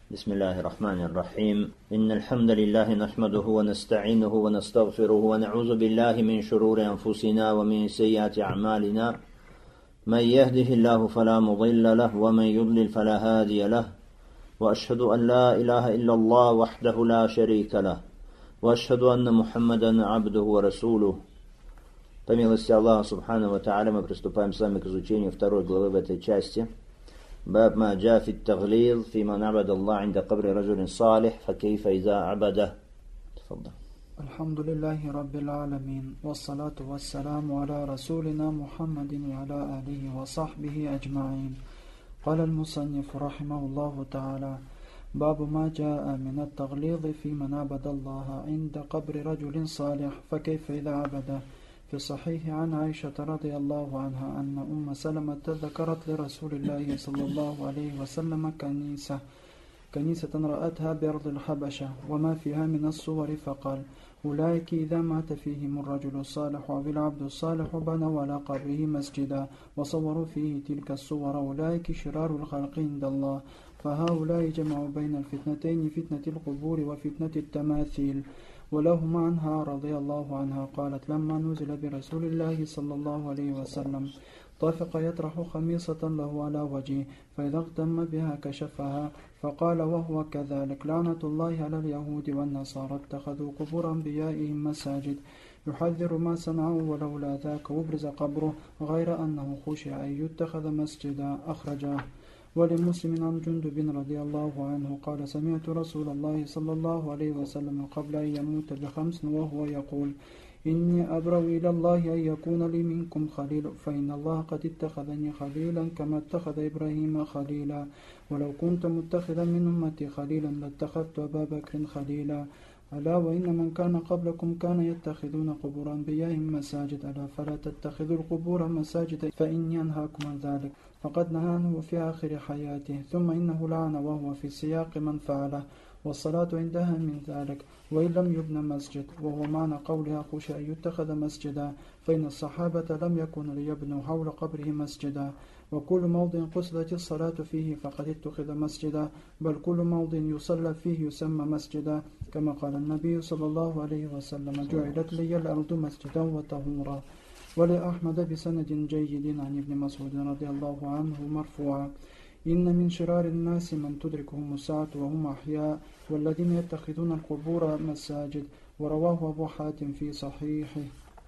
بسم الله الرحمن الرحيم إن الحمد لله نحمده ونستعينه ونستغفره ونعوذ بالله من شرور أنفسنا ومن سيئات أعمالنا من يهده الله فلا مضل له ومن يضلل فلا هادي له وأشهد أن لا إله إلا الله وحده لا شريك له وأشهد أن محمدا عبده ورسوله. По милости Аллаха Субхану ва Тааля мы приступаем с вами к изучению второй главы в этой части. باب ما جاء في التغليظ في من عبد الله عند قبر رجل صالح فكيف إذا عبده. تفضل. الحمد لله رب العالمين والصلاة والسلام على رسولنا محمد وعلى آله وصحبه أجمعين. قال المصنف رحمه الله تعالى: باب ما جاء من التغليظ في من عبد الله عند قبر رجل صالح فكيف إذا عبده. في الصحيح عن عائشة رضي الله عنها أن أم سلمة ذكرت لرسول الله صلى الله عليه وسلم كنيسة رأتها بأرض الحبشة وما فيها من الصور، فقال: أولئك إذا مات فيهم الرجل الصالح أو العبد الصالح بنوا على قبره مسجدا وصوروا فيه تلك الصور، أولئك شرار الخلق عند الله، فهؤلاء جمعوا بين الفتنتين، فتنة القبور وفتنة التماثيل. ولهما عنها رضي الله عنها قالت: لما نزل برسول الله صلى الله عليه وسلم طافق يطرح خميصة له على وجهه، فإذا اغتم بها كشفها، فقال وهو كذلك: لعنة الله على اليهود والنصارى اتخذوا قبور أنبيائهم مساجد، يحذر ما صنعوا ولولا ذاك وبرز قبره غير أنه خشع أن يتخذ مسجدا. أخرجاه. ولمسلم عن جندب رضي الله عنه قال: سمعت رسول الله صلى الله عليه وسلم قبل أن يموت ب5 وهو يقول: إني أبرأ إلى الله أن يكون لي منكم خليل، فإن الله قد اتخذني خليلا كما اتخذ إبراهيم خليلا، ولو كنت متخذا من أمتي خليلا لاتخذت أبا بكر خليلا. ألا وإن من كان قبلكم كان يتخذون قبور أنبيائهم مساجد، ألا فلا تتخذوا القبور مساجد فإني أنهاكم عن ذلك. فقد نهى عنه في آخر حياته، ثم إنه لعن وهو في سياق من فعله، والصلاة عندها من ذلك، وإن لم يبنى مسجد، وهو معنى قولها خشى أن يتخذ مسجدا، فإن الصحابة لم يكونوا ليبنوا حول قبره مسجدا. وكل موضع قصدت الصلاة فيه فقد اتخذ مسجدا، بل كل موضع يصلى فيه يسمى مسجدا، كما قال النبي صلى الله عليه وسلم: جعلت لي الأرض مسجدا وطهورا. ولأحمد بسند جيد عن ابن مسعود رضي الله عنه مرفوعا: إن من شرار الناس من تدركهم الساعة وهم أحياء، والذين يتخذون القبور مساجد. ورواه أبو حاتم في صحيحه.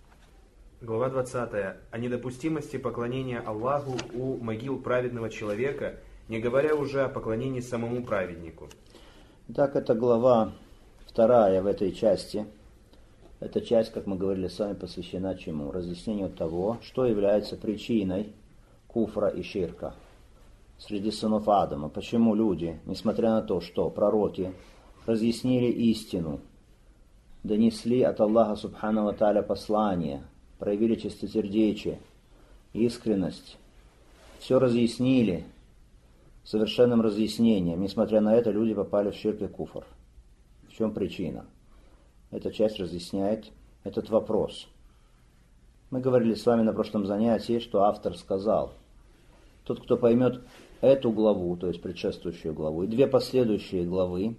Глава 20. О недопустимости поклонения Аллаху у могил праведного человека, не говоря уже о поклонении самому праведнику. Итак, это глава 2 в этой части. Эта часть, как мы говорили с вами, посвящена чему? Разъяснению того, что является причиной куфра и ширка среди сынов Адама. Почему люди, несмотря на то, что пророки разъяснили истину, донесли от Аллаха Субхану ва Тааля послание, проявили чистосердечие, искренность, все разъяснили совершенным разъяснением, несмотря на это люди попали в ширк и куфр. В чем причина? Эта часть разъясняет этот вопрос. Мы говорили с вами на прошлом занятии, что автор сказал: тот, кто поймет эту главу, то есть предшествующую главу, и 2 последующие главы,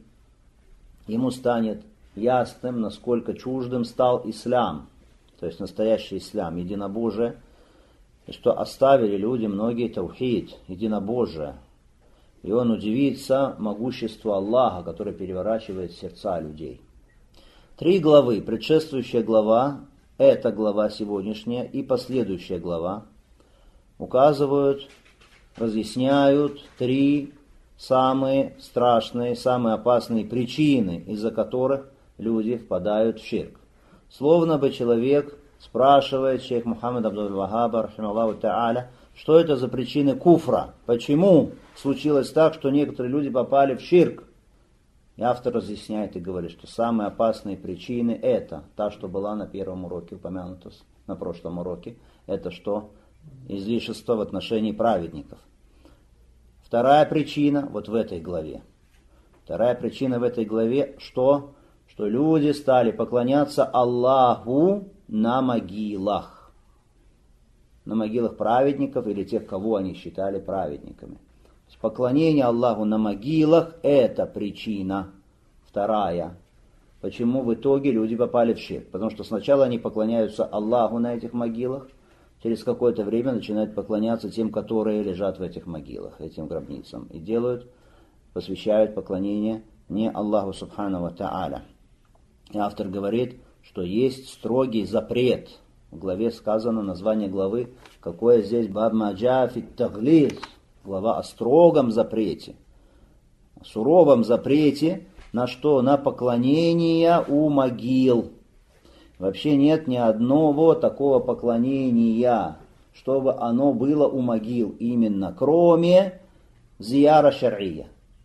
ему станет ясным, насколько чуждым стал ислам, то есть настоящий ислам, единобожие, и что оставили люди многие таухид, единобожие. И он удивится могуществу Аллаха, который переворачивает сердца людей. 3 главы, предшествующая глава, эта глава сегодняшняя и последующая глава указывают, разъясняют 3 самые страшные, самые опасные причины, из-за которых люди впадают в ширк. Словно бы человек спрашивает шейх Мухаммад Абдул-Вахаба, рахималлаху та'аля, что это за причины куфра, почему случилось так, что некоторые люди попали в ширк. И автор разъясняет и говорит, что самые опасные причины это, та, что была на первом уроке упомянута, на прошлом уроке, это что? Излишество в отношении праведников. 2 причина вот в этой главе. 2 причина в этой главе, что люди стали поклоняться Аллаху на могилах. На могилах праведников или тех, кого они считали праведниками. Поклонение Аллаху на могилах – это причина вторая. Почему в итоге люди попали в ширк? Потому что сначала они поклоняются Аллаху на этих могилах, через какое-то время начинают поклоняться тем, которые лежат в этих могилах, этим гробницам. И посвящают поклонение не Аллаху Субхану ва Та'аля. И автор говорит, что есть строгий запрет. В главе сказано, название главы, какое здесь баб маджа фит таглиз. Глава о строгом запрете, о суровом запрете, на что? На поклонение у могил. Вообще нет ни одного такого поклонения, чтобы оно было у могил именно, кроме зияра шар'ия.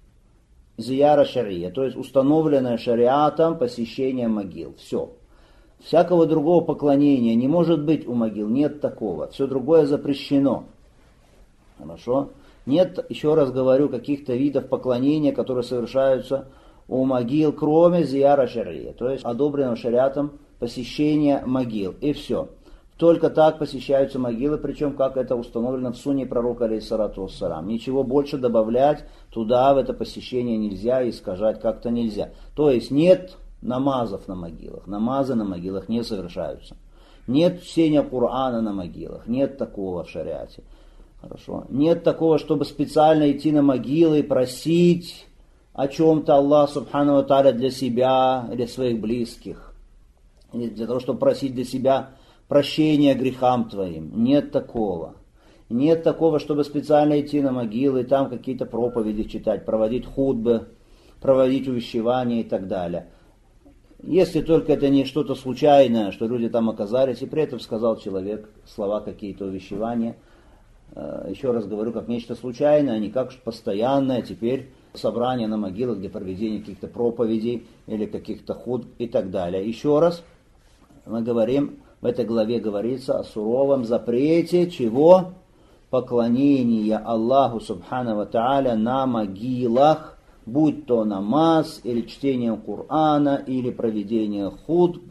Зияра шар'ия, то есть установленное шариатом посещение могил. Все. Всякого другого поклонения не может быть у могил, нет такого. Все другое запрещено. Хорошо? Нет, еще раз говорю, каких-то видов поклонения, которые совершаются у могил, кроме зияра шар'ия, то есть одобренного шариатом посещения могил. И все. Только так посещаются могилы, причем как это установлено в сунне пророка алейхиссалату вассалам. Ничего больше добавлять туда, в это посещение нельзя, и искажать как-то нельзя. То есть нет намазов на могилах, намазы на могилах не совершаются. Нет чтения Корана на могилах, нет такого в шариате. Хорошо. Нет такого, чтобы специально идти на могилы и просить о чем-то Аллах Субхану ва Тааля для себя или своих близких. Или для того, чтобы просить для себя прощения грехам твоим. Нет такого. Нет такого, чтобы специально идти на могилы и там какие-то проповеди читать, проводить хутбы, проводить увещевания и так далее. Если только это не что-то случайное, что люди там оказались, и при этом сказал человек слова какие-то увещевания. Еще раз говорю, как нечто случайное, а не как постоянное теперь собрание на могилах для проведения каких-то проповедей или каких-то хутб и так далее. Еще раз мы говорим, в этой главе говорится о суровом запрете чего? Поклонения Аллаху Субхану ва Тааля на могилах, будь то намаз или чтение Корана, или проведение хутб,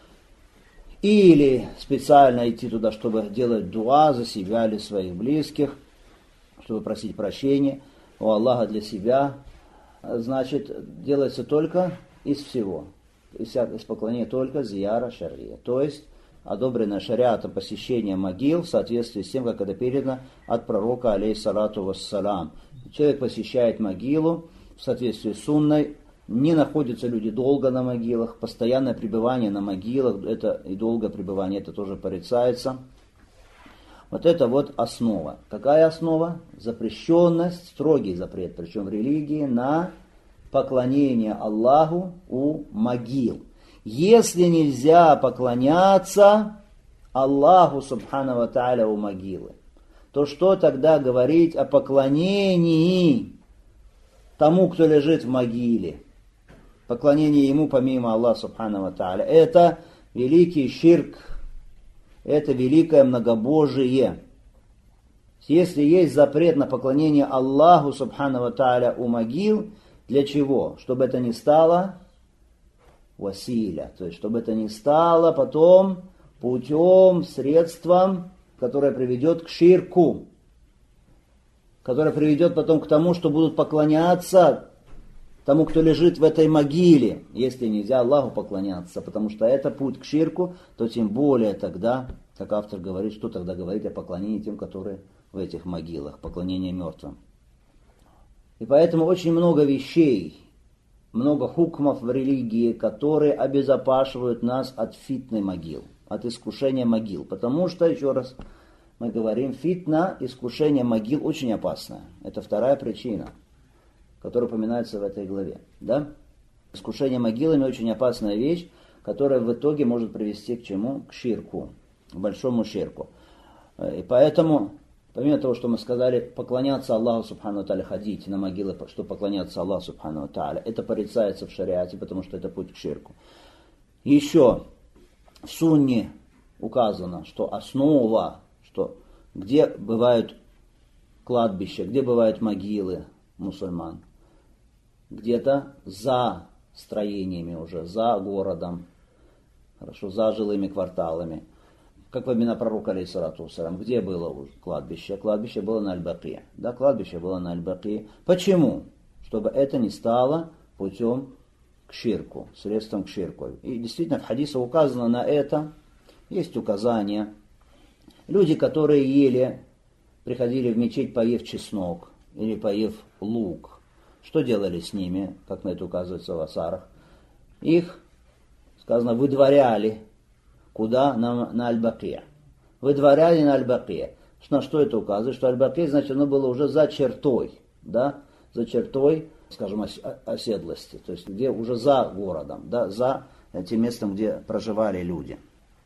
или специально идти туда, чтобы делать дуа за себя или своих близких, чтобы просить прощения у Аллаха для себя, значит, делается только из всего. Из поклонения только зияра шар'ия. То есть, одобрено шариатом посещение могил в соответствии с тем, как это передано от пророка алейхиссалату вассалам. Человек посещает могилу в соответствии с сунной. Не находятся люди долго на могилах, постоянное пребывание на могилах, это и долгое пребывание, это тоже порицается. Вот это вот основа. Какая основа? Запрещенность, строгий запрет, причем в религии, на поклонение Аллаху у могил. Если нельзя поклоняться Аллаху Субхану ва Тааля у могилы, то что тогда говорить о поклонении тому, кто лежит в могиле? Поклонение ему помимо Аллаха Субхану ва Тааля. Это великий ширк, это великое многобожие. Если есть запрет на поклонение Аллаху Субхану ва Тааля у могил, для чего? Чтобы это не стало василя, то есть чтобы это не стало потом путем, средством, которое приведет к ширку, которое приведет потом к тому, что будут поклоняться тому, кто лежит в этой могиле. Если нельзя Аллаху поклоняться, потому что это путь к ширку, то тем более тогда, как автор говорит, что тогда говорить о поклонении тем, которые в этих могилах, поклонение мертвым. И поэтому очень много вещей, много хукмов в религии, которые обезопасивают нас от фитны могил, от искушения могил. Потому что, еще раз мы говорим, фитна, искушение могил очень опасное. Это вторая причина, которая упоминается в этой главе. Да? Искушение могилами очень опасная вещь, которая в итоге может привести к чему? К ширку, к большому ширку. И поэтому, помимо того, что мы сказали, поклоняться Аллаху Субхану ва Тааля, ходить на могилы, что поклоняться Аллаху Субхану ва Тааля, это порицается в шариате, потому что это путь к ширку. Еще в сунне указано, что основа, что где бывают кладбища, где бывают могилы мусульман, где-то за строениями уже, за городом, хорошо, за жилыми кварталами. как во времена пророка, алейхиссалату вассалам, где было кладбище? Кладбище было на Аль-Бакия. Да, кладбище было на Аль-Бакия. Почему? Чтобы это не стало путем к ширку, средством к ширку. И действительно в хадисе указано на это. Есть указания. Люди, которые приходили в мечеть, поев чеснок или поев лук, что делали с ними, как на это указывается в асарах? Их, сказано, выдворяли. Куда? На Аль-Бакия. Выдворяли на Аль-Бакия. На что это указывает? Что Аль-Бакия, значит, оно было уже за чертой. Да? За чертой, скажем, оседлости. То есть, где уже за городом. Да? За тем местом, где проживали люди.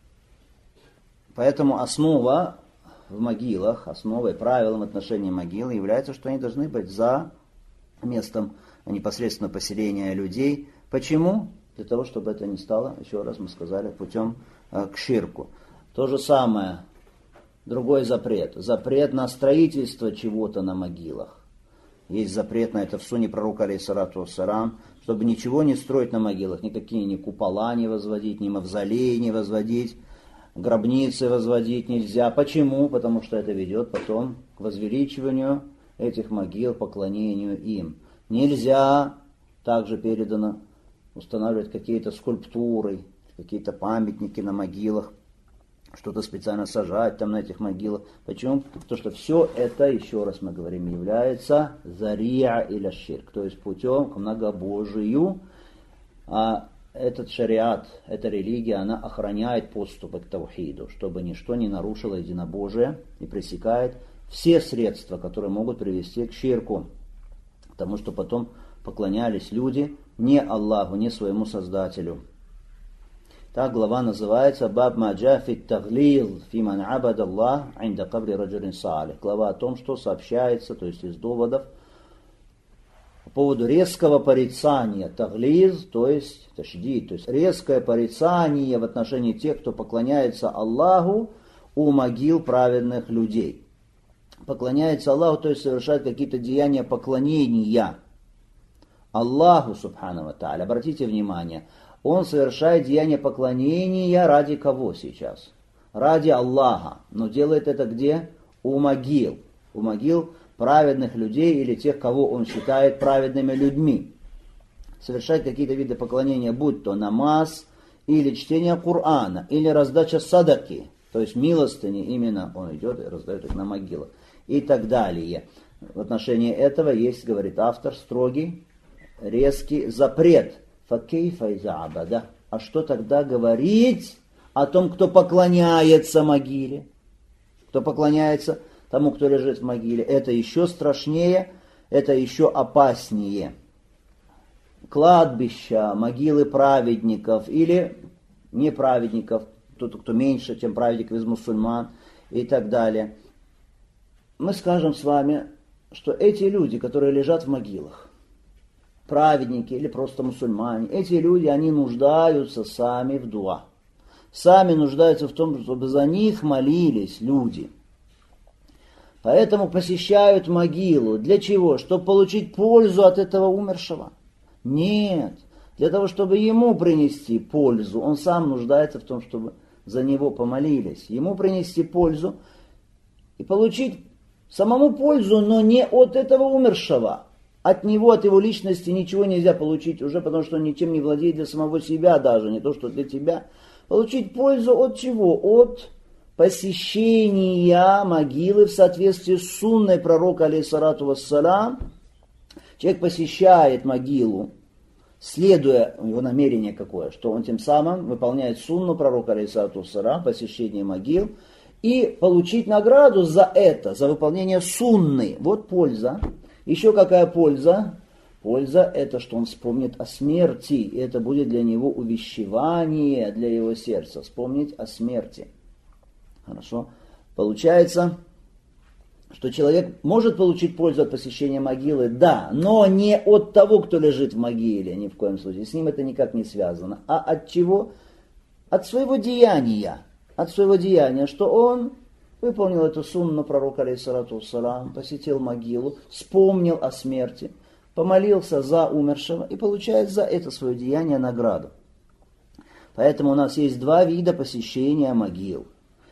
Поэтому основа в могилах, основой, правилом отношения могилы является, что они должны быть за местом непосредственного поселения людей. Почему? Для того, чтобы это не стало, еще раз мы сказали, путем к ширку. То же самое, другой запрет. Запрет на строительство чего-то на могилах. Есть запрет на это в сунне пророка, алейхиссалату вассалам, чтобы ничего не строить на могилах, никакие ни купола не возводить, ни мавзолеи не возводить, гробницы возводить нельзя. Почему? Потому что это ведет потом к возвеличиванию этих могил, поклонению им. Нельзя, также передано, устанавливать какие-то скульптуры, какие-то памятники на могилах, что-то специально сажать там на этих могилах. Почему? Потому что все это, еще раз мы говорим, является зария или ширк, то есть путем к многобожию. А этот шариат, эта религия, она охраняет подступы к таухиду, чтобы ничто не нарушило единобожие и пресекает все средства, которые могут привести к ширку, потому что потом поклонялись люди не Аллаху, не своему Создателю. Так глава называется «Баб маджа фит таглил фи ман абад Аллах инда кабри раджулин салих». Глава о том, что сообщается, то есть из доводов, по поводу резкого порицания. Таглиз, то есть ташдид, то есть резкое порицание в отношении тех, кто поклоняется Аллаху у могил праведных людей. Поклоняется Аллаху, то есть совершает какие-то деяния поклонения Аллаху, субхану ва тааля. Обратите внимание, он совершает деяние поклонения ради кого сейчас? Ради Аллаха. Но делает это где? У могил. У могил праведных людей или тех, кого он считает праведными людьми. Совершает какие-то виды поклонения, будь то намаз, или чтение Корана, или раздача садаки, то есть милостыни, именно он идет и раздает их на могилах, и так далее. В отношении этого есть, говорит автор, строгий, резкий запрет. Факейфа иза абада. А что тогда говорить о том, кто поклоняется могиле? Кто поклоняется тому, кто лежит в могиле? Это еще страшнее, это еще опаснее. Кладбища, могилы праведников или неправедников, тот, кто меньше, тем праведников из мусульман и так далее. Мы скажем с вами, что эти люди, которые лежат в могилах, праведники или просто мусульмане, эти люди, они нуждаются сами в дуа. Сами нуждаются в том, чтобы за них молились люди. Поэтому посещают могилу. Для чего? Чтобы получить пользу от этого умершего? Нет. Для того, чтобы ему принести пользу. Он сам нуждается в том, чтобы за него помолились. Ему принести пользу и получить самому пользу, но не от этого умершего. От него, от его личности ничего нельзя получить уже, потому что он ничем не владеет для самого себя даже, не то что для тебя. Получить пользу от чего? От посещения могилы в соответствии с сунной пророка, алейхиссалату вассалам. Человек посещает могилу, следуя его намерение какое, что он тем самым выполняет сунну пророка, алейхиссалату вассалам, посещение могил, и получить награду за это, за выполнение сунны. Вот польза. Еще какая польза? Польза это, что он вспомнит о смерти, и это будет для него увещевание для его сердца, вспомнить о смерти. Хорошо? Получается, что человек может получить пользу от посещения могилы, да, но не от того, кто лежит в могиле, ни в коем случае, с ним это никак не связано. А от чего? От своего деяния. От своего деяния, что он выполнил эту сунну пророка, алейхиссалату вассалам, посетил могилу, вспомнил о смерти, помолился за умершего и получает за это свое деяние награду. Поэтому у нас есть два вида посещения могил.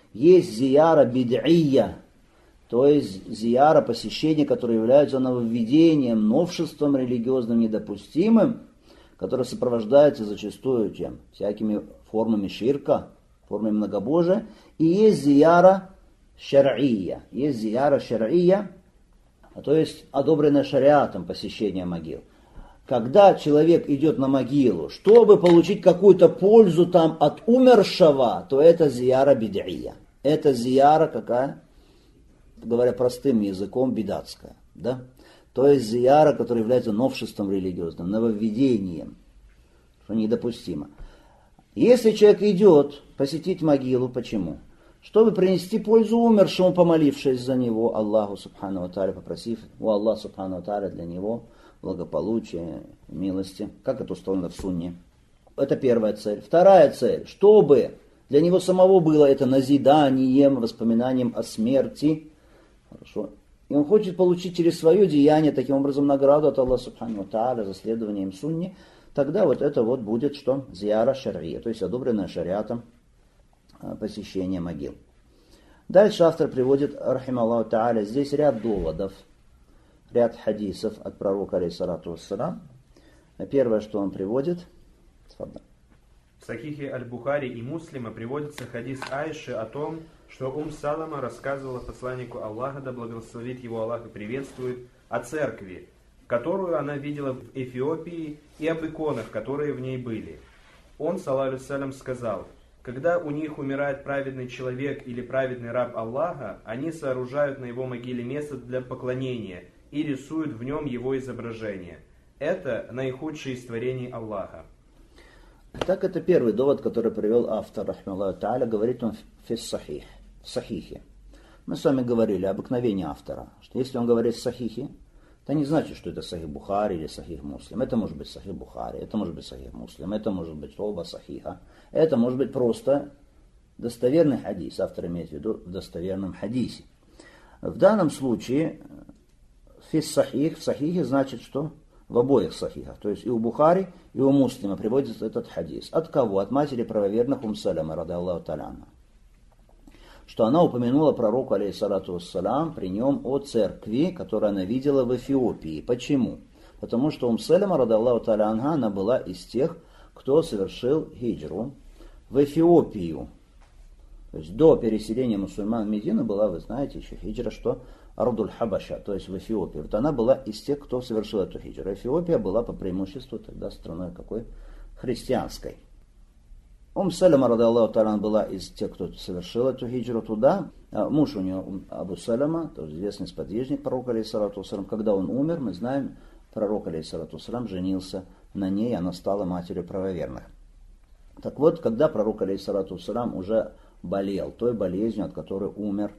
Есть зияра бид'ия, то есть зияра, посещение, которое является нововведением, новшеством религиозным недопустимым, которое сопровождается зачастую чем? Всякими формами ширка, формами многобожия. И есть зияра шар'ия. Есть зияра шар'ия, то есть одобренное шариатом посещение могил. Когда человек идет на могилу, чтобы получить какую-то пользу там от умершего, то это зияра бид'ия. Это зияра какая? Говоря простым языком, бидатская. Да? То есть зияра, которая является новшеством религиозным, нововведением, что недопустимо. Если человек идет посетить могилу, почему? Чтобы принести пользу умершему, помолившись за него Аллаху Субхану ва Тааля, попросив у Аллаха Субхану ва Тааля для него благополучия, милости, как это установлено в сунне. Это первая цель. Вторая цель, чтобы для него самого было это назиданием, воспоминанием о смерти. Хорошо. И он хочет получить через свое деяние, таким образом, награду от Аллаха Субхану ва Тааля за следование им сунне. Тогда вот это вот будет что? Зияра шар'ия, то есть одобренное шариатом посещение могил. Дальше автор приводит, рахималлаху тааля, здесь ряд доводов, ряд хадисов от пророка, алейхиссалату вассалам. Первое, что он приводит, в Сахихе Аль-Бухари и Муслима приводится хадис Аиши о том, что Салама рассказывала посланнику Аллаха, да благословит его Аллах и приветствует, о церкви, которую она видела в Эфиопии, и об иконах, которые в ней были. Он, саллаллаху алейхи ва саллям, сказал: когда у них умирает праведный человек или праведный раб Аллаха, они сооружают на его могиле место для поклонения и рисуют в нем его изображение. Это наихудшее из творений Аллаха. Так, это первый довод, который привел автор, рахмаллаху тааля, говорит он в сахихе. Мы с вами говорили, обыкновение автора, что если он говорит в сахихе, это не значит, что это сахих Бухари или сахих Муслим. Это может быть сахих Бухари, это может быть сахих Муслим, это может быть оба сахиха. Это может быть просто достоверный хадис. Автор имеет в виду в достоверном хадисе. В данном случае в сахихе значит, что в обоих сахихах. То есть и у Бухари, и у Муслима приводится этот хадис. От кого? От матери правоверных Салама, рады Аллаху та'аля, что она упомянула пророку, алейхиссалату вассалам, при нем о церкви, которую она видела в Эфиопии. Почему? Потому что Салама, рады Аллаху та'аля, она была из тех, кто совершил хиджру в Эфиопию. То есть до переселения мусульман в Медину была, вы знаете, еще хиджра, что Ардуль Хабаша, то есть в Эфиопии. Вот она была из тех, кто совершил эту хиджру. Эфиопия была по преимуществу тогда страной какой? Христианской. Салама, рады Аллаху та'аля, была из тех, кто совершил эту хиджру туда. Муж у нее, Абу Салама, то есть известный сподвижник пророка, алейхиссалату вассалам, когда он умер, мы знаем, пророк, алейхиссалату вассалам, женился на ней, она стала матерью правоверных. Так вот, когда пророк, алейхиссалату вассалам, уже болел той болезнью, от которой умер,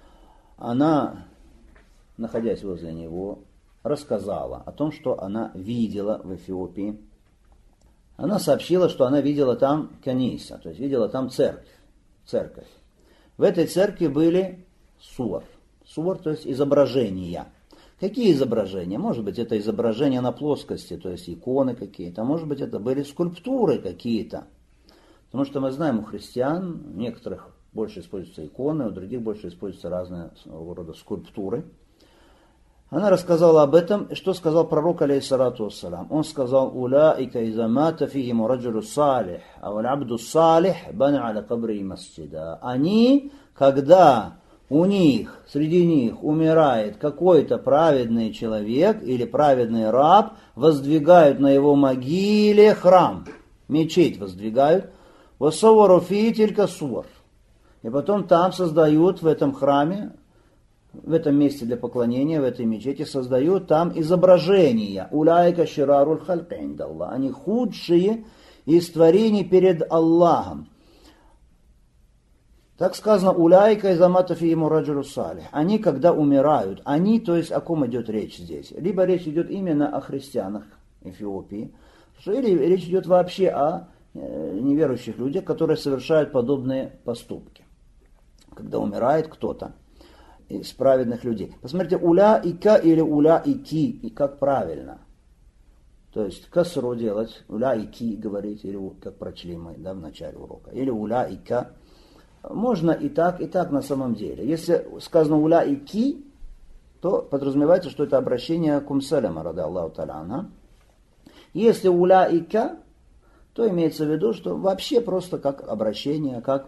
она, находясь возле него, рассказала о том, что она видела в Эфиопии. Она сообщила, что она видела там каниса, то есть видела там церковь. В этой церкви были суар, то есть изображения. Какие изображения? Может быть, это изображения на плоскости, то есть иконы какие-то, а может быть, это были скульптуры какие-то. Потому что мы знаем, у христиан, у некоторых больше используются иконы, у других больше используются разные рода скульптуры. Она рассказала об этом, что сказал пророк, алейхиссалату вассалам. Он сказал: «Улаика иза мата фихиму раджулу салих, а валь абду салих бана аля кабри масджида». Они, когда у них, среди них умирает какой-то праведный человек или праведный раб, воздвигают на его могиле храм, мечеть воздвигают, «Васавару фи тилька суар». И потом там создают в этом храме, в этом месте для поклонения, в этой мечети, создают там изображения. «Уляйка шираруль халька индаллах». Они худшие из творений перед Аллахом. Так сказано: «Уляйка изамата фииму раджулу салих». Они, когда умирают, они, то есть о ком идет речь здесь? Либо речь идет именно о христианах Эфиопии, или речь идет вообще о неверующих людях, которые совершают подобные поступки. Когда умирает кто-то из праведных людей. Посмотрите, уля-ика или уля-ики, и как правильно. То есть касру делать, уля-ики говорить, или как прочли мы, да, в начале урока. Или уля-ика. Можно и так на самом деле. Если сказано уля и ки, то подразумевается, что это обращение к Салама, рада Аллаху та'аля. Если уля и ка, то имеется в виду, что вообще просто как обращение, как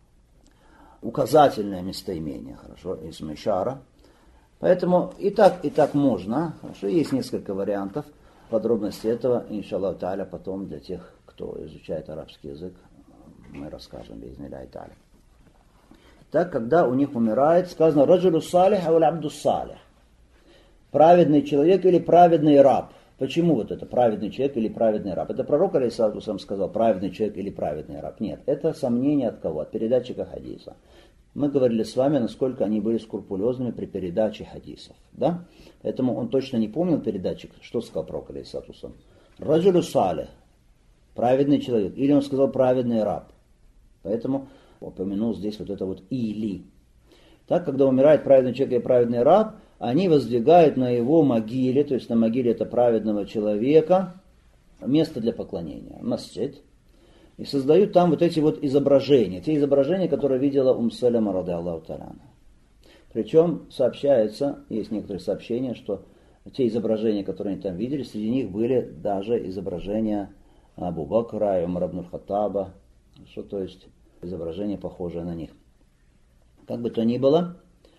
указательное местоимение, хорошо, исм ишара. Поэтому и так можно, хорошо, есть несколько вариантов. Подробности этого, иншаллаху та'аля, потом для тех, кто изучает арабский язык, мы расскажем, би'изниллахи та'аля. Так, когда у них умирает, сказано «Раджулю салих, а абду салих». Праведный человек или праведный раб. Почему вот это праведный человек или праведный раб? Это пророк алейхиссалату сам сказал праведный человек или праведный раб. Нет, это сомнение от кого? От передатчика хадиса. Мы говорили с вами, насколько они были скрупулезными при передаче хадисов. Да? Поэтому он точно не помнил передатчик, что сказал пророк алейхиссалату сам. «Раджулю салих». Праведный человек. Или он сказал праведный раб. Поэтому упомянул здесь вот это вот «или». Так, когда умирает праведный человек и праведный раб, они воздвигают на его могиле, то есть на могиле этого праведного человека, место для поклонения, масджид, и создают там вот эти вот изображения, те изображения, которые видела Салама, рада Аллаху та'аля. Причем сообщается, есть некоторые сообщения, что те изображения, которые они там видели, среди них были даже изображения Абу Бакра и Умар ибн Хаттаба, что то есть изображение, похожее на них. Как бы то ни было,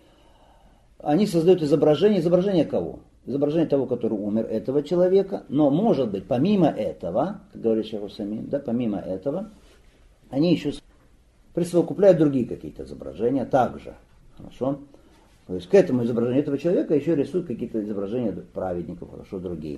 они создают изображение кого? Изображение того, который умер, этого человека, но может быть, помимо этого, как говорит Шейх Усаймин, да, помимо этого, они еще присовокупляют другие какие-то изображения также. Хорошо? То есть к этому изображению этого человека еще рисуют какие-то изображения праведников, хорошо, другие.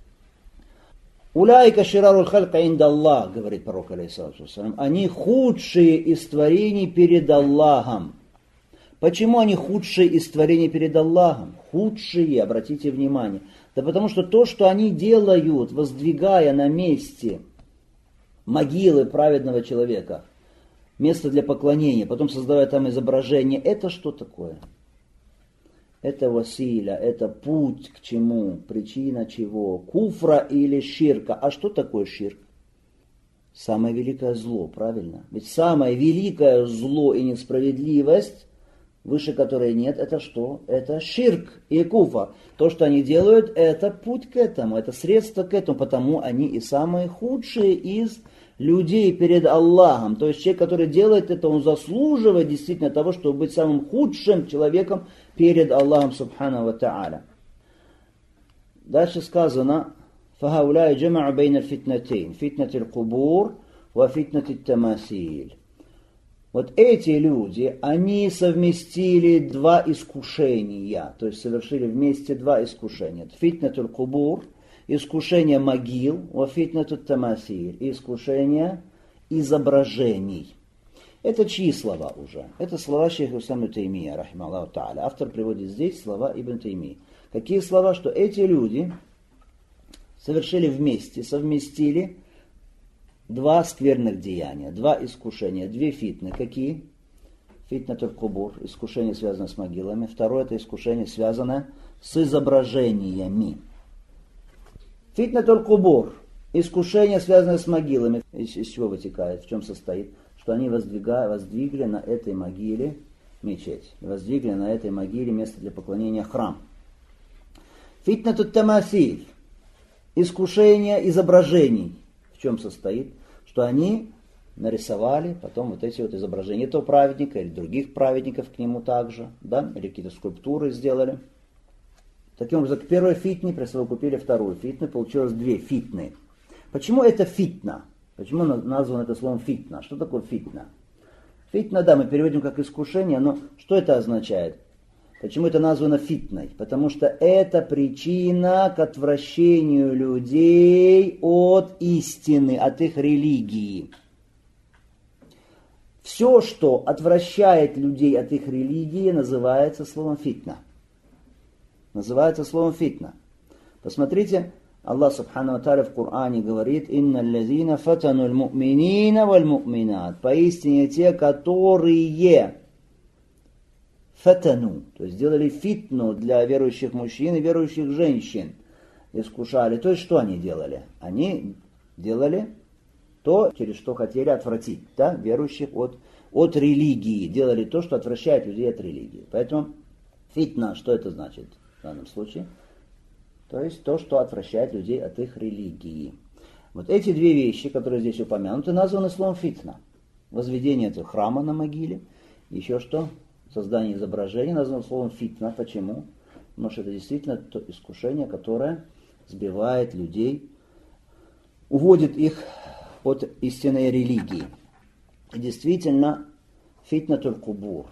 «Уляйка шираруль халька индаллах», говорит пророк алейхиссалату вассалям, они худшие из творений перед Аллахом. Почему они худшие из творений перед Аллахом? Худшие, обратите внимание. Да потому что то, что они делают, воздвигая на месте могилы праведного человека, место для поклонения, потом создавая там изображение, это что такое? Это василя, это путь к чему, причина чего? Куфра или ширка. А что такое ширк? Самое великое зло, правильно? Ведь самое великое зло и несправедливость, выше которой нет, это что? Это ширк и куфр. То, что они делают, это путь к этому, это средство к этому, потому они и самые худшие из людей перед Аллахом. То есть человек, который делает это, он заслуживает действительно того, чтобы быть самым худшим человеком перед Аллахом субхану ва та'аля. Дальше сказано فَهَوْلَاءِ جَمَعُ بَيْنَ الْفِتْنَتَيْنِ فِتْنَةِ الْقُبُورِ وَفِتْنَةِ التَّمَاثِيلِ. Вот эти люди, они совместили два искушения, то есть совершили вместе два искушения. Фитнатуль кубур, искушение могил, ва фитнатуль тамасиль, искушение изображений. Это чьи слова уже? Это слова шейха Ислама Таймия, рахималлаху та'аля. Автор приводит здесь слова Ибн Таймии. Какие слова? Что эти люди совершили вместе, совместили два скверных деяния, два искушения, две фитны. Какие? Фитнатуль кубур, искушение, связанное с могилами. Второе, это искушение, связанное с изображениями. Фитнатуль кубур, искушение, связанное с могилами. Из чего вытекает, в чем состоит? Что они воздвигли на этой могиле мечеть. Воздвигли на этой могиле место для поклонения храм. Фитнатуль тамасиль, искушение изображений. В чем состоит? Что они нарисовали потом вот эти вот изображения этого праведника или других праведников к нему также, да, или какие-то скульптуры сделали. Таким образом, к первой фитне присовокупили вторую фитну, получилось две фитны. Почему это фитна? Почему названо это словом фитна? Что такое фитна? Фитна, да, мы переводим как искушение, но что это означает? Почему это названо фитной? Потому что это причина к отвращению людей от истины, от их религии. Все, что отвращает людей от их религии, называется словом фитна. Называется словом фитна. Посмотрите, Аллах субхану ва тааля в Коране говорит: «Инна аллазина фатану аль-му'минина валь-му'минат». Поистине те, которые фатану, то есть сделали фитну для верующих мужчин и верующих женщин, искушали. То есть что они делали? Они делали то, через что хотели отвратить, да, верующих от от религии, делали то, что отвращает людей от религии. Поэтому фитна, что это значит в данном случае? То есть то, что отвращает людей от их религии. Вот эти две вещи, которые здесь упомянуты, названы словом фитна. Возведение этого храма на могиле, еще что? Создание изображения названо словом фитна. Почему? Потому что это действительно то искушение, которое сбивает людей, уводит их от истинной религии. И действительно, фитнатуль кубур,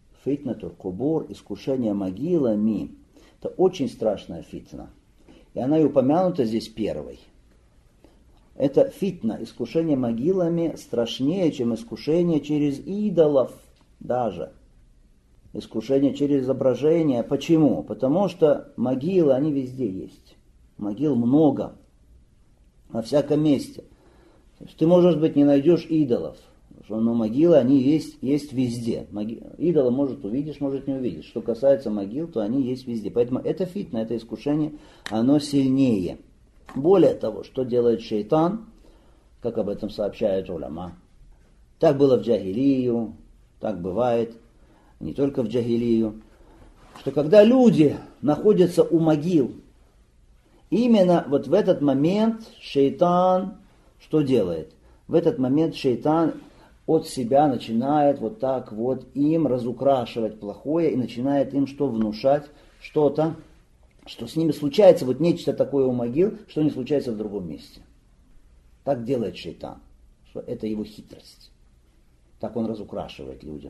искушение могилами, это очень страшная фитна. И она и упомянута здесь первой. Это фитна, искушение могилами, страшнее, чем искушение через идолов даже. Искушение через изображение. Почему? Потому что могилы, они везде есть. Могил много. Во всяком месте. То есть ты, может быть, не найдешь идолов. Но могилы, они есть везде. Идола, может, увидишь, может, не увидишь. Что касается могил, то они есть везде. Поэтому это фитна, это искушение, оно сильнее. Более того, что делает шейтан, как об этом сообщает уляма. Так было в джахилию, так бывает, не только в джахилию, что когда люди находятся у могил, именно вот в этот момент шейтан что делает? В этот момент шейтан от себя начинает вот так вот им разукрашивать плохое и начинает им что внушать? Что-то, что с ними случается, вот нечто такое у могил, что не случается в другом месте. Так делает шейтан, что это его хитрость. Так он разукрашивает людям.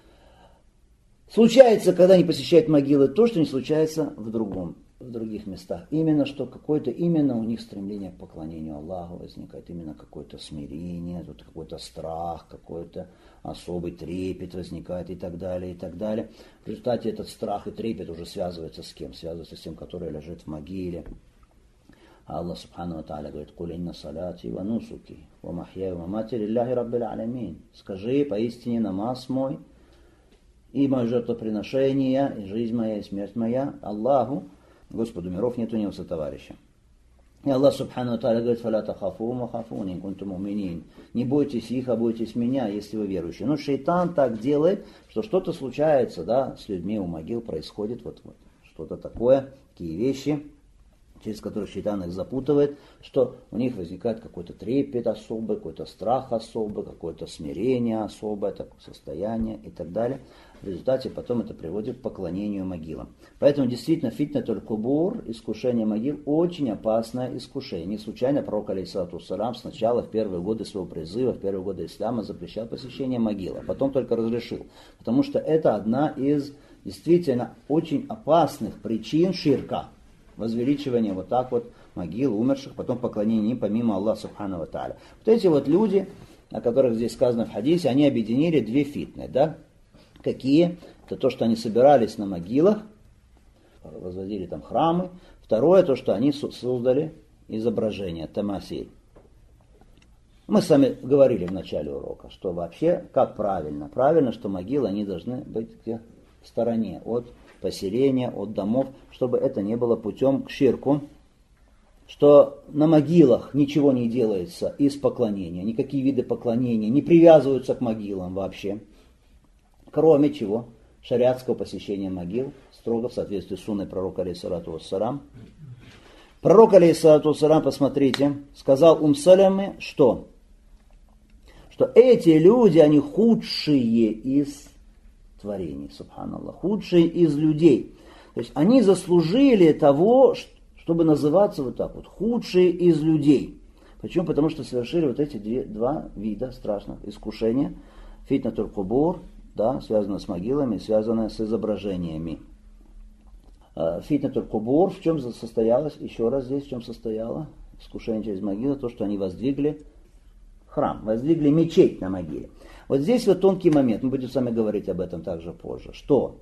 Случается, когда они посещают могилы, то, что не случается в других местах. Именно что какое-то, именно у них стремление к поклонению Аллаху возникает, именно какое-то смирение, тут какой-то страх, какой-то особый трепет возникает и так далее, и так далее. В результате этот страх и трепет уже связывается с кем? Связывается с тем, который лежит в могиле. А Аллах Субхану ва Тааля говорит: «Куль инна салати ва нусуки, ва махьяй ва мамати лилляхи раббил алямин». Скажи, поистине намаз мой и мое жертвоприношение, и жизнь моя, и смерть моя Аллаху, Господу миров, нет у него сотоварища. И Аллах Субхану ва Тааля говорит: «Фаля тахафун ва хафун ин кунтум муминин». Не бойтесь их, а бойтесь меня, если вы верующие. Но шейтан так делает, что что-то случается, да, с людьми у могил происходит вот что-то такое, такие вещи, через которые шейтан их запутывает, что у них возникает какой-то трепет особый, какой-то страх особый, какое-то смирение особое, такое состояние и так далее. В результате потом это приводит к поклонению могилам. Поэтому действительно фитнатуль кубур, искушение могил, очень опасное искушение. Не случайно пророк алейхиссалату вассалям сначала в первые годы своего призыва, в первые годы ислама запрещал посещение могил, а потом только разрешил. Потому что это одна из действительно очень опасных причин ширка. Возвеличивание вот так вот могил умерших, потом поклонение им помимо Аллаха Субхану ва Тааля. Вот эти вот люди, о которых здесь сказано в хадисе, они объединили две фитны, да? Какие? Это то, что они собирались на могилах, возводили там храмы. Второе, то, что они создали изображение, тамасиль. Мы с вами говорили в начале урока, что вообще, как правильно? Правильно, что могилы, они должны быть где? В стороне от поселения, от домов, чтобы это не было путем к ширку, что на могилах ничего не делается из поклонения, никакие виды поклонения не привязываются к могилам вообще, кроме чего? Шариатского посещения могил, строго в соответствии с сунной пророка алейхиссалату вассалам. Пророк алейхиссалату вассалам, посмотрите, сказал Саляме, что эти люди, они худшие из творений, субханаллах, худшие из людей. То есть они заслужили того, чтобы называться вот так вот, худшие из людей. Почему? Потому что совершили вот эти два вида страшных искушения. Фитнатуль кубур, да, связано с могилами, связано с изображениями. Фитнатуль кубур, в чем состоялось, еще раз здесь, в чем состояло искушение через могилу, то, что они воздвигли храм, воздвигли мечеть на могиле. Вот здесь вот тонкий момент, мы будем с вами говорить об этом также позже, что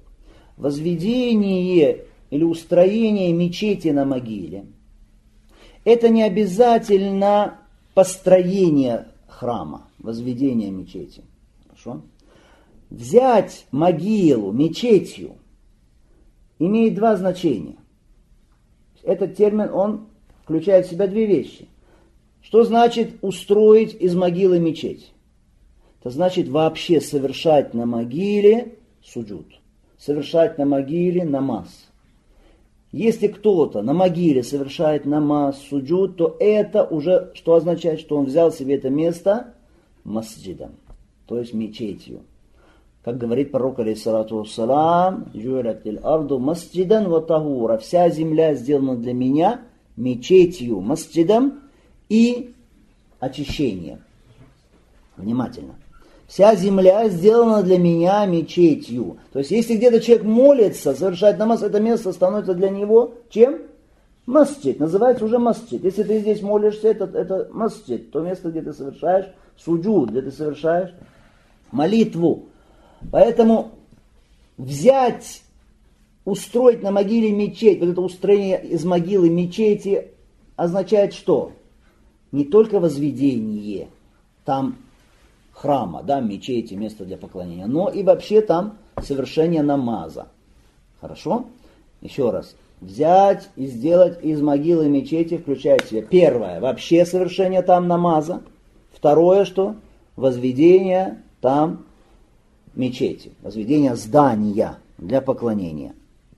возведение или устроение мечети на могиле — это не обязательно построение храма, возведение мечети. Хорошо? Взять могилу мечетью имеет два значения. Этот термин, он включает в себя две вещи. Что значит устроить из могилы мечеть? Это значит вообще совершать на могиле суджуд. Совершать на могиле намаз. Если кто-то на могиле совершает намаз, суджуд, то это уже что означает, что он взял себе это место масджидом, то есть мечетью. Как говорит пророк, алейхиссалату вассалам, «Жу'илатил арду масджидан ва тахура». Вся земля сделана для меня мечетью, масджидом и очищением. Внимательно. Вся земля сделана для меня мечетью. То есть, если где-то человек молится, совершает намаз, это место становится для него чем? Масджид. Называется уже масджид. Если ты здесь молишься, это масджид. То место, где ты совершаешь суджуд, где ты совершаешь молитву. Поэтому взять, устроить на могиле мечеть, вот это устроение из могилы мечети означает что? Не только возведение там храма, да, мечети, место для поклонения, но и вообще там совершение намаза. Хорошо? Еще раз. Взять и сделать из могилы мечети, включая в себя. Первое, вообще совершение там намаза. Второе, что? Возведение там мечети. Возведение здания для поклонения.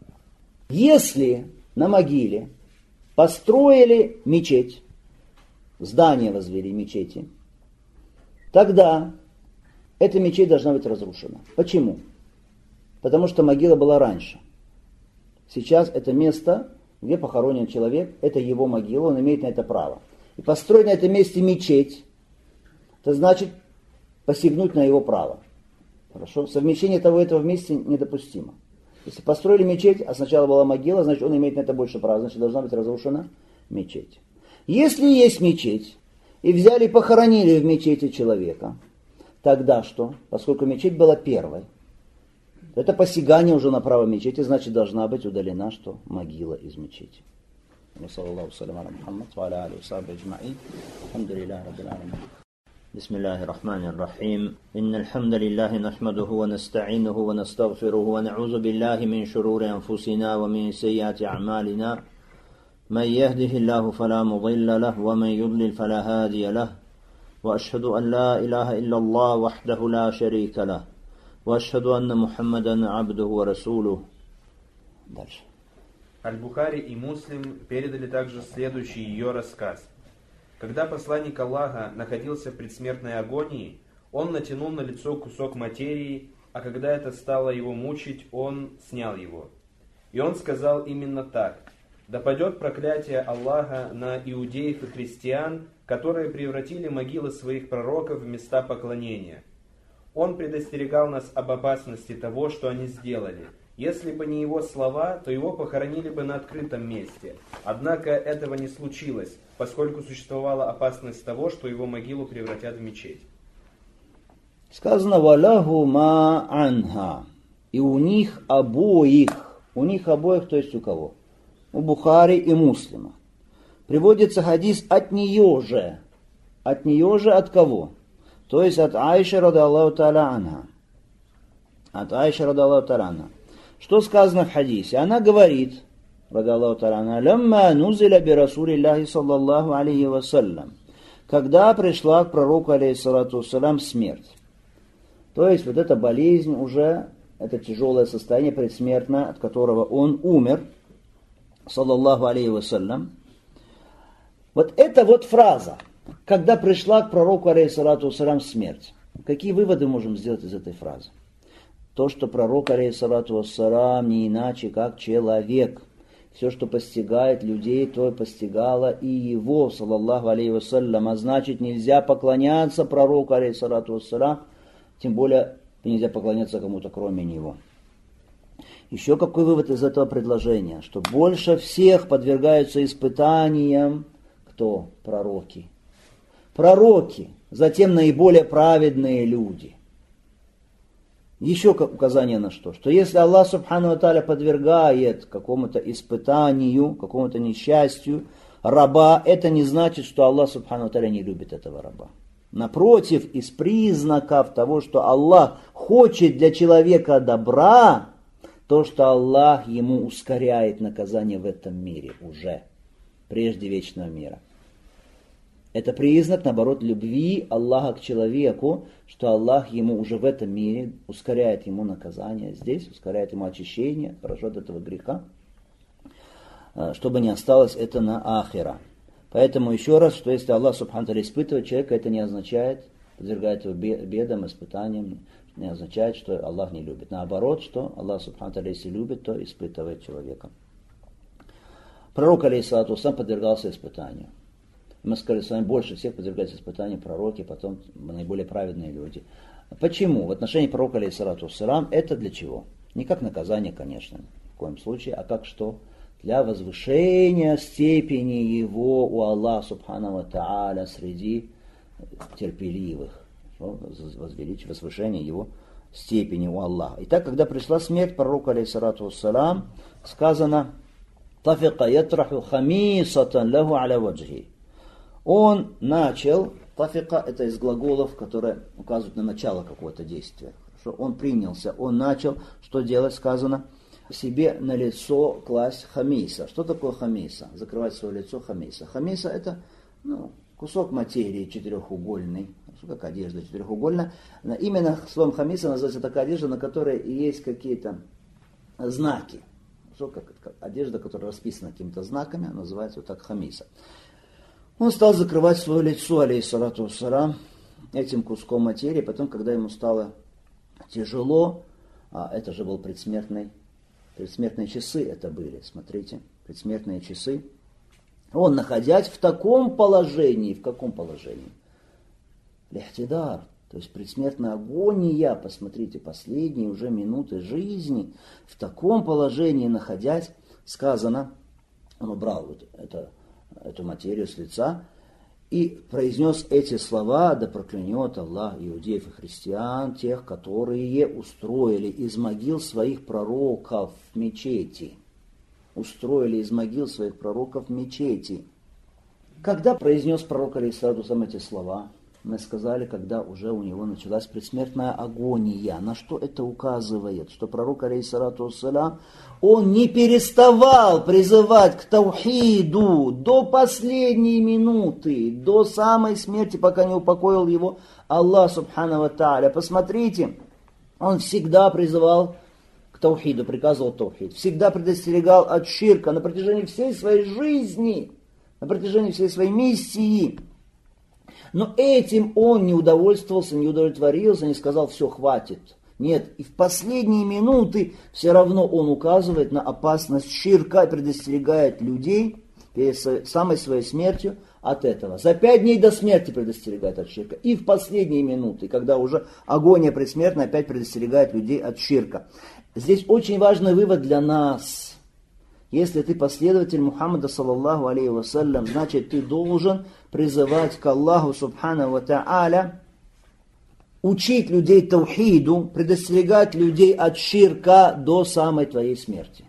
Если на могиле построили мечеть, здание возвели мечети, тогда эта мечеть должна быть разрушена. Почему? Потому что могила была раньше. Сейчас это место, где похоронен человек, это его могила, он имеет на это право. И построить на этом месте мечеть, это значит посягнуть на его право. Хорошо? Совмещение того и этого вместе недопустимо. Если построили мечеть, а сначала была могила, значит он имеет на это больше права, значит должна быть разрушена мечеть. Если есть мечеть, и взяли и похоронили в мечети человека, тогда что? Поскольку мечеть была первой, это посягание уже на право мечети, значит должна быть удалена что? Могила из мечети. بسم الله الرحمن الرحيم إن الحمد لله نحمده ونستعينه ونستغفره ونعوذ بالله من شرور أنفسنا ومن سيئات أعمالنا من يهده الله فلا مضل له ومن يضلل فلا هادي له وأشهد أن لا إله إلا الله وحده لا شريك له وأشهد أن محمدا عبده ورسوله. Дальше. Аль-Бухари и Муслим передали также следующий ее рассказ. Когда посланник Аллаха находился в предсмертной агонии, он натянул на лицо кусок материи, а когда это стало его мучить, он снял его. И он сказал именно так: «Да падет проклятие Аллаха на иудеев и христиан, которые превратили могилы своих пророков в места поклонения». Он предостерегал нас об опасности того, что они сделали. Если бы не его слова, то его похоронили бы на открытом месте. Однако этого не случилось, поскольку существовала опасность того, что его могилу превратят в мечеть. Сказано «Валяху ма анха». И у них обоих, то есть у кого? У Бухари и Муслима. Приводится хадис от нее же. От нее же от кого? То есть от Аиши радаллаху та'аля анха. От Аиши радаллаху та'аля анха. Что сказано в хадисе? Она говорит, радаллаху та'аля анха, «Лямма нузиля би Расулиллахи саллаллаху алейхи вассалям», когда пришла к пророку алейхиссалату вассалям смерть. То есть вот эта болезнь уже, это тяжелое состояние предсмертное, от которого он умер, саллаллаху алейхи вассалям. Вот эта вот фраза, когда пришла к пророку алейхиссалату вассалям смерть. Какие выводы можем сделать из этой фразы? То, что пророк алейхиссалату вассалям не иначе, как человек. Все, что постигает людей, то и постигало и его, саллаллаху алейхи вассалям. А значит, нельзя поклоняться пророку алейхиссалату вассалям, тем более нельзя поклоняться кому-то кроме него. Еще какой вывод из этого предложения? Что больше всех подвергаются испытаниям кто? Пророки. Пророки, затем наиболее праведные люди. Еще как указание на что? Что если Аллах субхану ва тааля подвергает какому-то испытанию, какому-то несчастью раба, это не значит, что Аллах субхану ва тааля не любит этого раба. Напротив, из признаков того, что Аллах хочет для человека добра, то, что Аллах ему ускоряет наказание в этом мире уже, прежде вечного мира. Это признак, наоборот, любви Аллаха к человеку, что Аллах ему уже в этом мире ускоряет ему наказание здесь, ускоряет ему очищение, хорошо от этого греха, чтобы не осталось это на ахира. Поэтому еще раз, что если Аллах Субхану ва Тааля испытывает человека, это не означает, подвергает его бедам, испытаниям, не означает, что Аллах не любит. Наоборот, что Аллах Субхану ва Тааля, если любит, то испытывает человека. Пророк, алейхиссалату вассалам, подвергался испытанию. Мы сказали с вами, больше всех подвергаются испытанию пророки, потом наиболее праведные люди. Почему? В отношении пророка, алейхиссалату вассалам, это для чего? Не как наказание, конечно, в коем случае, а как что? Для возвышения степени его у Аллаха Субхану ва Тааля среди терпеливых. Возвышение его степени у Аллаха. Итак, когда пришла смерть пророка, алейхиссалату вассалам, сказано «Тафика ятраху хамисатан лаху аля ваджхи». Он начал, тафика это из глаголов, которые указывают на начало какого-то действия. Он принялся, он начал, что делать, сказано, себе на лицо класть хамиса. Что такое хамиса? Закрывать свое лицо хамиса. Хамиса это кусок материи четырехугольный, как одежда четырехугольная. Именно словом хамиса называется такая одежда, на которой есть какие-то знаки. Как одежда, которая расписана какими-то знаками, называется вот так хамиса. Он стал закрывать свое лицо, алейхиссалату вассалам, этим куском материи. Потом, когда ему стало тяжело, это же был предсмертные часы это были, смотрите, предсмертные часы. Он, находясь в таком положении, в каком положении? Лихтидар, то есть предсмертная агония, посмотрите, последние уже минуты жизни, в таком положении находясь, сказано, он убрал эту материю с лица и произнес эти слова: да проклянет Аллах иудеев и христиан, тех, которые устроили из могил своих пророков мечети. Устроили из могил своих пророков мечети. Когда произнес пророк, алейхиссалату вассалам, эти слова? Мы сказали, когда уже у него началась предсмертная агония. На что это указывает? Что пророк, алейхиссалату вассалам, он не переставал призывать к таухиду до последней минуты, до самой смерти, пока не упокоил его Аллах Субхану ва Тааля. Посмотрите, он всегда призывал к таухиду, приказывал таухид, всегда предостерегал от ширка на протяжении всей своей жизни, на протяжении всей своей миссии. Но этим он не удовольствовался, не удовлетворился, не сказал: все, хватит. Нет, и в последние минуты все равно он указывает на опасность ширка, предостерегает людей перед самой своей смертью от этого. За 5 дней до смерти предостерегает от ширка. И в последние минуты, когда уже агония предсмертная, опять предостерегает людей от ширка. Здесь очень важный вывод для нас. Если ты последователь Мухаммада, саллаллаху алейхи вассалям, значит ты должен призывать к Аллаху Субхану ва Тааля, учить людей таухиду, предостерегать людей от ширка до самой твоей смерти.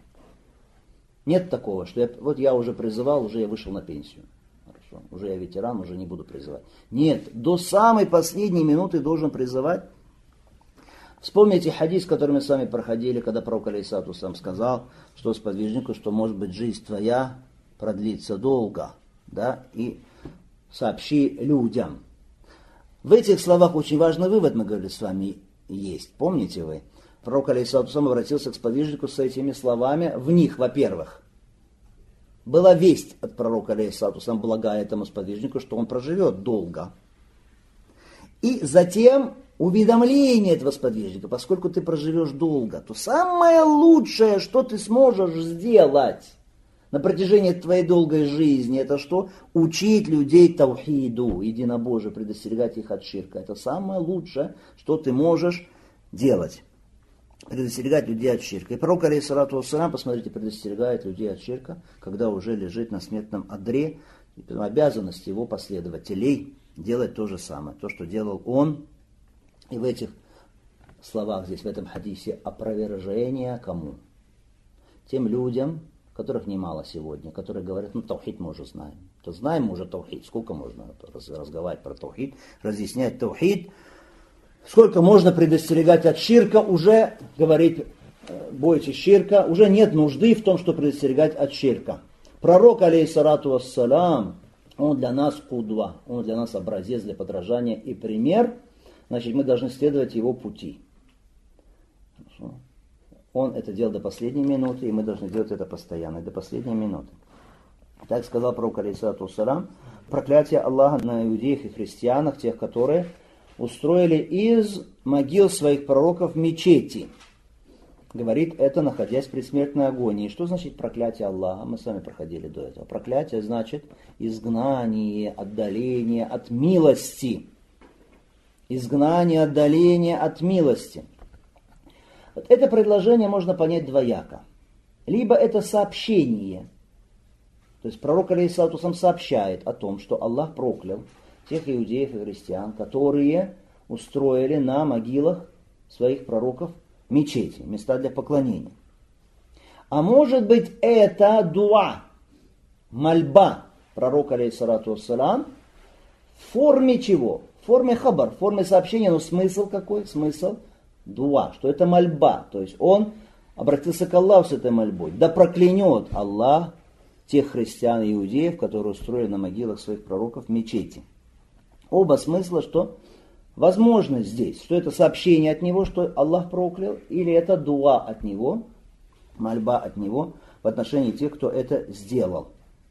Нет такого, что я уже призывал, уже я вышел на пенсию. Хорошо, уже я ветеран, уже не буду призывать. Нет, до самой последней минуты должен призывать. Вспомните хадис, который мы с вами проходили, когда пророк, алейхиссалату вассалам, сказал, что сподвижнику, что может быть жизнь твоя продлится долго, да, и сообщи людям. В этих словах очень важный вывод, мы говорили с вами, есть. Помните вы? Пророк, алейхиссалату вассалам, обратился к сподвижнику с этими словами. В них, во-первых, была весть от пророка, алейхиссалату вассалам, благая этому сподвижнику, что он проживет долго. И затем уведомление этого сподвижника: поскольку ты проживешь долго, то самое лучшее, что ты сможешь сделать на протяжении твоей долгой жизни, это что? Учить людей таухиду, единобожию, предостерегать их от ширка. Это самое лучшее, что ты можешь делать. Предостерегать людей от ширка. И пророк, алейхиссалату вассалам, посмотрите, предостерегает людей от ширка, когда уже лежит на смертном одре. И обязанность его последователей делать то же самое, то, что делал он. И в этих словах здесь, в этом хадисе, опровержение кому? Тем людям, которых немало сегодня, которые говорят: таухид мы уже знаем. То знаем мы уже таухид. Сколько можно разговаривать про таухид, разъяснять таухид? Сколько можно предостерегать от ширка? Уже говорить: бойтесь ширка. Уже нет нужды в том, что предостерегать от ширка. Пророк, алейхиссалату вассалам, Он для нас кудва, он для нас образец для подражания и пример, значит, мы должны следовать его пути. Хорошо. Он это делал до последней минуты, и мы должны делать это постоянно, до последней минуты. Так сказал пророк, алейхиссалату вассалям, проклятие Аллаха на иудеях и христианах, тех, которые устроили из могил своих пророков мечети. Говорит это, находясь в предсмертной агонии. Что значит проклятие Аллаха? Мы с вами проходили до этого. Проклятие значит изгнание, отдаление от милости. Изгнание, отдаление от милости. Вот это предложение можно понять двояко. Либо это сообщение. То есть пророк алейхиссалату вассалям сообщает о том, что Аллах проклял тех иудеев и христиан, которые устроили на могилах своих пророков мечети, места для поклонения. А может быть это дуа, мольба пророка алейхиссалату вассалям в форме чего? В форме хабар, в форме сообщения, но смысл какой? Смысл дуа, что это мольба. То есть он обратился к Аллаху с этой мольбой. Да проклянет Аллах тех христиан и иудеев, которые устроили на могилах своих пророков мечети. Оба смысла, что возможно здесь, что это сообщение от него, что Аллах проклял, или это дуа от него, мольба от него в отношении тех, кто это сделал.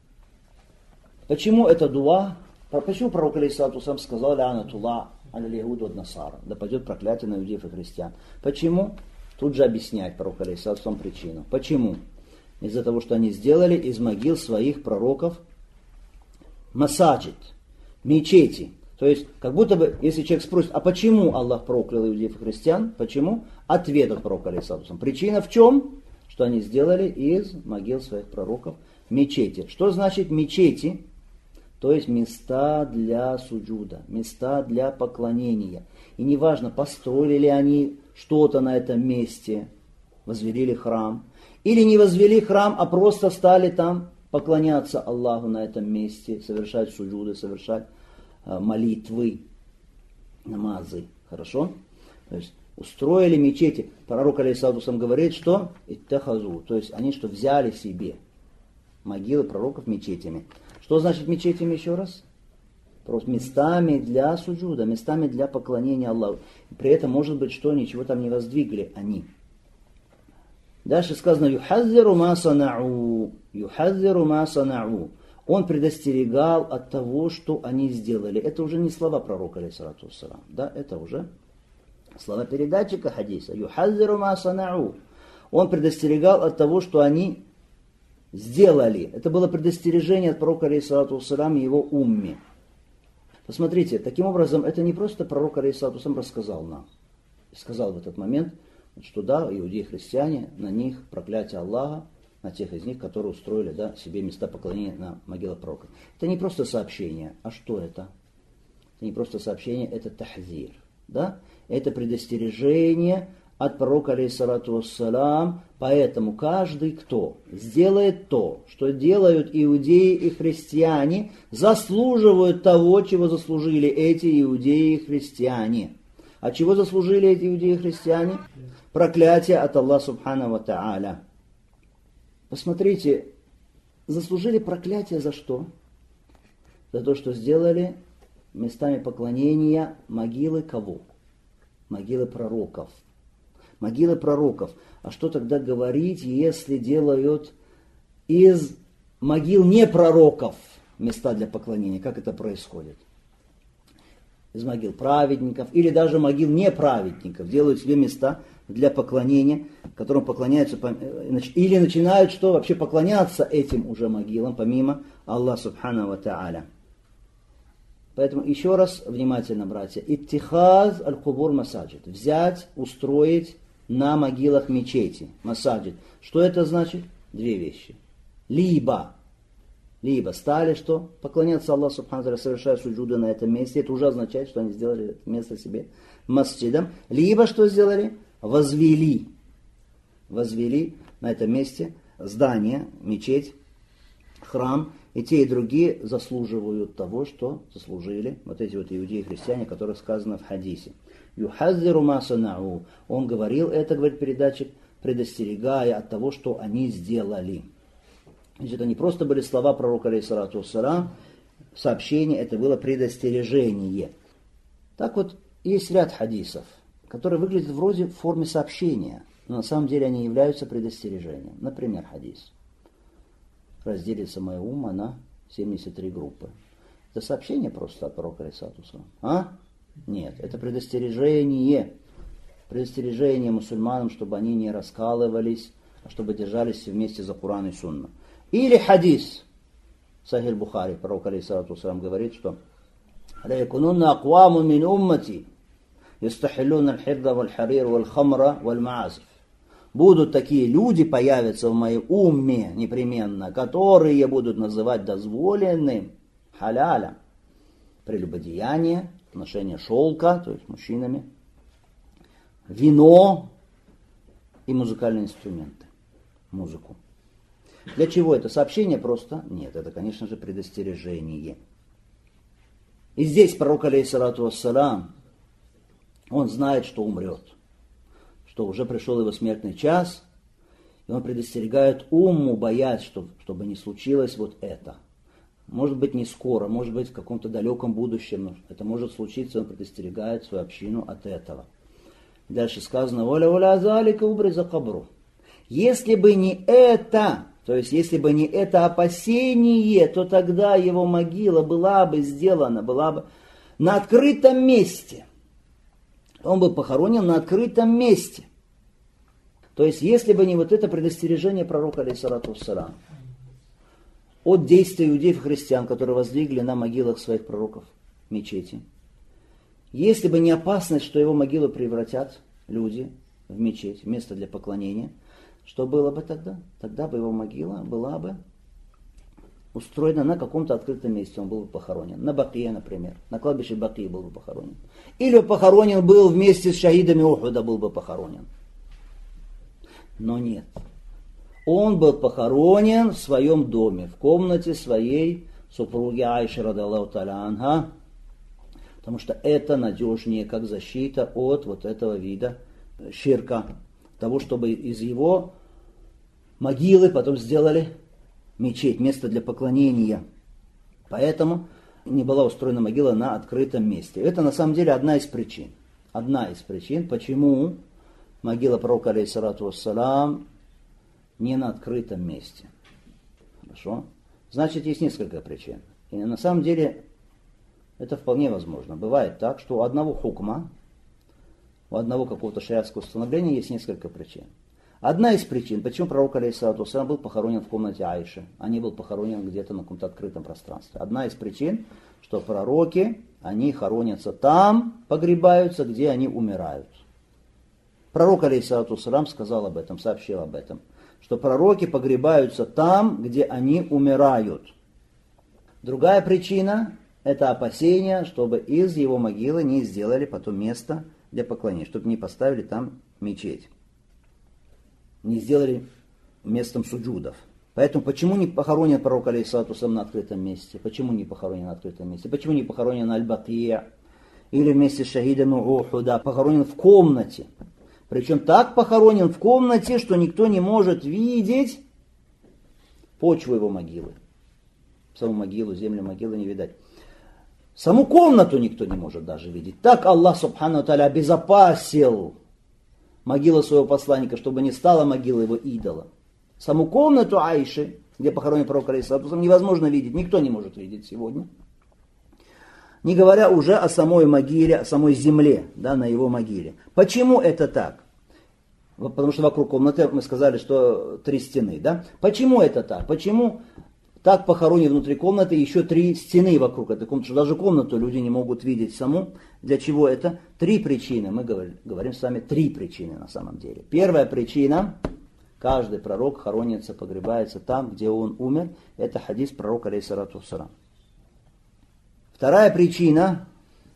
Почему это дуа? Почему пророк алейхиссалату вассалям сказал «Ла'анатуллах аля яхуд ва насара», да пойдет проклятие на иудеев и христиан? Почему? Тут же объясняет пророк алейхиссалату вассалям причину. Почему? Из-за того, что они сделали из могил своих пророков масаджид, мечети. То есть, как будто бы, если человек спросит, а почему Аллах проклял иудеев и христиан? Почему? Ответ от пророка алейхиссалату вассалям. Причина в чем? Что они сделали из могил своих пророков мечети. Что значит мечети? То есть места для суджуда, места для поклонения. И неважно, построили ли они что-то на этом месте, возвели храм, или не возвели храм, а просто стали там поклоняться Аллаху на этом месте, совершать суджуды, совершать молитвы, намазы. Хорошо? То есть устроили мечети. Пророк алейхиссалату вассалям говорит, что иттахазу, то есть они что взяли себе могилы пророков мечетями. Что значит мечетями еще раз? Просто местами для суджуда, местами для поклонения Аллаху. При этом может быть, что ничего там не воздвигли они. Дальше сказано «Юхаззиру ма санау». «Юхаззиру ма санау». Он предостерегал от того, что они сделали. Это уже не слова пророка, алейхиссалату вассалям. Да, это уже слова передатчика хадиса. «Юхаззиру ма санау». Он предостерегал от того, что они сделали. Это было предостережение от пророка, алейхиссалату вассалям, и его умме. Посмотрите, таким образом, это не просто пророк, алейхиссалату вассалям, рассказал нам. Сказал в этот момент, что да, иудеи и христиане, на них проклятие Аллаха, на тех из них, которые устроили себе места поклонения на могилах пророков. Это не просто сообщение. А что это? Это не просто сообщение, это тахзир. Да? Это предостережение от пророка, алейхиссалату вассалям. Поэтому каждый, кто сделает то, что делают иудеи и христиане, заслуживают того, чего заслужили эти иудеи и христиане. А чего заслужили эти иудеи и христиане? Проклятие от Аллаха субхану ва тааля. Посмотрите, заслужили проклятие за что? За то, что сделали местами поклонения могилы кого? Могилы пророков. Могилы пророков. А что тогда говорить, если делают из могил непророков места для поклонения? Как это происходит? Из могил праведников или даже могил неправедников делают себе места для поклонения, которым поклоняются, или начинают что вообще поклоняться этим уже могилам, помимо Аллаха субхану ва тааля. Поэтому еще раз внимательно, братья, иттихаз аль-кубур масаджид, взять, устроить на могилах мечети, масаджид. Что это значит? Две вещи. Либо стали что? Поклоняться Аллаху субхану ва тааля, совершая суджуды на этом месте. Это уже означает, что они сделали это место себе масджидом. Либо что сделали? Возвели на этом месте здание, мечеть, храм. И те, и другие заслуживают того, что заслужили вот эти вот иудеи и христиане, о которых сказано в хадисе. «Юхаззиру ма санау». Он говорил это, говорит передатчик, предостерегая от того, что они сделали. Значит, это не просто были слова пророка, алейхиссалату вассалям, сообщение, это было предостережение. Так вот, есть ряд хадисов, которые выглядят вроде в форме сообщения, но на самом деле они являются предостережением. Например, хадис. Разделится моя умма на 73 группы. Это сообщение просто от пророка алейхиссалату вассалам. Нет, это предостережение. Предостережение мусульманам, чтобы они не раскалывались, а чтобы держались вместе за Куран и Сунну. Или хадис. Сахих Бухари, пророк алейхиссалату вассалам говорит, что «Ла якунунна акваму мин уммати, ястахиллуна аль-хирда валь-харир валь-хамра валь-маазиф». Будут такие люди, появятся в моей умме непременно, которые будут называть дозволенным халялем прелюбодеяние, ношение шелка, то есть мужчинами, вино и музыкальные инструменты, музыку. Для чего это сообщение просто? Нет, это, конечно же, предостережение. И здесь пророк, алейхиссалату вассалам, он знает, что умрет, что уже пришел его смертный час, и он предостерегает умму, боясь, чтобы не случилось вот это. Может быть, не скоро, может быть, в каком-то далеком будущем, но это может случиться, он предостерегает свою общину от этого. Дальше сказано, «Воля азалика убриза кабру». Если бы не это, то есть если бы не это опасение, то тогда его могила была бы сделана, была бы на открытом месте. Он был похоронен на открытом месте. То есть если бы не вот это предостережение пророка, алейхиссалату вассалам, от действия иудеев и христиан, которые воздвигли на могилах своих пророков мечети, если бы не опасность, что его могилу превратят люди в мечеть, место для поклонения, что было бы тогда? Тогда бы его могила была бы устроена на каком-то открытом месте, он был бы похоронен. На Бакие, например. На кладбище Бакии был бы похоронен. Или похоронен был вместе с шахидами Ухуда, был бы похоронен. Но нет. Он был похоронен в своем доме, в комнате своей супруги Айши, радиаллаху та'аля анха, потому что это надежнее, как защита от вот этого вида ширка, того, чтобы из его могилы потом сделали мечеть, место для поклонения. Поэтому не была устроена могила на открытом месте. Это на самом деле одна из причин. Одна из причин, почему могила пророка, алейхиссалату вассалам, не на открытом месте. Хорошо? Значит, есть несколько причин. И на самом деле это вполне возможно. Бывает так, что у одного хукма, у одного какого-то шариатского установления есть несколько причин. Одна из причин, почему пророк, алейхиссалату вассалам, был похоронен в комнате Аиши, а не был похоронен где-то на каком-то открытом пространстве. Одна из причин, что пророки, они хоронятся там, погребаются, где они умирают. Пророк, алейхиссалату вассалам, сказал об этом, сообщил об этом, что пророки погребаются там, где они умирают. Другая причина – это опасение, чтобы из его могилы не сделали потом место для поклонения, чтобы не поставили там мечеть, не сделали местом суджудов. Поэтому почему не похоронен пророк, алейхиссалату вассалам, на открытом месте? Почему не похоронен на открытом месте? Почему не похоронен на Аль-Бакия или вместе с шахидами Ухуда? Похоронен в комнате. Причем так похоронен в комнате, что никто не может видеть почву его могилы. Саму могилу, землю могилы не видать. Саму комнату никто не может даже видеть. Так Аллах субхану ва тааля обезопасил могилу своего посланника, чтобы не стала могила его идола. Саму комнату Аиши, где похоронен пророк, алейхиссалату вассалам, невозможно видеть. Никто не может видеть сегодня. Не говоря уже о самой могиле, о самой земле, да, на его могиле. Почему это так? Потому что вокруг комнаты, мы сказали, что 3 стены. Да? Почему это так? Почему так похоронены внутри комнаты еще 3 стены вокруг этой комнаты? Что даже комнату люди не могут видеть саму. Для чего это? 3 причины. Мы говорим с вами 3 причины на самом деле. Первая причина. Каждый пророк хоронится, погребается там, где он умер. Это хадис пророка, алейхиссалату вассалам. Вторая причина,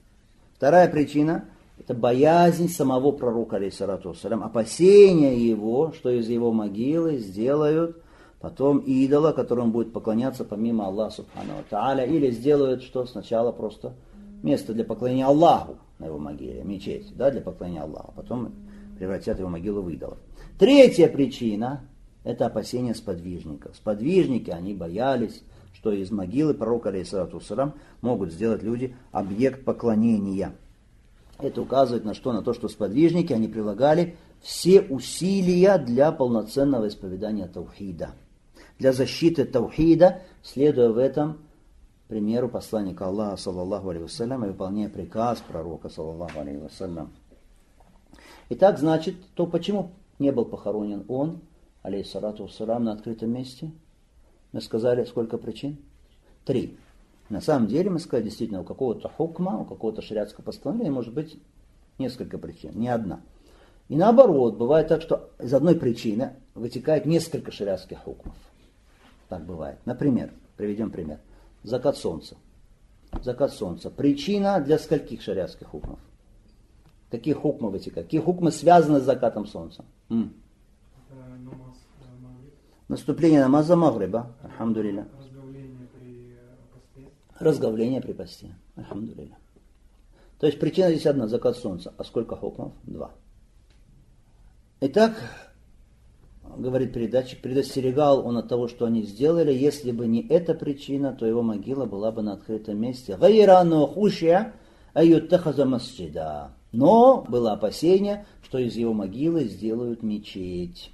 это боязнь самого пророка, алейхиссалату вассалям, опасение его, что из его могилы сделают потом идола, которому будет поклоняться помимо Аллаха субхану ва тааля, или сделают что сначала просто место для поклонения Аллаху на его могиле, мечеть, да, для поклонения Аллаху, потом превратят его могилу в идола. Третья причина – это опасение сподвижников. Сподвижники, они боялись, что из могилы пророка, алейхиссалату вассалям, могут сделать люди объект поклонения. Это указывает на что? На то, что сподвижники, они прилагали все усилия для полноценного исповедания таухида. Для защиты таухида, следуя в этом примеру посланника Аллаха, саллаллаху алейхи вассалям, и выполняя приказ пророка, саллаллаху алейхи вассалям. Итак, значит, то почему не был похоронен он, алейхиссалату вассалям, на открытом месте? Мы сказали, сколько причин? 3. На самом деле, мы сказали, действительно, у какого-то хукма, у какого-то шариатского постановления может быть несколько причин, не одна. И наоборот, бывает так, что из одной причины вытекает несколько шариатских хукмов. Так бывает. Например, приведем пример. Закат солнца. Закат солнца. Причина для скольких шариатских хукмов? Какие хукмы вытекают? Какие хукмы связаны с закатом солнца? Наступление намаза магриба. Альхамдулилля. Разговление при посте. Альхамдулилля. То есть причина здесь одна, закат солнца. А сколько хукмов? 2. Итак, говорит передатчик, предостерегал он от того, что они сделали. Если бы не эта причина, то его могила была бы на открытом месте. Но было опасение, что из его могилы сделают мечеть.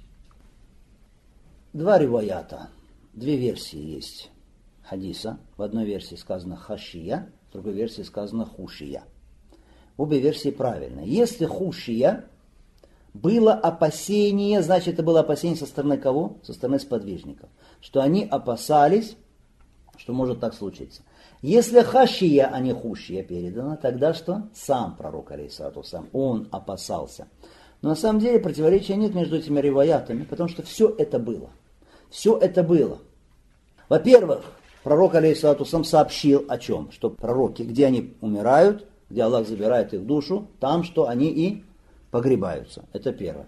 2 риваята, 2 версии есть хадиса. В одной версии сказано хашия, в другой версии сказано хушия. Обе версии правильные. Если хушия, было опасение, значит, это было опасение со стороны кого? Со стороны сподвижников. Что они опасались, что может так случиться. Если хашия, а не хушия передано, тогда что? Сам пророк, алейхиссалату вассалям, он опасался. Но на самом деле противоречия нет между этими риваятами, потому что все это было. Все это было. Во-первых, пророк, алейхиссалату вассалям, сообщил о чем? Что пророки, где они умирают, где Аллах забирает их душу, там что они и погребаются. Это первое.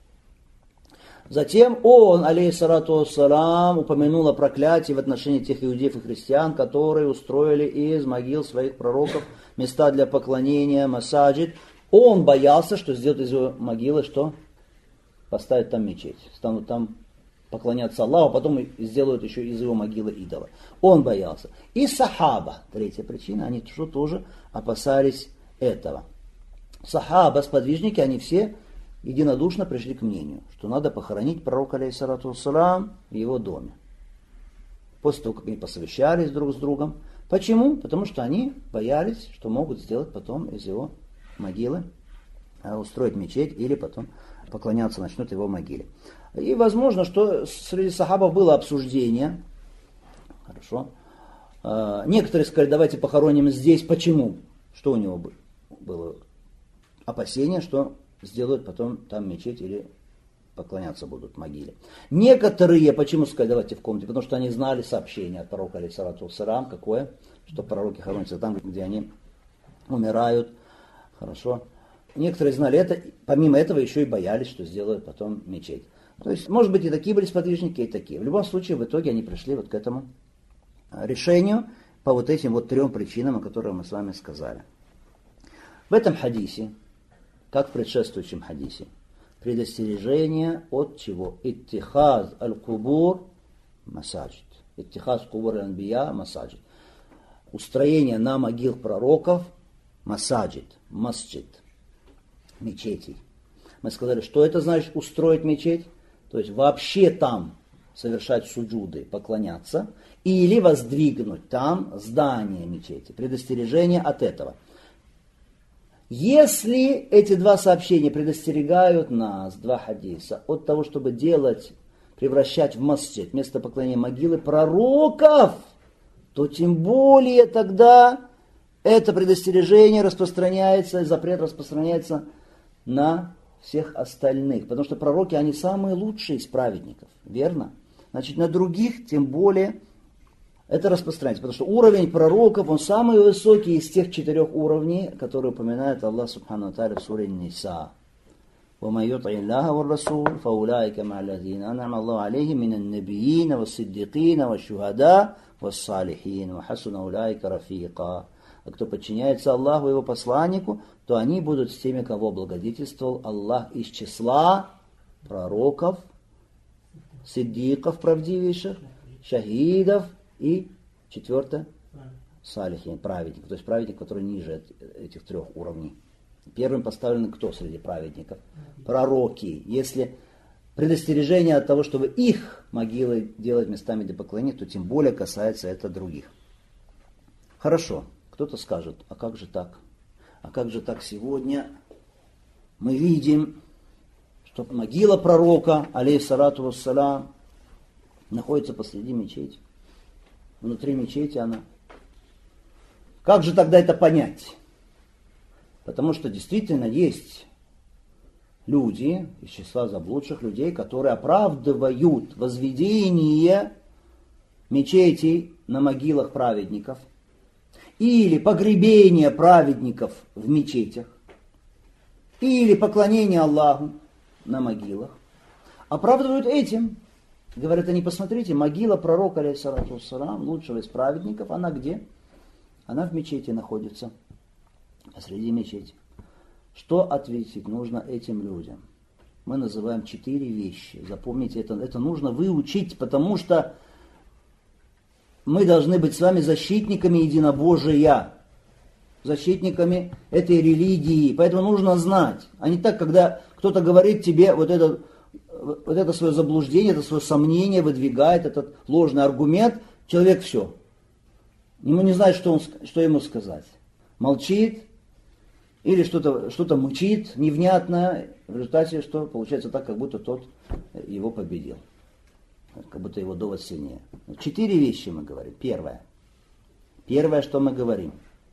Затем он, алейхиссалату вассалам, упомянул о проклятии в отношении тех иудеев и христиан, которые устроили из могил своих пророков места для поклонения, масаджид. Он боялся, что сделают из его могилы что? Поставят там мечеть. Станут там поклоняться Аллаху, а потом сделают еще из его могилы идола. Он боялся. И сахаба, 3-я причина, они тоже опасались этого. Сахаба, сподвижники, они все единодушно пришли к мнению, что надо похоронить пророка, алейхиссалату вассалам, в его доме. После того, как они посовещались друг с другом. Почему? Потому что они боялись, что могут сделать потом из его могилы, устроить мечеть или потом поклоняться начнут его могиле. И возможно, что среди сахабов было обсуждение. Хорошо. Некоторые сказали, давайте похороним здесь. Почему? Что у него было? Опасение, что сделают потом там мечеть или поклоняться будут могиле. Некоторые, почему сказали, давайте в комнате? Потому что они знали сообщение от пророка, алейхиссалату вассалам, какое? Что пророки хоронятся там, где они умирают. Хорошо. Некоторые знали это, помимо этого еще и боялись, что сделают потом мечеть. То есть, может быть, и такие были сподвижники, и такие. В любом случае, в итоге они пришли вот к этому решению по вот этим вот 3 причинам, о которых мы с вами сказали. В этом хадисе, как в предшествующем хадисе, предостережение от чего? Иттихаз аль-кубур масаджид. Иттихаз кубур аль-анбия масаджид. Устроение на могил пророков масаджид, масджид, мечетей. Мы сказали, что это значит устроить мечеть? То есть вообще там совершать суджуды, поклоняться, или воздвигнуть там здание мечети. Предостережение от этого. Если эти 2 сообщения предостерегают нас, 2 хадиса, от того, чтобы делать, превращать в масджид, место поклонения могилы пророков, то тем более тогда это предостережение распространяется, запрет распространяется на всех остальных. Потому что пророки, они самые лучшие из праведников. Верно? Значит, на других тем более это распространяется. Потому что уровень пророков, он самый высокий из тех 4 уровней, которые упоминает Аллах Субхану ва Тааля в суре Ниса. وَمَنْ يُطِعِ اللَّهَ وَالرَّسُولَ فَأُولَٰئِكَ مَعَ الَّذِينَ أَنْعَمَ اللَّهُ عَلَيْهِم مِّنَ النَّبِيِّينَ وَالصِّدِّيقِينَ وَالشُّهَدَاءِ وَالصَّالِحِينَ وَحَسُنَ أُولَٰئِكَ رَفِيقًا. А кто подчиняется Аллаху и его посланнику, то они будут с теми, кого благодетельствовал Аллах из числа пророков, сиддиков правдивейших, шахидов и Четвертое? Салихин, праведник. То есть праведник, который ниже этих трех уровней. Первым поставлены кто среди праведников? Пророки. Если предостережение от того, чтобы их могилы делать местами для поклонения, то тем более касается это других. Хорошо. Кто-то скажет, а как же так? А как же так сегодня мы видим, что могила пророка, алейхиссалату вассалям, находится посреди мечети. Внутри мечети она. Как же тогда это понять? Потому что действительно есть люди, из числа заблудших людей, которые оправдывают возведение мечетей на могилах праведников или погребение праведников в мечетях, или поклонение Аллаху на могилах. Оправдывают этим. Говорят они, посмотрите, могила пророка, алейхиссалату вассалям, лучшего из праведников, она где? Она в мечети находится, посреди мечети. Что ответить нужно этим людям? Мы называем 4 вещи. Запомните, это нужно выучить, потому что мы должны быть с вами защитниками единобожия, защитниками этой религии. Поэтому нужно знать. А не так, когда кто-то говорит тебе вот это свое заблуждение, это свое сомнение выдвигает, этот ложный аргумент, человек все. Ему не знает, что ему сказать. Молчит или что-то мычит невнятно. В результате что? Получается так, как будто тот его победил. Как будто его довод сильнее. 4 вещи мы говорим. Первое, что мы говорим.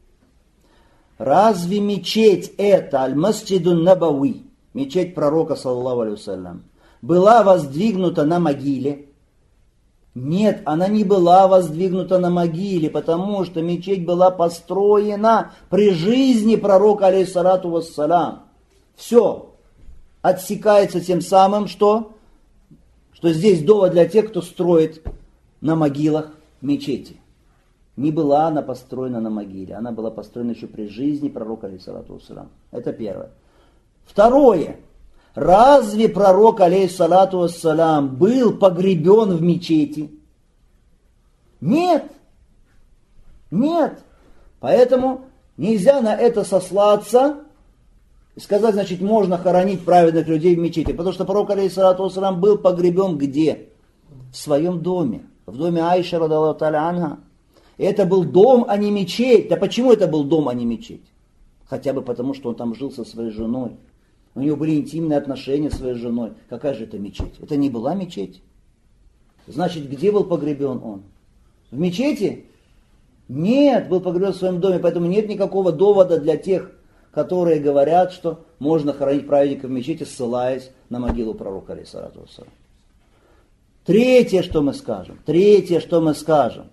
Разве мечеть это, аль-масджидун набави, мечеть пророка, саллаллаху алейхи вассалям, была воздвигнута на могиле? Нет, она не была воздвигнута на могиле, потому что мечеть была построена при жизни пророка, алейхиссалату вассалям. Все. Отсекается тем самым, что здесь довод для тех, кто строит на могилах мечети. Не была она построена на могиле, она была построена еще при жизни пророка, алейхиссалату вассалям. Это первое. Второе. Разве пророк, алейхиссалату вассалям, был погребен в мечети? Нет. Нет. Поэтому нельзя на это сослаться и сказать, значит, можно хоронить праведных людей в мечети. Потому что пророк, алейхиссалату вассалям, был погребен где? В своем доме. В доме Аиши, радаллаху та'аля анха. Это был дом, а не мечеть. Да почему это был дом, а не мечеть? Хотя бы потому, что он там жил со своей женой. У него были интимные отношения с своей женой. Какая же это мечеть? Это не была мечеть. Значит, где был погребен он? В мечети? Нет, был погребен в своем доме. Поэтому нет никакого довода для тех, которые говорят, что можно хоронить праведника в мечети, ссылаясь на могилу пророка, алейхиссалату вассалям. Третье, что мы скажем.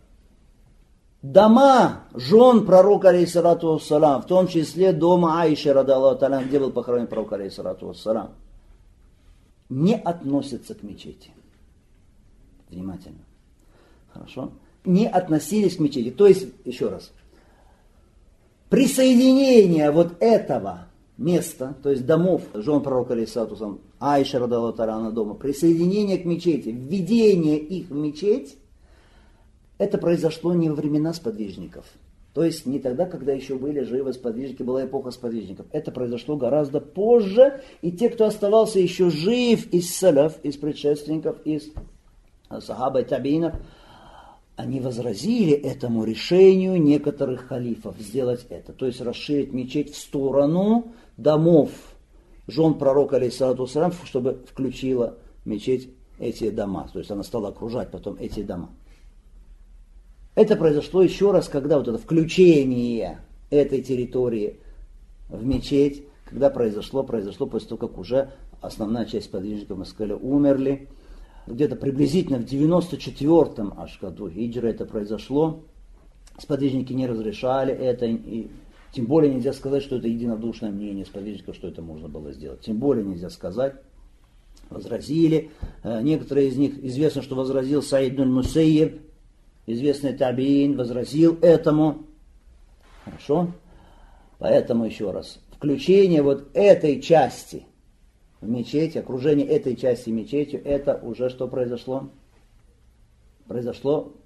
Дома жен пророка, алейхиссалату вассалям, в том числе дома Аиши, радаллаху та'аля, где был похоронен пророк, алейхиссалату вассалям, не относятся к мечети. Внимательно. Хорошо? Не относились к мечети. То есть, еще раз, присоединение вот этого места, то есть домов жен пророка, алейхиссалату вассалям, Аиши, радаллаху та'аля, дома, присоединение к мечети, введение их в мечеть, это произошло не во времена сподвижников. То есть не тогда, когда еще были живы сподвижники, была эпоха сподвижников. Это произошло гораздо позже. И те, кто оставался еще жив из салаф, из предшественников, из сахаба и табиинов, они возразили этому решению некоторых халифов сделать это. То есть расширить мечеть в сторону домов жен пророка, алейхиссалату вассалям, чтобы включила мечеть эти дома. То есть она стала окружать потом эти дома. Это произошло еще раз, когда вот это включение этой территории в мечеть, когда произошло после того, как уже основная часть сподвижников, мы сказали, умерли. Где-то приблизительно в 94-м аж году хиджры это произошло. Сподвижники не разрешали это, и тем более нельзя сказать, что это единодушное мнение сподвижников, что это можно было сделать. Тем более нельзя сказать. Возразили. Некоторые из них, известно, что возразил Саид ибн Мусайиб, известный табиин, возразил этому. Хорошо? Поэтому еще раз. Включение вот этой части в мечеть, окружение этой части мечетью, это уже что произошло? Произошло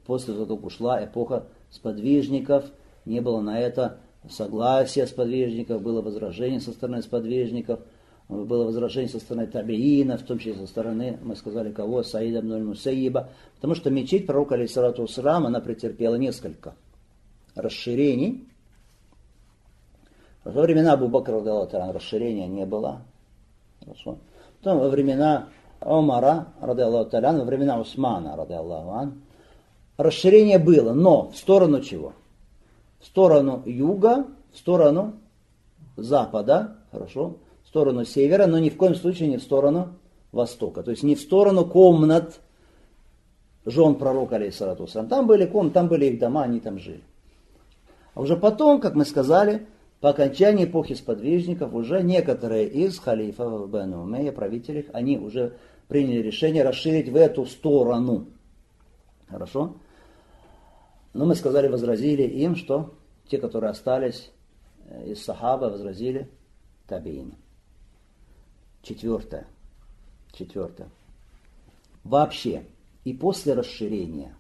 после того, как ушла эпоха сподвижников, не было на это согласия сподвижников, было возражение со стороны сподвижников, было возражение со стороны табиина, в том числе со стороны, мы сказали, кого? Саида ибн аль-Мусайиба. Потому что мечеть пророка, алейхиссалату вассалам, она претерпела несколько расширений. Во времена Абу Бакра расширения не было. Хорошо. Потом во времена Умара, во времена Усмана, расширение было, но в сторону чего? В сторону юга, в сторону запада, хорошо, в сторону севера, но ни в коем случае не в сторону востока. То есть не в сторону комнат жен пророка, алейхиссалату вассалам. Там были комнаты, там были их дома, они там жили. А уже потом, как мы сказали, по окончании эпохи сподвижников, уже некоторые из халифов Бену Умейя, правителей, они уже приняли решение расширить в эту сторону. Хорошо? Но мы сказали, возразили им, что те, которые остались из сахаба, возразили табиин. Четвертое. Вообще, и после расширения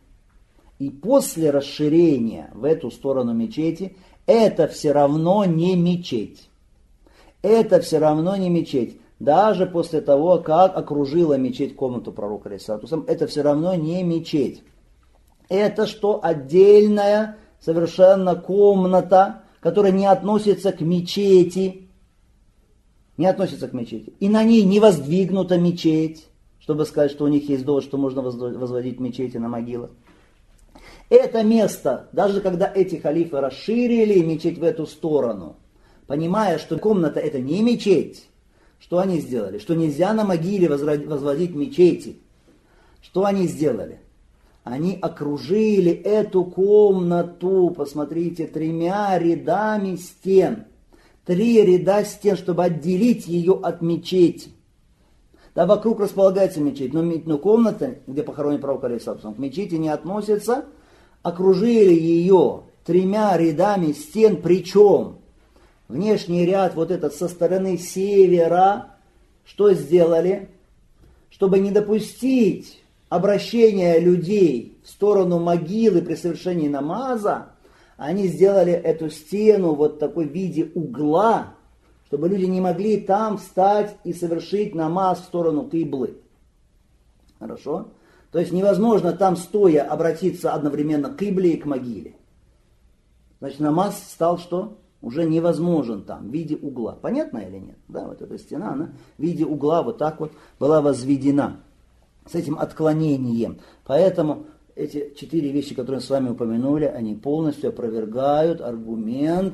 в эту сторону мечети, это все равно не мечеть. Это все равно не мечеть. Даже после того, как окружила мечеть комнату пророка, алейхиссалату, это все равно не мечеть. Это что? Отдельная совершенно комната, которая не относится к мечети. Не относится к мечети. И на ней не воздвигнута мечеть, чтобы сказать, что у них есть довод, что можно возводить мечети на могилах. Это место, даже когда эти халифы расширили мечеть в эту сторону, понимая, что комната это не мечеть, что они сделали? Что нельзя на могиле возводить мечети. Что они сделали? Они окружили эту комнату, посмотрите, 3 рядами стен. 3 ряда стен, чтобы отделить ее от мечети. Да, вокруг располагается мечеть, но комната, где похоронен пророк, алейхиссалам, к мечети не относится. Окружили ее 3 рядами стен, причем внешний ряд вот этот со стороны севера, что сделали? Чтобы не допустить обращения людей в сторону могилы при совершении намаза, они сделали эту стену вот в такой виде угла, чтобы люди не могли там встать и совершить намаз в сторону киблы. Хорошо? То есть невозможно там стоя обратиться одновременно к кибле и к могиле. Значит, намаз стал что? Уже невозможен там, в виде угла. Понятно или нет? Да, вот эта стена, она в виде угла вот так вот была возведена. С этим отклонением. Поэтому эти 4 вещи, которые мы с вами упомянули, они полностью опровергают аргумент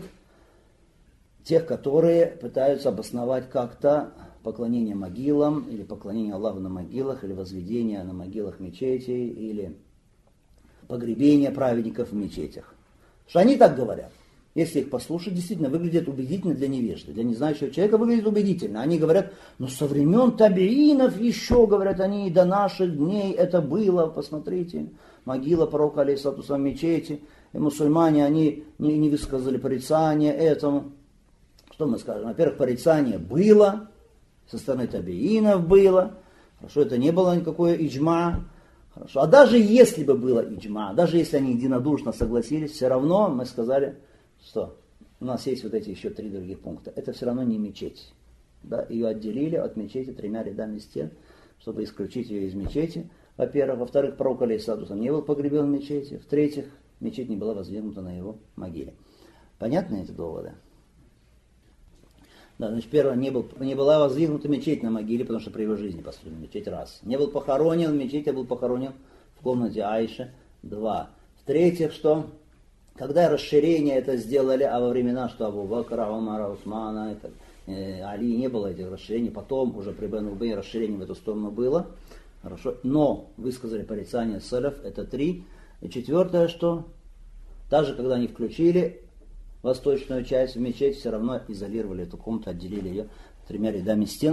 тех, которые пытаются обосновать как-то поклонение могилам, или поклонение Аллаху на могилах, или возведение на могилах мечетей, или погребение праведников в мечетях. Что они так говорят. Если их послушать, действительно выглядит убедительно для невежды. Для незнающего человека выглядит убедительно. Они говорят, но со времен табиинов еще, говорят они, до наших дней это было. Посмотрите, могила пророка, алейхиссалату вассалам, мечети. И мусульмане, они не высказали порицание этому. Что мы скажем? Во-первых, порицание было, со стороны табиинов было. Хорошо, это не было никакое иджма. Хорошо. А даже если бы было иджма, даже если они единодушно согласились, все равно мы сказали, что у нас есть вот эти еще 3 других пункта. Это все равно не мечеть. Да, ее отделили от мечети 3 рядами стен, чтобы исключить ее из мечети. Во-первых. Во-вторых, пророк, алейхиссалату вассалам, не был погребен в мечети. В-третьих, мечеть не была воздвигнута на его могиле. Понятны эти доводы? Да, значит, первое, не была воздвигнута мечеть на могиле, потому что при его жизни построена мечеть, раз. Не был похоронен в мечети, а был похоронен в комнате Аиши, 2. В-третьих, что? Когда расширение это сделали, а во времена, что Абу Бакра, Умара, Усмана, Али, не было этих расширений, потом уже при Бен Убей расширение в эту сторону было, хорошо, но высказали порицание салаф, это 3. И 4, что? Даже когда они включили восточную часть в мечеть, все равно изолировали эту комнату, отделили ее 3 рядами стен.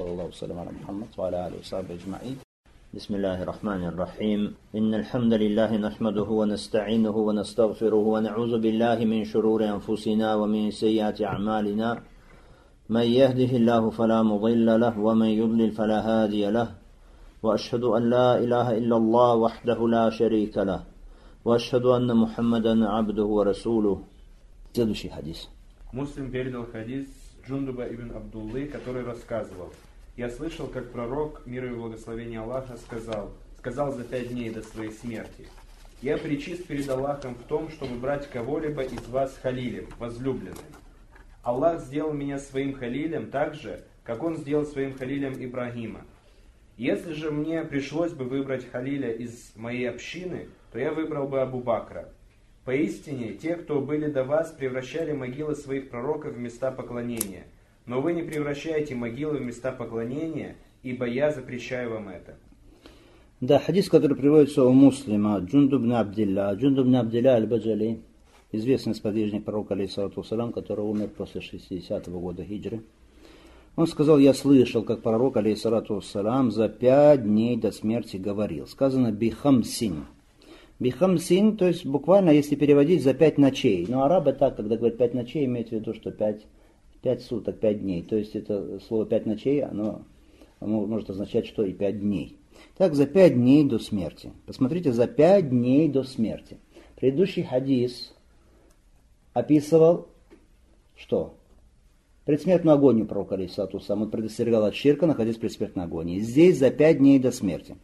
بسم الله الرحمن الرحيم إن الحمد لله نحمده ونستعينه ونستغفره ونعوذ بالله من شرور أنفسنا ومن سيئات أعمالنا من يهده الله فلا مضل له ومن يضلل فلا هادي له وأشهد أن لا إله إلا الله وحده لا شريك له وأشهد أن محمدا عبده ورسوله. Следующий хадис. Муслим передал хадис Джундуба ибн Абдуллы, который рассказывал: «Я слышал, как пророк, мир и благословение Аллаха, сказал за 5 дней до своей смерти: я причист перед Аллахом в том, чтобы брать кого-либо из вас халилем, возлюбленным. Аллах сделал меня своим халилем так же, как Он сделал своим халилем Ибрагима. Если же мне пришлось бы выбрать халиля из моей общины, то я выбрал бы Абу Бакра. Поистине, те, кто были до вас, превращали могилы своих пророков в места поклонения. Но вы не превращаете могилы в места поклонения, ибо я запрещаю вам это». Да, хадис, который приводится у Муслима, Джундуб ибн Абдилля аль-Баджали, известный сподвижник пророка, алейхиссалату вассалам, который умер после 60-го года хиджры. Он сказал: я слышал, как пророк, алейхиссалату вассалам, за 5 дней до смерти говорил. Сказано бихамсин. Бихамсин, то есть буквально, если переводить, за 5 ночей. Но арабы так, когда говорят 5 ночей, имеют в виду, что 5 суток, 5 дней. То есть это слово 5 ночей, оно может означать, что и 5 дней. Так, за 5 дней до смерти. Посмотрите, за 5 дней до смерти. Предыдущий хадис описывал, что? Предсмертную агонию пророка, алейхиссалату вассалам. Он предостерегал от ширка, находясь в предсмертной агонии. Здесь за 5 дней до смерти.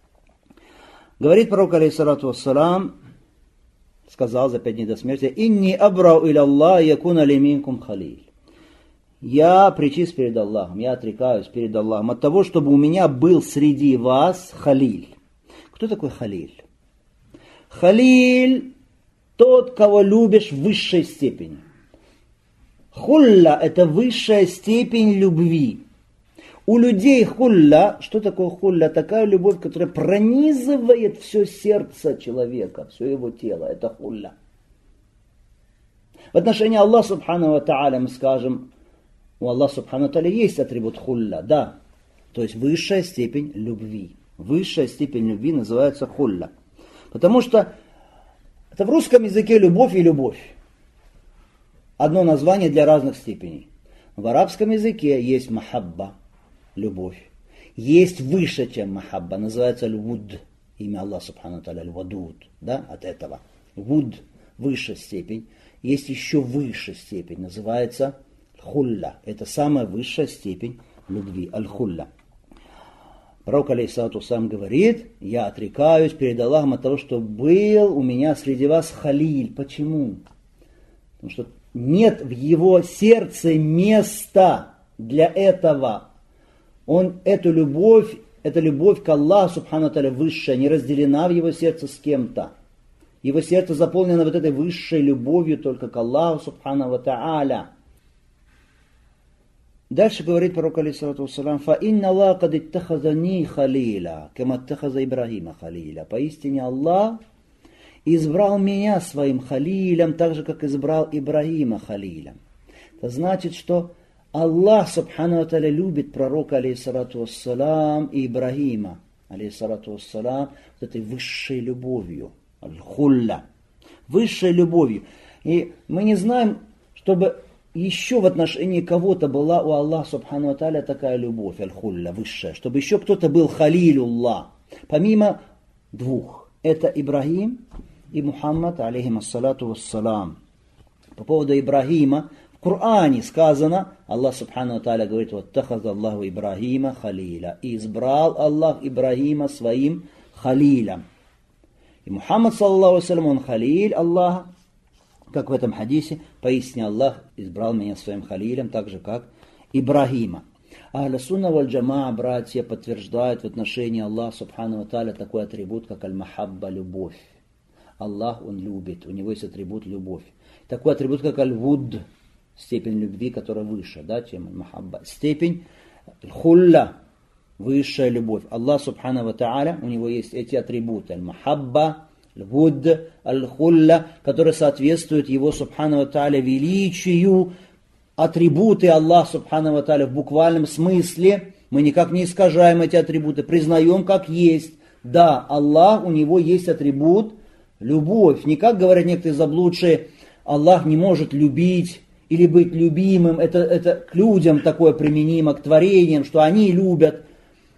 Говорит пророк, алейхиссалату вассалам, сказал за 5 дней до смерти: «Инни абрау иля Аллах якуна ли минкум халиль». Я причист перед Аллахом, я отрекаюсь перед Аллахом от того, чтобы у меня был среди вас халиль. Кто такой халиль? Халиль – тот, кого любишь в высшей степени. Хулля – это высшая степень любви. У людей хулля, что такое хулля? Такая любовь, которая пронизывает все сердце человека, все его тело. Это хулля. В отношении Аллаха субхану ва тааля мы скажем: у Аллаха субхану ва тааля есть атрибут хулля, да. То есть высшая степень любви. Высшая степень любви называется хулля. Потому что это в русском языке любовь и любовь. Одно название для разных степеней. В арабском языке есть махабба, любовь. Есть выше, чем махабба, называется аль-вуд. Имя Аллаха субхану ва тааля аль-вадуд, да, от этого. Вуд, высшая степень. Есть еще высшая степень, называется хулля. Это самая высшая степень любви, аль-хулля. Пророк, алейхиссалату вассалам, говорит: я отрекаюсь перед Аллахом от того, что был у меня среди вас халиль. Почему? Потому что нет в его сердце места для этого. Эта любовь к Аллаху субхану ва тааля высшая, не разделена в его сердце с кем-то. Его сердце заполнено вот этой высшей любовью только к Аллаху субхану ва тааля. Дальше говорит пророк, алейхиссалату вассалам: «Фа инна Аллах кад иттахазани халиля, кама иттахаза Ибрагима халиля». Поистине Аллах избрал меня своим халилем, так же, как избрал Ибрагима халилем. Это значит, что Аллах субхану ва тааля любит пророка, алейхиссалату вассалам, и Ибрагима, алейхиссалату вассалам, вот этой высшей любовью, аль-хулля, высшей любовью. И мы не знаем, чтобы еще в отношении кого-то была у Аллаха субхану ва тааля такая любовь, аль-хулля, высшая, чтобы еще кто-то был халилюллах, помимо 2. Это Ибрагим и Мухаммад, алейхиссалату вассалам. По поводу Ибрагима, в Коране сказано, Аллах субхану ва тааля говорит: «Ваттахаза Аллаху Ибрагима халиля». И избрал Аллах Ибрагима своим халилем. И Мухаммад, саллаллаху алейхи ва саллям, он халиль Аллаха, как в этом хадисе: «Поистине Аллах избрал меня своим халилем, так же, как Ибрагима». Ахля сунна валь джамаа, братья, подтверждают в отношении Аллаха субхану ва тааля такой атрибут, как аль-махабба, любовь. Аллах, Он любит, у Него есть атрибут любовь. Такой атрибут, как аль-вуд, степень любви, которая выше, да, чем аль-махабба. Степень хулля, высшая любовь. Аллах субхану ва тааля, у Него есть эти атрибуты: аль-махабба, аль-вуд, аль-хулля, которые соответствуют Его субхану ва тааля величию. Атрибуты Аллаха субхану ва тааля в буквальном смысле, мы никак не искажаем эти атрибуты, признаем как есть. Да, Аллах, у Него есть атрибут любовь. Не как говорят некоторые заблудшие: Аллах не может любить или быть любимым. Это к людям такое применимо, к творениям, что они любят.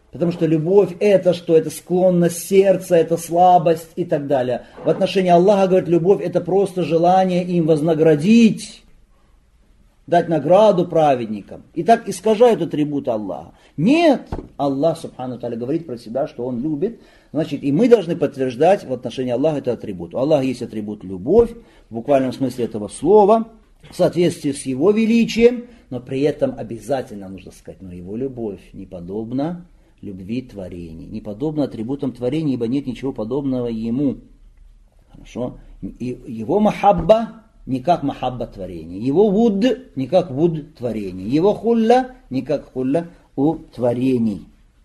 Потому что любовь это что? Это склонность сердца, это слабость и так далее. В отношении Аллаха, говорит, любовь это просто желание им вознаградить, дать награду праведникам. И так искажают атрибуты Аллаха. Нет, Аллах, субхану тааля, говорит про себя, что Он любит. Значит, и мы должны подтверждать в отношении Аллаха этот атрибут. У Аллаха есть атрибут любовь, в буквальном смысле этого слова, в соответствии с Его величием, но при этом обязательно нужно сказать, но Его любовь не подобна любви творений, не подобна атрибутам творений, ибо нет ничего подобного Ему. Хорошо? И Его махабба не как махабба творений, Его вуд не как вуд творений, Его хулля не как хулля у творений.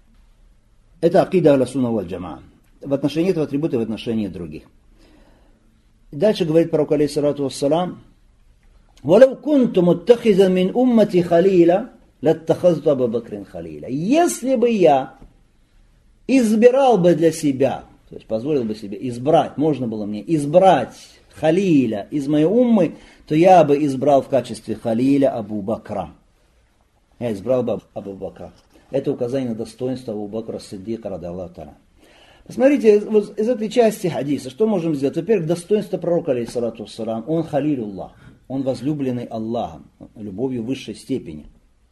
Это акида ахля сунна валь джамаа. В отношении этого атрибута и в отношении других. Дальше говорит пророк алейхиссалату вассалам: «Валау кунту муттахизан мин уммати халила, латтахазту Абу Бакрин халила». Если бы я избирал бы для себя, то есть позволил бы себе избрать, можно было мне избрать халиля из моей уммы, то я бы избрал в качестве халиля Абу Бакра. Я избрал бы Абу Бакра. Это указание на достоинство Абу Бакра Сиддика ради Аллаху та'аля. Посмотрите, вот из этой части хадиса, что можем сделать? Во-первых, достоинство пророка, алейхиссалату вассалам, он халилюллах, он возлюбленный Аллахом, любовью высшей степени.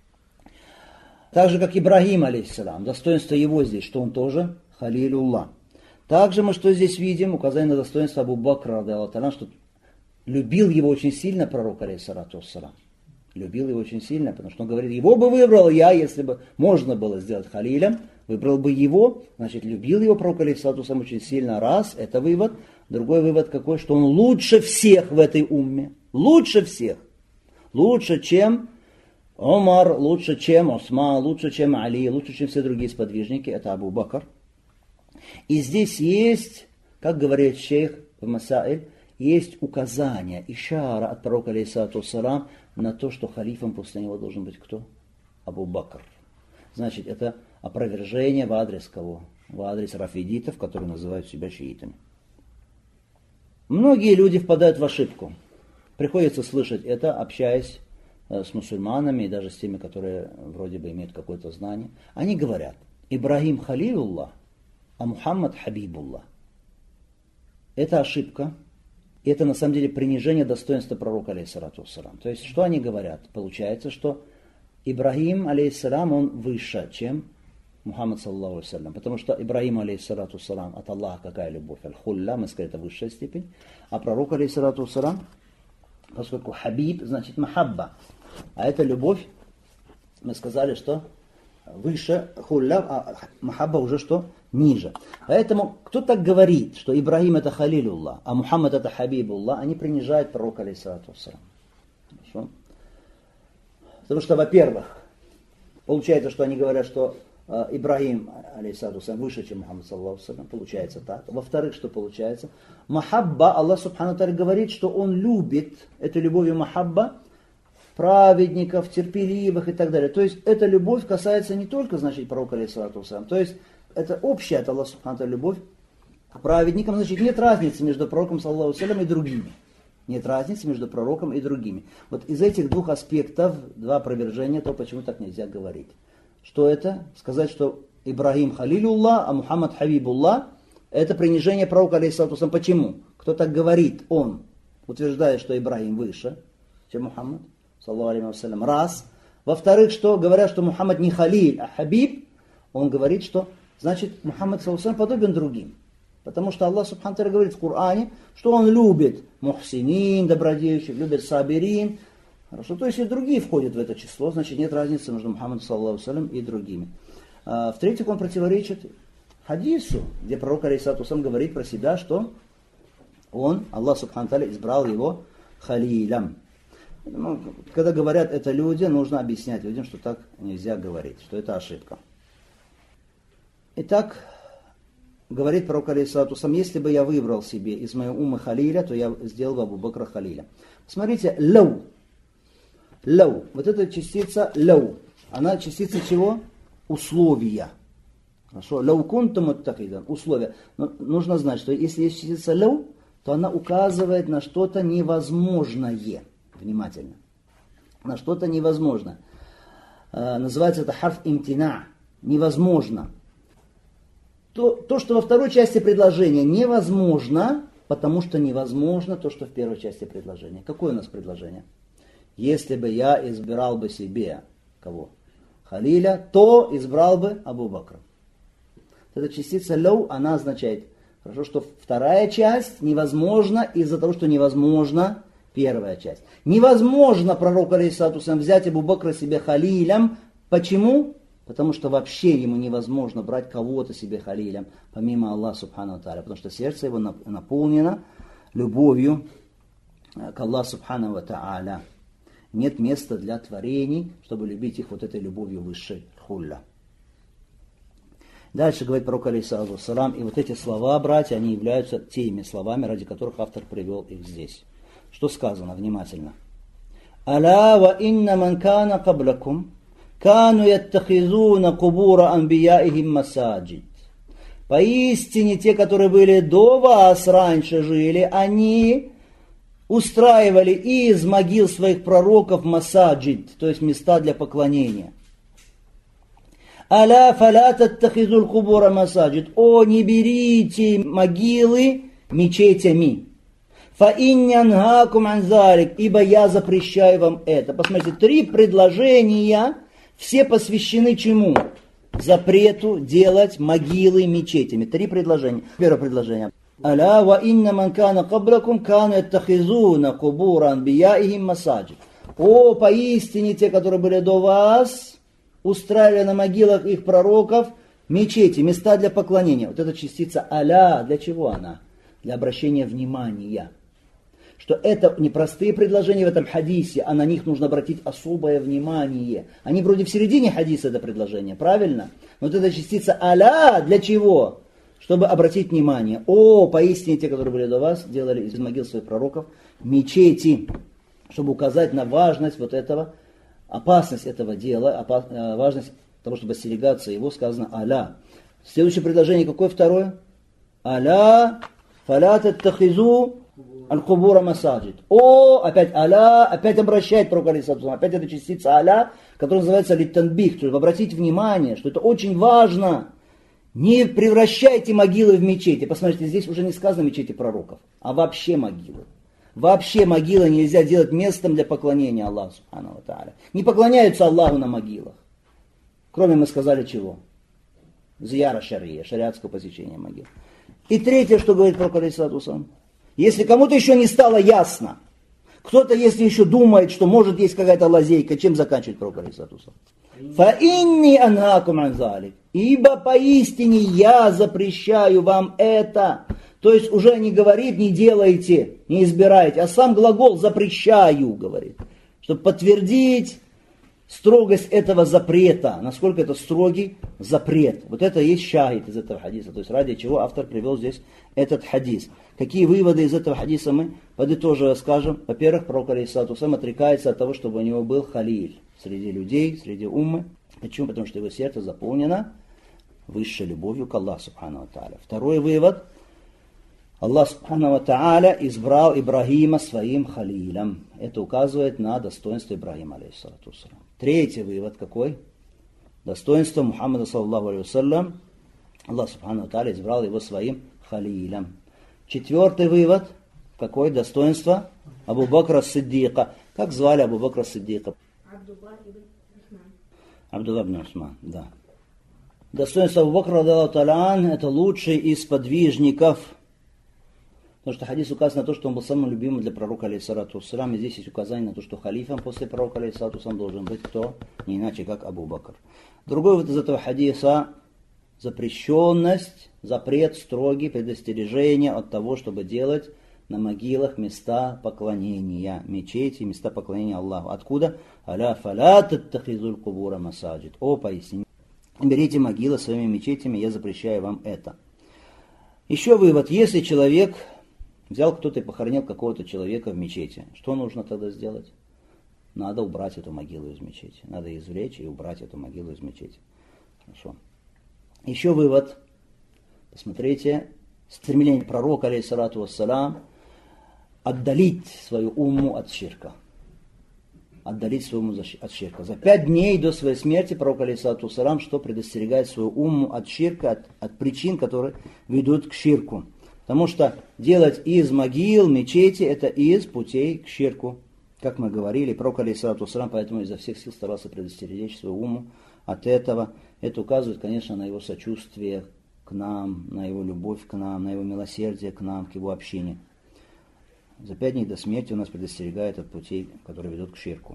Так же, как Ибрагим, алейхиссалам, достоинство его здесь, что он тоже халилюллах. Также мы что здесь видим? Указание на достоинство Абу Бакра, ради Аллаху та'аля, что любил его очень сильно пророк, алейхиссалату вассалам. Любил его очень сильно, потому что он говорит, его бы выбрал я, если бы можно было сделать халилем, выбрал бы его, значит, любил его пророк алейхиссалату вассалам очень сильно, раз, это вывод. Другой вывод какой, что он лучше всех в этой умме, лучше всех, лучше, чем Умар, лучше, чем Усман, лучше, чем Али, лучше, чем все другие сподвижники, это Абу Бакр. И здесь есть, как говорит шейх в Масаиль, есть указание, ишара от пророка алейхиссалату вассалам на то, что халифом после него должен быть кто? Абу Бакр. Значит, это опровержение в адрес кого? В адрес рафидитов, которые называют себя шиитами. Многие люди впадают в ошибку. Приходится слышать это, общаясь с мусульманами и даже с теми, которые вроде бы имеют какое-то знание. Они говорят, Ибрагим халилуллах, а Мухаммад хабибуллах. Это ошибка. И это на самом деле принижение достоинства пророка, алейхиссалату вассалам. То есть, что они говорят? Получается, что Ибрагим, алейхиссалам, он выше, чем Мухаммад, саллаллаху алейхи вассалям. Потому что Ибрагим, алейхиссалату вассалам, от Аллаха какая любовь? Аль-хулля, мы сказали, это высшая степень. А пророк, алейхиссалату вассалам, поскольку хабиб, значит махабба. А это любовь, мы сказали, что выше хулля, а махабба уже что? Ниже. Поэтому, кто так говорит, что Ибрагим это халилуллах, а Мухаммад это хабибуллах, они принижают пророка, алейхиссалату вассалам. Хорошо? Потому что, во-первых, получается, что они говорят, что Ибрагим, алейхиссалату вассалам, выше, чем Мухаммад, саллаллаху алейхи вассалям. Получается так. Во-вторых, что получается? Махабба, Аллах субхану тааля говорит, что Он любит, это любовью махабба, праведников, терпеливых и так далее. То есть, эта любовь касается не только, значит, пророка, алейхиссалату вассалам. То есть, это общая от Аллаха субхану тааля любовь к праведникам. Значит, нет разницы между пророком, саллаллаху алейхи вассалям, и другими. Нет разницы между пророком и другими. Вот из этих двух аспектов, два опровержения, то почему так нельзя говорить. Что это? Сказать, что Ибрагим халилуллах, а Мухаммад хабибуллах, это принижение пророка, алейхиссалату вассалам. Почему? Кто так говорит? Он утверждает, что Ибрагим выше, чем Мухаммад, саллаллаху алейхи вассалям. Раз. Во-вторых, что говорят, что Мухаммад не халиль, а хабиб, он говорит, что значит Мухаммад, саллаллаху алейхи вассалям, подобен другим. Потому что Аллах субхану тааля говорит в Коране, что Он любит мухсинин, добродетельных, любит сабирин. Хорошо, то есть и другие входят в это число, значит нет разницы между Мухаммадом, саллаллаху алейхи вассалям, и другими. В-третьих, он противоречит хадису, где пророк, алейхиссалату вассалям, говорит про себя, что он, Аллах субхану тааля, избрал его халилям. Когда говорят это люди, нужно объяснять людям, что так нельзя говорить, что это ошибка. Итак, говорит пророк, алейхиссалату вассалам, если бы я выбрал себе из моей уммы халиля, то я сделал бы Абу Бакра халиля. Смотрите, лау. Лау. Вот эта частица лау. Она частица чего? Условия. Хорошо. Лау кунту муттахидан. Условия. Но нужно знать, что если есть частица лау, то она указывает на что-то невозможное. Внимательно. На что-то невозможное. Называется это харф имтина. Невозможно. то, что во второй части предложения невозможно, потому что невозможно то, что в первой части предложения. Какое у нас предложение? Если бы я избирал бы себе кого? Халиля, то избрал бы Абу Бакра. Эта частица лоу, она означает, хорошо, что вторая часть невозможна из-за того, что невозможна первая часть. Невозможно пророку алейхиссалату вассалям взять Абу Бакра себе халилем. Почему? Потому что вообще ему невозможно брать кого-то себе халилем, помимо Аллаха субхану ва тааля, потому что сердце его наполнено любовью к Аллаху субхану ва тааля. Нет места для творений, чтобы любить их вот этой любовью высшей хулля. Дальше говорит пророк алейхиссалату вассалам, и вот эти слова, братья, они являются теми словами, ради которых автор привел их здесь. Что сказано? Внимательно. «Аля ва инна ман кана каблакум, кану яттахизуна кубура анбияихим масаджид». Поистине, те, которые были до вас, раньше жили, они устраивали из могил своих пророков масаджид, то есть места для поклонения. «Аля фаля таттахизуль кубура масаджид». О, не берите могилы мечетями. «Фаиннянхакум анзалик», ибо я запрещаю вам это. Посмотрите, 3 предложения, все посвящены чему? Запрету делать могилы мечетями. 3 предложения. Первое предложение. «Аля ва инна ман кана каблакум кану яттахизуна кубура анбияихим масаджид». О, поистине те, которые были до вас, устраивали на могилах их пророков мечети, места для поклонения. Вот эта частица «аля», для чего она? Для обращения внимания. Что это не простые предложения в этом хадисе, а на них нужно обратить особое внимание. Они вроде в середине хадиса это предложение, правильно? Но вот эта частица «аля» для чего? Чтобы обратить внимание. О, поистине те, которые были до вас, делали из могил своих пророков мечети, чтобы указать на важность вот этого, опасность этого дела, важность того, чтобы остерегаться его, сказано «аля». Следующее предложение какое второе? «Аля фаля таттахизу аль-кубура масаджид». О, опять «аля», опять обращает пророк алейхиссалату вассалам, опять эта частица «аля», которая называется «литтанбих», чтобы обратить внимание, что это очень важно. Не превращайте могилы в мечети. Посмотрите, здесь уже не сказано мечети пророков, а вообще могилы. Вообще могилы нельзя делать местом для поклонения Аллаху субхану ва тааля. Не поклоняются Аллаху на могилах. Кроме, мы сказали, чего? Зияра шария, шариатского посещения могил. И третье, что говорит пророк алейхиссалату вассалам. Если кому-то еще не стало ясно, кто-то, если еще думает, что может есть какая-то лазейка, чем заканчивает пророк алейхиссалату вассалам? «Фаинни анхакум ан залик». Ибо поистине я запрещаю вам это. То есть уже не говорит, не делайте, не избирайте, а сам глагол запрещаю, говорит. Чтобы подтвердить строгость этого запрета, насколько это строгий запрет. Вот это и есть шахид из этого хадиса. То есть ради чего автор привел здесь этот хадис. Какие выводы из этого хадиса мы подытоживая скажем? Во-первых, пророк алейхиссалату вассалам отрекается от того, чтобы у него был халиль среди людей, среди уммы. Почему? Потому что его сердце заполнено высшей любовью к Аллаху субхану ва тааля. Второй вывод. Аллах субхану ва тааля избрал Ибрагима своим халилем. Это указывает на достоинство Ибрагима алейхиссалату вассалам. Третий вывод какой? Достоинство Мухаммада саллаллаху алейхи вассалям. Аллах субхану ва тааля избрал его своим халилем. Четвертый вывод. Какое достоинство? Абу Бакра Сиддика. Как звали Абу Бакра Сиддика? Абдулла ибн Усман, да. Достоинство Абу Бакра радиаллаху та'аля ан, это лучший из подвижников. Потому что хадис указывает на то, что он был самым любимым для пророка алейхиссалату вассалям. И здесь есть указание на то, что халифом после пророка алейхиссалату вассалям должен быть кто? Не иначе, как Абу Бакр. Другой вывод из этого хадиса — запрещенность, запрет строгий, предостережение от того, чтобы делать на могилах места поклонения, мечети, места поклонения Аллаху. Откуда? «Аля фаля таттахизуль кубура масаджид». О, поясни. Берите могилы своими мечетями, я запрещаю вам это. Еще вывод. Если человек взял кто-то и похоронил какого-то человека в мечети, что нужно тогда сделать? Надо убрать эту могилу из мечети. Надо извлечь и убрать эту могилу из мечети. Хорошо. Еще вывод. Посмотрите. Стремление пророка, алейхиссалату вассалам, отдалить свою умму от ширка. отдалить свой ум от ширка. За 5 дней до своей смерти пророк алейхиссалату вассалам, что предостерегает свою умму от ширка, от причин, которые ведут к ширку. Потому что делать из могил мечети, это из путей к ширку. Как мы говорили, пророк алейхиссалату вассалам поэтому изо всех сил старался предостеречь свою умму от этого. Это указывает, конечно, на его сочувствие к нам, на его любовь к нам, на его милосердие к нам, к его общине. За 5 дней до смерти он нас предостерегает от путей, которые ведут к ширку.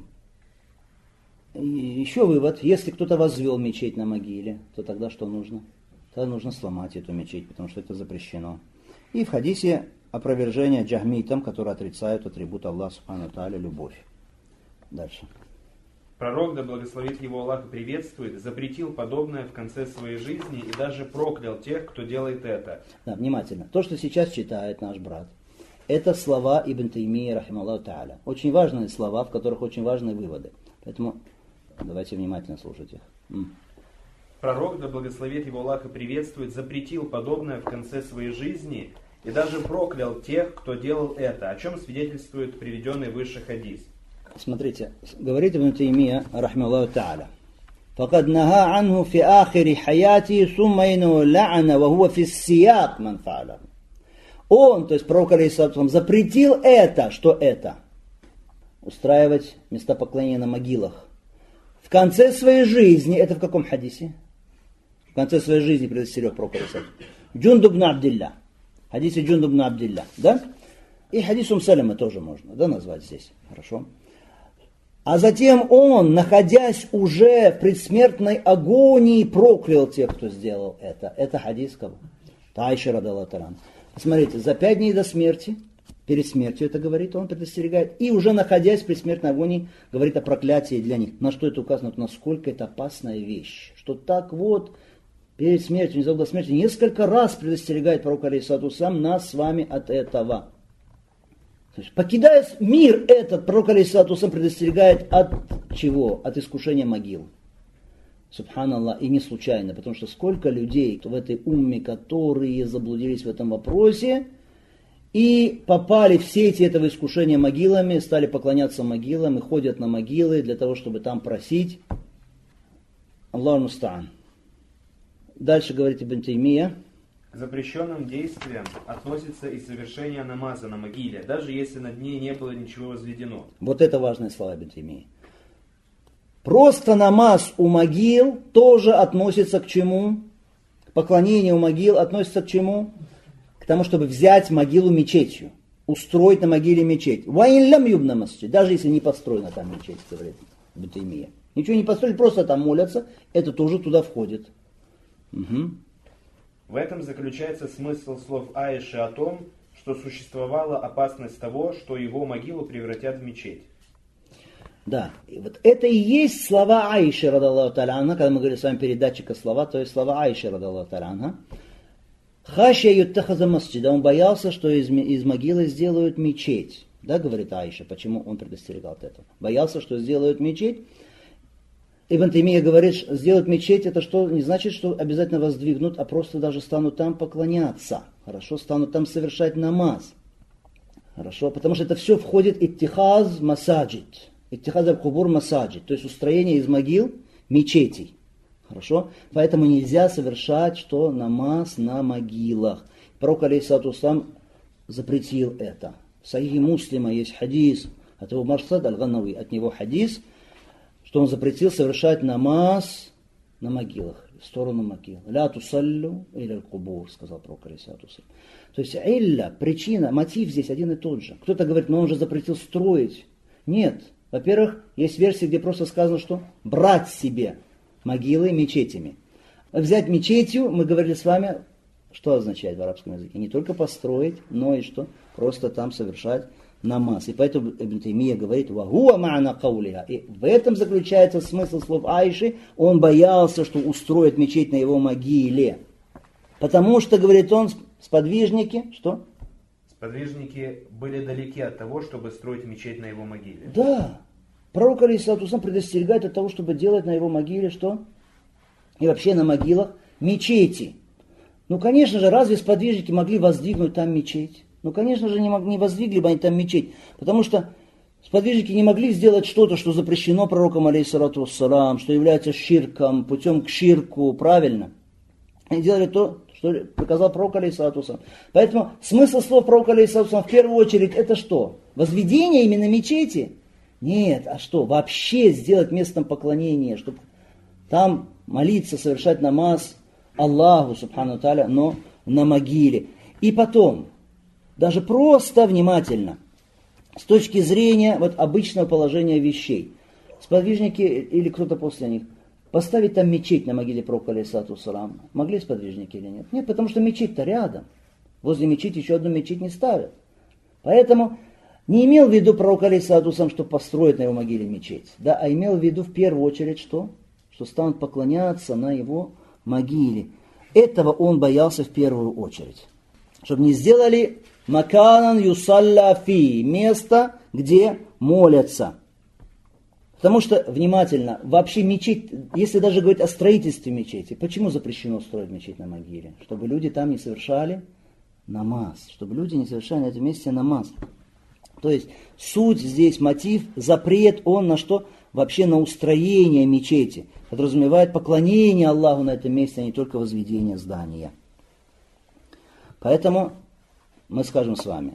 И еще вывод. Если кто-то возвел мечеть на могиле, то тогда что нужно? Тогда нужно сломать эту мечеть, потому что это запрещено. И в хадисе опровержение джахмитам, которые отрицают атрибут Аллаха субхану тааля, любовь. Дальше. Пророк, да благословит его Аллах и приветствует, запретил подобное в конце своей жизни и даже проклял тех, кто делает это. Да, внимательно. То, что сейчас читает наш брат, это слова Ибн Таймии, рахималлаху тааля. Очень важные слова, в которых очень важные выводы. Поэтому давайте внимательно слушать их. Пророк, да благословит его Аллах и приветствует, запретил подобное в конце своей жизни и даже проклял тех, кто делал это, о чем свидетельствует приведенный выше хадис. Смотрите, говорит Ибн Таймия, рахималлаху тааля. فقد نهى عنه في آخر حياته ثم إنه لعن وهو في السياق من فعله. Он, то есть пророк алейхиссалату, запретил это, что это? Устраивать места поклонения на могилах. В конце своей жизни, это в каком хадисе? В конце своей жизни предостерег пророк алейхиссалату. Джундуб ибн Абдилля. Хадисе Джундуб ибн Абдилля, да? И хадис Салама тоже можно, да, назвать здесь. Хорошо. А затем он, находясь уже в предсмертной агонии, проклял тех, кто сделал это. Это хадис кого? Айши радиаллаху та'аля. Смотрите, за 5 дней до смерти, перед смертью это говорит, он предостерегает, и уже находясь в предсмертной агонии, говорит о проклятии для них. На что это указано? Насколько это опасная вещь. Что так вот, перед смертью, незадолго до смерти, несколько раз предостерегает пророк алейхиссалату вассалам нас с вами от этого. То есть, покидая мир этот, пророк алейхиссалату вассалам предостерегает от чего? От искушения могил. Субханаллах, и не случайно, потому что сколько людей в этой умме, которые заблудились в этом вопросе и попали в сети этого искушения могилами, стали поклоняться могилам и ходят на могилы для того, чтобы там просить. Аллаху муста'ан. Дальше говорит Ибн Таймия. К запрещенным действиям относится и совершение намаза на могиле, даже если над ней не было ничего возведено. Вот это важные слова Ибн Таймии. Просто намаз у могил тоже относится к чему? Поклонение у могил относится к чему? К тому, чтобы взять могилу мечетью. Устроить на могиле мечеть. Даже если не построена там мечеть, говорит Ибн Таймия. Ничего не построили, просто там молятся. Это тоже туда входит. Угу. В этом заключается смысл слов Аиши о том, что существовала опасность того, что его могилу превратят в мечеть. Да, и вот это и есть слова Аиши, радаллаху та'аля анха, когда мы говорили с вами передатчика слова, то есть слова Аиши, радаллаху та'аля анха. Хашья юттахаза масджида, он боялся, что из могилы сделают мечеть. Да, говорит Аиша, почему он предостерегал от этого. Боялся, что сделают мечеть. Ибн Таймия говорит, сделать мечеть, это что, не значит, что обязательно воздвигнут, а просто даже станут там поклоняться. Хорошо, станут там совершать намаз. Хорошо, потому что это все входит иттихаз масаджид. Иттихаз аль-кубур масаджид, то есть устроение из могил мечетей. Хорошо, поэтому нельзя совершать, что намаз на могилах. Пророк алейхиссалату вассалам запретил это. В Сахихе Муслима есть хадис от Абу Марсад аль-Ганауи, от него хадис, что он запретил совершать намаз на могилах, в сторону могил. «Ля тусаллю или аль-кубур», сказал пророк алейхиссалату вассалам. То есть илля, причина, мотив здесь один и тот же. Кто-то говорит, но он же запретил строить. Нет. Во-первых, есть версия, где просто сказано, что брать себе могилы мечетями. Взять мечетью, мы говорили с вами, что означает в арабском языке? Не только построить, но и что? Просто там совершать намаз. И поэтому Ибн Таймия говорит, «Вахуа ма'на каулиха». И в этом заключается смысл слов Аиши. Он боялся, что устроят мечеть на его могиле. Потому что, говорит он, сподвижники, что? Сподвижники были далеки от того, чтобы строить мечеть на его могиле. Да. Пророк алейхиссалату вассалам предостерегает от того, чтобы делать на его могиле что? И вообще на могилах мечети. Ну, конечно же, разве сподвижники могли воздвигнуть там мечеть? Ну, конечно же, не воздвигли бы они там мечеть. Потому что Сподвижники не могли сделать что-то, что запрещено пророком, алейхиссалату вассалам, что является ширком, путем к ширку, правильно. Они делали то, что приказал пророк, алейхиссалату вассалам. Поэтому смысл слов пророка, алейхиссалату вассалам, в первую очередь, это что? Возведение именно мечети? Нет, а что? Вообще сделать местом поклонения, чтобы там молиться, совершать намаз Аллаху, субхану тааля, но на могиле. И потом, даже просто внимательно, с точки зрения вот обычного положения вещей, сподвижники или кто-то после них, поставить там мечеть на могиле пророка, алейхиссалату вассалам, могли сподвижники или нет? Нет, потому что мечеть-то рядом. Возле мечети еще одну мечеть не ставят. Поэтому не имел в виду пророк, алейхиссалату вассалам, что построит на его могиле мечеть, да, а имел в виду в первую очередь что? Что станут поклоняться на его могиле. Этого он боялся в первую очередь. Чтобы не сделали маканан юсалля фи, место, где молятся. Потому что, внимательно, вообще мечеть, если даже говорить о строительстве мечети, почему запрещено строить мечеть на могиле? Чтобы люди там не совершали намаз. Чтобы люди не совершали на этом месте намаз. То есть суть здесь, мотив, запрет, он на что? Вообще на устроение мечети. Подразумевает поклонение Аллаху на этом месте, а не только возведение здания. Поэтому мы скажем с вами,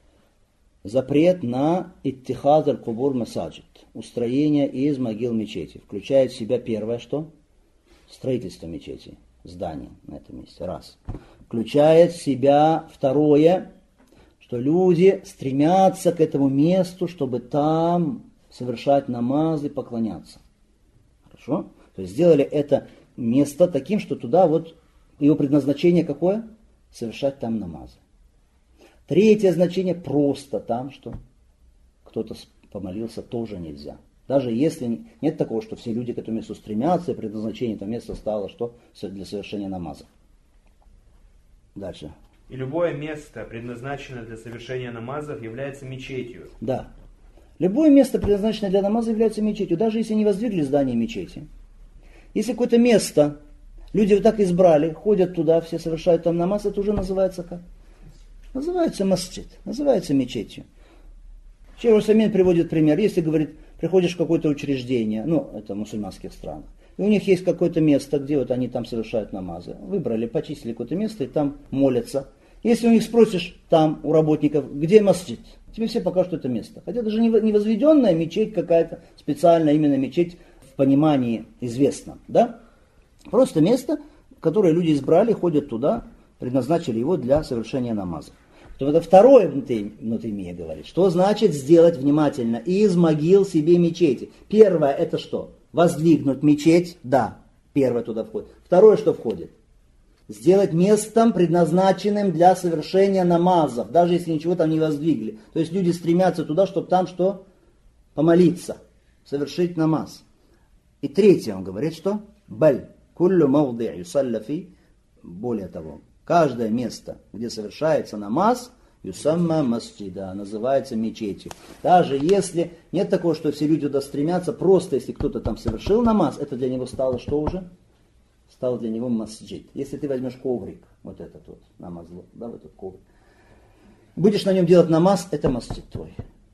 запрет на иттихад аль-кубур масаджид, устроение из могил мечети, включает в себя первое что? Строительство мечети, здание на этом месте, раз. Включает в себя второе, что люди стремятся к этому месту, чтобы там совершать намазы, поклоняться. Хорошо? То есть сделали это место таким, что туда вот его предназначение какое? Совершать там намазы. Третье значение просто там, что кто-то помолился, тоже нельзя. Даже если нет такого, что все люди к этому месту стремятся, и предназначение этого места стало что? Для совершения намаза. Дальше. И любое место, предназначенное для совершения намазов, является мечетью. Да. Любое место, предназначенное для намаза, является мечетью, даже если не воздвигли здание мечети. Если какое-то место люди вот так избрали, ходят туда, все совершают там намаз, это уже называется как? Называется масджид, называется мечетью. Шейх Усаймин приводит пример. Если, говорит, приходишь в какое-то учреждение, ну, это в мусульманских странах, и у них есть какое-то место, где вот они там совершают намазы. Выбрали, почистили какое-то место и там молятся. Если у них спросишь там, у работников, где масджид, тебе все покажут это место. Хотя даже не возведенная мечеть какая-то, специальная именно мечеть в понимании известном, да? Просто место, которое люди избрали, ходят туда, предназначили его для совершения намаза. То это второе внутреннее говорит. Что значит сделать внимательно из могил себе мечети? Первое это что? Воздвигнуть мечеть, да, первое туда входит. Второе что входит? Сделать местом, предназначенным для совершения намазов, даже если ничего там не воздвигли. То есть люди стремятся туда, чтобы там что? Помолиться, совершить намаз. И третье он говорит, что? Баль, куллю мавди' юсалля фи. Более того, каждое место, где совершается намаз, юсамма масджида, называется мечетью. Даже если нет такого, что все люди туда стремятся, просто если кто-то там совершил намаз, это для него стало что уже? Стал для него масджид. Если ты возьмешь коврик, вот этот вот, намаз, да, вот этот коврик, будешь на нем делать намаз, это масджид твой.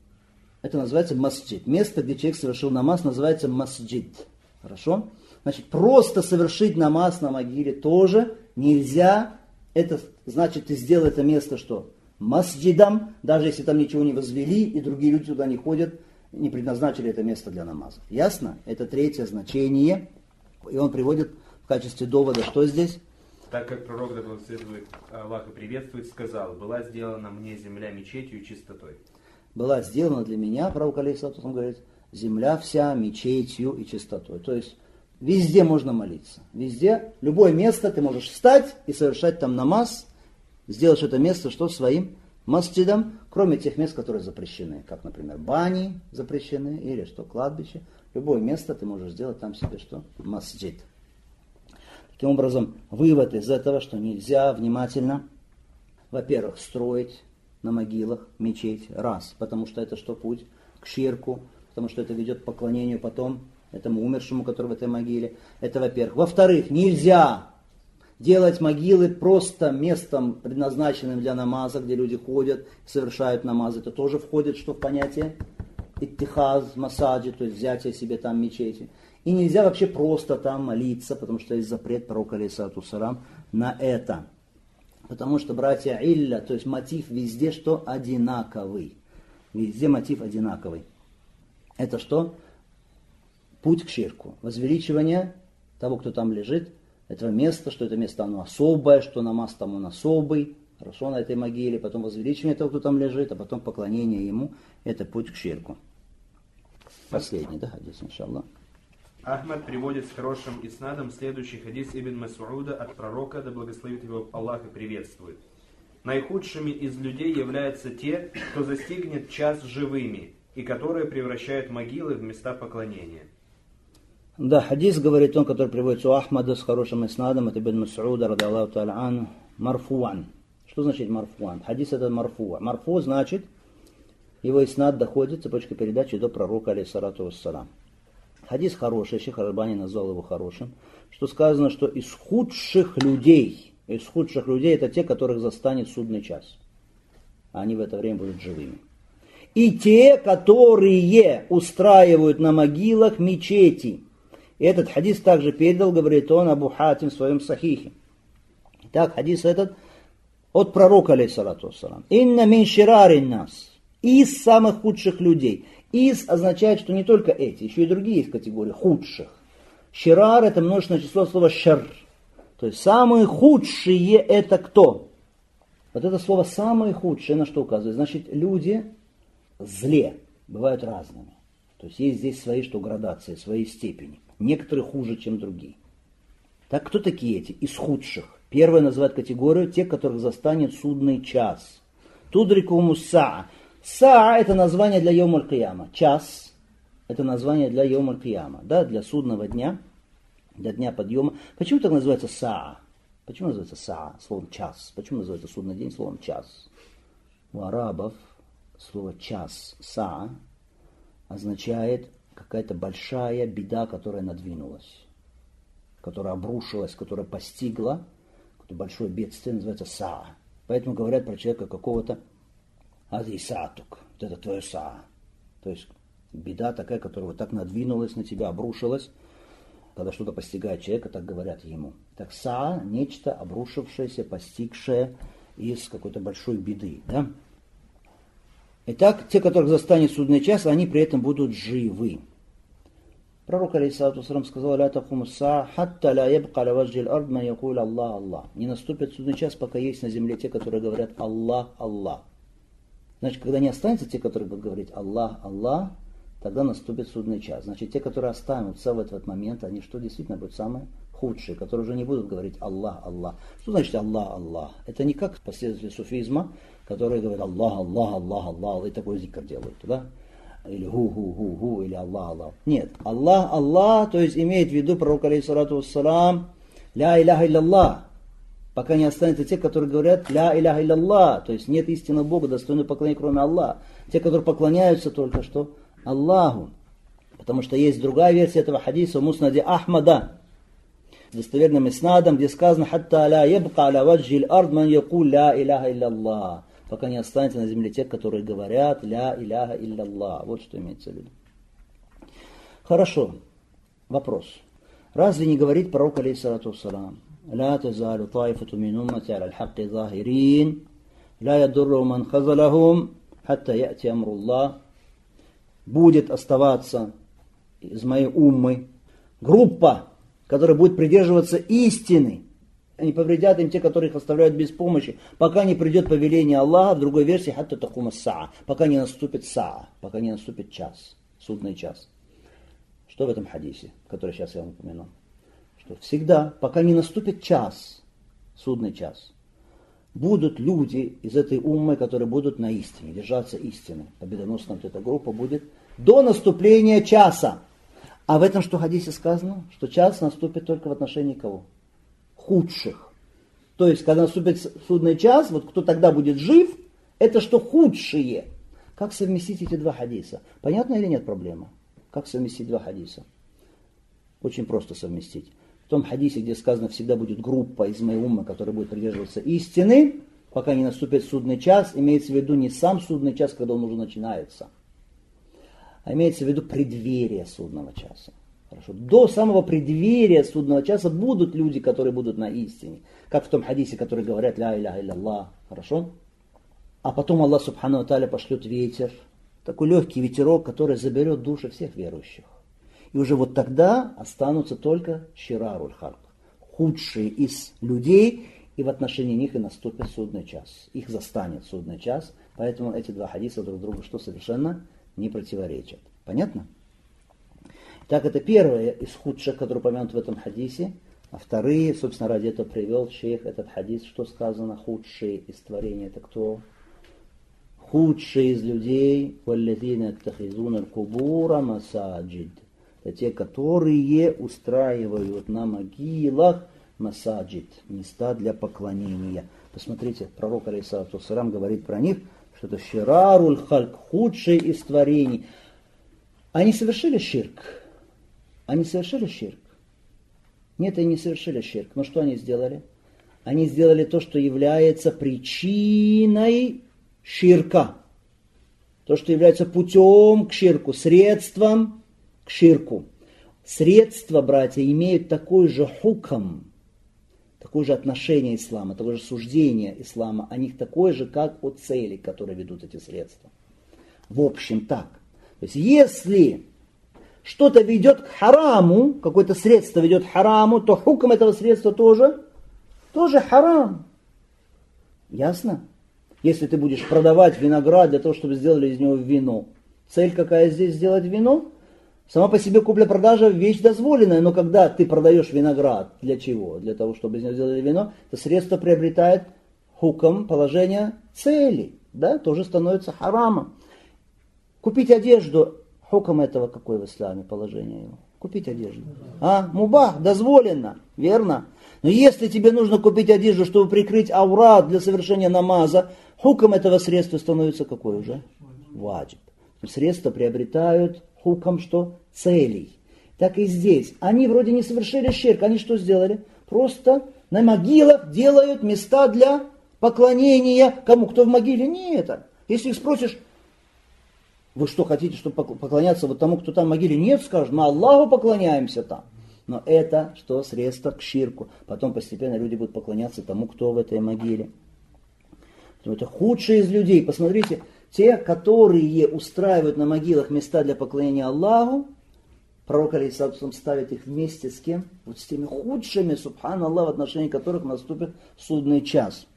Это называется масджид. Место, где человек совершил намаз, называется масджид. Хорошо? Значит, просто совершить намаз на могиле тоже нельзя. Это значит, ты сделал это место что? Масджидом, даже если там ничего не возвели, и другие люди туда не ходят, не предназначили это место для намаза. Ясно? Это третье значение. И он приводит в качестве довода, что здесь? Так как пророк, да благословит Аллах и приветствует, сказал: была сделана мне земля мечетью и чистотой. Была сделана для меня, пророк алейхиссалату вассалам говорит, земля вся мечетью и чистотой. То есть везде можно молиться. Везде, любое место ты можешь встать и совершать там намаз, сделать это место что своим масджидом, кроме тех мест, которые запрещены. Как, например, бани запрещены или что, кладбище. Любое место ты можешь сделать там себе что? Масджид. Таким образом, вывод из этого, что нельзя внимательно, во-первых, строить на могилах мечеть, раз, потому что это что, путь к ширку, потому что это ведет к поклонению потом этому умершему, который в этой могиле. Это во-первых. Во-вторых, нельзя делать могилы просто местом, предназначенным для намаза, где люди ходят, совершают намаз. Это тоже входит что в понятие? иттихаз, масаджи, то есть взятие себе там мечети. И нельзя вообще просто там молиться, потому что есть запрет пророка алейхиссалату вассалам на это. Потому что, братья, илля, то есть мотив везде что? Одинаковый. Везде мотив одинаковый. Это что? Путь к ширку. Возвеличивание того, кто там лежит, этого места, что это место оно особое, что намаз там он особый, хорошо на этой могиле, потом возвеличивание того, кто там лежит, а потом поклонение ему, это путь к ширку. Последний, да, хадис, иншаллах. Ахмад приводит с хорошим иснадом следующий хадис Ибн Мас'уда от пророка, да благословит его Аллах и приветствует. Наихудшими из людей являются те, кто застигнет час живыми, и которые превращают могилы в места поклонения. Да, хадис говорит он, который приводится у Ахмада с хорошим иснадом, это Ибн Мас'уда, ради Аллаху та'аля ан, марфуан. Что значит марфуан? Хадис это марфуа. Марфу значит, его иснад доходит, цепочка передачи до пророка, алейхиссалату вассалам. Хадис хороший, Шейх Аль-Альбани назвал его хорошим, что сказано, что из худших людей это те, которых застанет судный час. Они в это время будут живыми. И те, которые устраивают на могилах мечети. И этот хадис также передал, говорит он, Абу Хатим в своем сахихе. Итак, хадис этот от пророка, алейхиссалату вассалам. Инна мин ширарин нас. Из самых худших людей. Из означает, что не только эти, еще и другие есть категории худших. Ширар это множественное число слова шар. То есть самые худшие это кто? Вот это слово самые худшие на что указывает? Значит, люди зле бывают разными. То есть есть здесь свои что градации, свои степени. Некоторые хуже, чем другие. Так кто такие эти? Из худших. Первое называют категорию те, которых застанет судный час. Тудрикуму саа. Саа это название для Йом аль-Кияма. Час это название для Йом аль-Кияма. Да, для судного дня, для дня подъема. Почему так называется саа? Почему называется саа словом час? Почему называется судный день словом час? У арабов слово час, саа, означает какая-то большая беда, которая надвинулась, которая обрушилась, которая постигла, какое-то большое бедствие, называется саа. Поэтому говорят про человека какого-то азисатук, вот это твое саа. То есть беда такая, которая вот так надвинулась на тебя, обрушилась. Когда что-то постигает человека, так говорят ему. Так саа, нечто обрушившееся, постигшее из какой-то большой беды. Да? Итак, те, которых застанет судный час, они при этом будут живы. Пророк, алейхиссалату вассалам, сказал: «Ля такуму саа, хатта ля ябка ля ваджи аль-ард ман якуль Аллах, Аллах». Не наступит судный час, пока есть на земле те, которые говорят Аллах, Аллах. Значит, когда не останется те, которые будут говорить Аллах, Аллах, тогда наступит судный час. Значит, те, которые останутся в этот момент, они что действительно будут самые худшие, которые уже не будут говорить Аллах, Аллах. Что значит Аллах, Аллах? Это не как последователи суфизма, которые говорят Аллах, Аллах, Аллах, Аллах, и такой зикр делают, да? Или ху, или Аллах, Аллах. Нет, Аллах, Аллах, то есть имеет в виду пророк, алейхиссалату вассалам, ля иляха илляллах. Пока не останется те, которые говорят ля иляха илляллах, то есть нет истинного Бога, достойного поклонения, кроме Аллаха. Те, которые поклоняются только что Аллаху. Потому что есть другая версия этого хадиса, муснади Ахмада, с достоверным иснадом, где сказано «Хатта ля ябка ля ваджи аль-ард ман якуль ля иляха илляллах». Пока не останется на земле те, которые говорят «Ля иляха илляллах». Вот что имеется в виду. Хорошо. Вопрос. Разве не говорит пророк, алейхиссалату вассалам: «Ля тазалу таифату мин уммати аля аль-хакки захирин, ля ядурру ман хазалахум, хатта яти амруллах». Будет оставаться из моей уммы группа, которая будет придерживаться истины. Они повредят им те, которые их оставляют без помощи, пока не придет повеление Аллаха, в другой версии, хатта такума саа, пока не наступит саа, пока не наступит час, судный час. Что в этом хадисе, который сейчас я вам упомянул? Что всегда, пока не наступит час, судный час, будут люди из этой уммы, которые будут на истине, держаться истины. Победоносная вот эта группа будет до наступления часа. А в этом что в хадисе сказано? Что час наступит только в отношении кого? Худших. То есть, когда наступит судный час, вот кто тогда будет жив, это что худшие. Как совместить эти два хадиса? Понятно или нет проблема? Как совместить два хадиса? Очень просто совместить. В том хадисе, где сказано, всегда будет группа из моей уммы, которая будет придерживаться истины, пока не наступит судный час, имеется в виду не сам судный час, когда он уже начинается, а имеется в виду преддверие судного часа. Хорошо. До самого преддверия судного часа будут люди, которые будут на истине. Как в том хадисе, который говорят «Ля иляха илля-Аллах». Хорошо? А потом Аллах Субхану ва Тааля пошлет ветер, такой легкий ветерок, который заберет души всех верующих. И уже вот тогда останутся только шираруль халк, худшие из людей, и в отношении них и наступит судный час. Их застанет судный час, поэтому эти два хадиса друг другу что совершенно не противоречат. Понятно? Так, это первое из худших, которые упомянуты в этом хадисе. А вторые, собственно, ради этого привел шейх этот хадис, что сказано, худшие из творения. Это кто? Худшие из людей, валлазина аттахизуна аль-кубура масаджид. Это те, которые устраивают на могилах масаджид, места для поклонения. Посмотрите, пророк алейхиссалату вассалям говорит про них, что это шираруль хальк, худшие из творений. Они совершили ширк. Они совершили ширк? Нет, они не совершили ширк. Но что они сделали? Они сделали то, что является причиной ширка. То, что является путем к ширку, средством к ширку. Средства, братья, имеют такой же хукам, такое же отношение ислама, такое же суждение ислама о них такое же, как о цели, которые ведут эти средства. В общем, так. То есть, если что-то ведет к хараму, какое-то средство ведет к хараму, то хукм этого средства тоже харам. Ясно? Если ты будешь продавать виноград для того, чтобы сделали из него вино, цель какая здесь сделать вино? Сама по себе купля-продажа вещь дозволенная, но когда ты продаешь виноград, для чего? Для того, чтобы из него сделали вино, это средство приобретает хукм, положение цели, да, тоже становится харамом. Купить одежду, хукм этого какое в исламе положение его? Купить одежду. Мубах, дозволено, верно? Но если тебе нужно купить одежду, чтобы прикрыть аурат для совершения намаза, хукм этого средства становится какой уже? Ваджиб. Средства приобретают хукм что? Целей. Так и здесь. Они вроде не совершили ширк. Они что сделали? Просто на могилах делают места для поклонения. Кому? Кто в могиле? Нет. Если их спросишь, вы что хотите, чтобы поклоняться вот тому, кто там в могиле? Нет, скажут, мы Аллаху поклоняемся там. Но это что? Средство к ширку. Потом постепенно люди будут поклоняться тому, кто в этой могиле. Это худшие из людей. Посмотрите, те, которые устраивают на могилах места для поклонения Аллаху, пророк алейхиссалату ставит их вместе с кем? Вот с теми худшими, субханаллах, в отношении которых наступит судный час.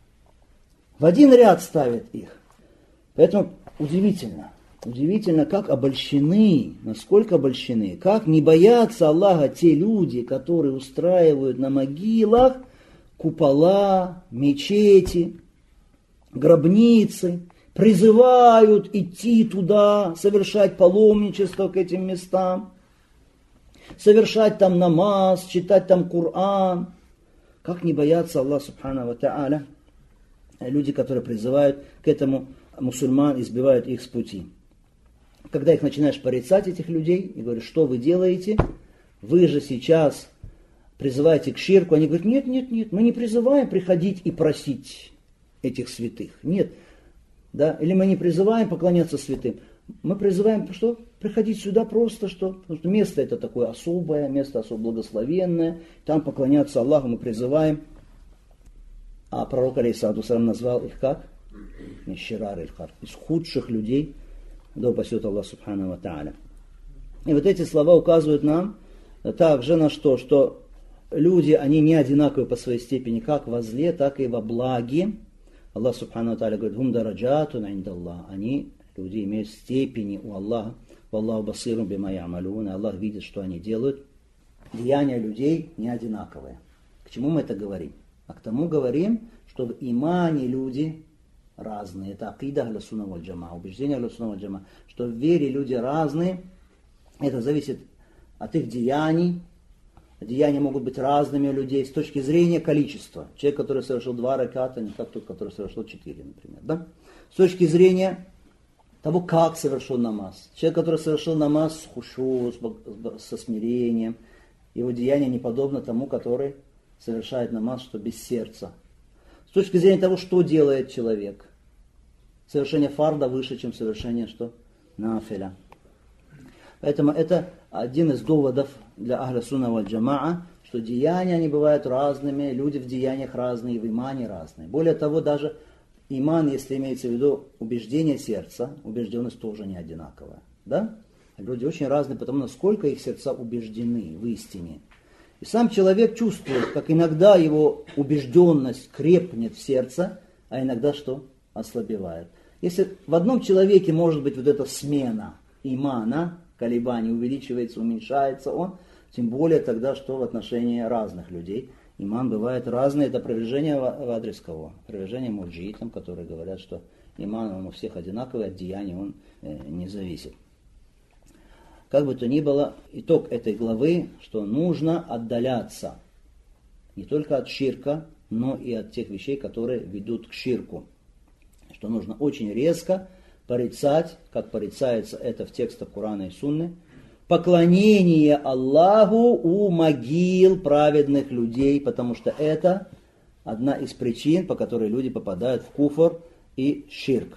В один ряд ставит их. Поэтому удивительно, как обольщены, насколько обольщены, как не боятся Аллаха те люди, которые устраивают на могилах купола, мечети, гробницы, призывают идти туда, совершать паломничество к этим местам, совершать там намаз, читать там Коран. Как не боятся Аллаха Субхану ва Тааля люди, которые призывают к этому мусульман, избивают их с пути. Когда их начинаешь порицать, этих людей, и говоришь, что вы делаете, вы же сейчас призываете к ширку, они говорят, нет, мы не призываем приходить и просить этих святых, нет. Да? Или мы не призываем поклоняться святым, мы призываем, что? Приходить сюда просто, что? Потому что место это такое особое, место особо благословенное, там поклоняться Аллаху мы призываем. А пророк алейхиссалату вассалям назвал их как? Ширар иль-харк, из худших людей, да упасет Аллах Субхану ва Тааля. И вот эти слова указывают нам также на что? Что люди, они не одинаковы по своей степени, как во зле, так и во благе. Аллах Субхану ва Тааля говорит, «Хум дараджатун индаллах». Они, люди, имеют степени у Аллаха. «Валлаху басирун бима я'малун». Аллах видит, что они делают. Деяния людей не одинаковые. К чему мы это говорим? А к тому говорим, что в имане люди разные. Это акида ахля сунна валь джама, убеждение ахля сунна валь джама, что в вере люди разные. Это зависит от их деяний. Деяния могут быть разными у людей с точки зрения количества. Человек, который совершил 2 раката, не как тот, который совершил 4, например. Да? С точки зрения того, как совершен намаз. Человек, который совершил намаз с хушу, со смирением, его деяние не подобно тому, который совершает намаз, что без сердца. С точки зрения того, что делает человек. Совершение фарда выше, чем совершение что? Нафиля. Поэтому это один из доводов для Ахля Сунна валь Джамаа, что деяния они бывают разными, люди в деяниях разные, в имане разные. Более того, даже иман, если имеется в виду убеждение сердца, убежденность тоже не одинаковая. Да? Люди очень разные, потому насколько их сердца убеждены в истине. И сам человек чувствует, как иногда его убежденность крепнет в сердце, а иногда что? Ослабевает. Если в одном человеке может быть вот эта смена имана, колебаний, увеличивается, уменьшается он, тем более тогда, что в отношении разных людей. Иман бывает разный, это опровержение в адрес кого? Опровержение мурджиитам, которые говорят, что иман он у всех одинаковый, от деяний он не зависит. Как бы то ни было, итог этой главы, что нужно отдаляться не только от ширка, но и от тех вещей, которые ведут к ширку. Что нужно очень резко порицать, как порицается это в текстах Корана и Сунны, поклонение Аллаху у могил праведных людей, потому что это одна из причин, по которой люди попадают в куфр и ширк.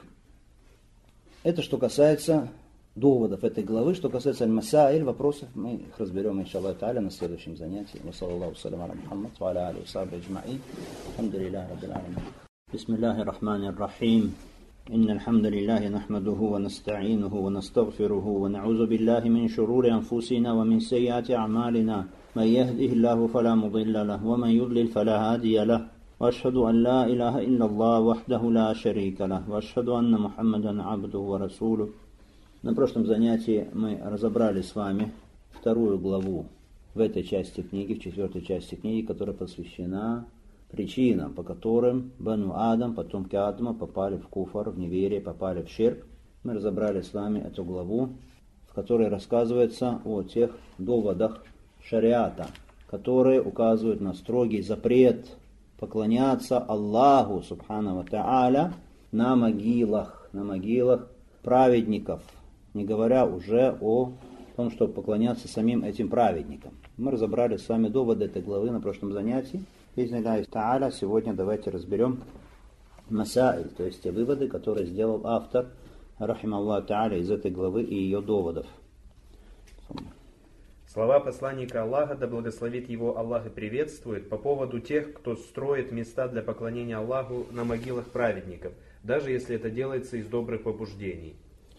Это что касается доводов этой главы. Что касается аль-масаиль, вопросов, мы их разберем, иншаллах та'аля, на следующем занятии. Ва саллаллаху салям аля Мухаммад, ва аля алихи ва сахбихи аджма'ин. Алхамдулиллахи раббил аламин. Бисмиллахир рахманир рахим. إن الحمد لله نحمده ونستعينه ونستغفره ونعوذ بالله من شرور أنفسنا ومن سيئات أعمالنا من يهده الله فلا مضل له ومن يضلل فلا هادي له وأشهد أن لا إله إلا الله وحده لا شريك له وأشهد أن محمدا عبده ورسوله. На прошлом занятии мы разобрали с вами вторую главу в этой части книги, в четвертой части книги, которая посвящена причинам, по которым Бану Адам, потомки Адама, попали в куфр, в неверие, попали в ширк. Мы разобрали с вами эту главу, в которой рассказывается о тех доводах шариата, которые указывают на строгий запрет поклоняться Аллаху, субхану ва та'аля, на могилах праведников, не говоря уже о том, чтобы поклоняться самим этим праведникам. Мы разобрали с вами доводы этой главы на прошлом занятии. Сегодня давайте разберем масаиль, то есть те выводы, которые сделал автор, рахималлаху та'аля, из этой главы и ее доводов. Слова посланника Аллаха, да благословит его Аллах и приветствует, по поводу тех, кто строит места для поклонения Аллаху на могилах праведников, даже если это делается из добрых побуждений.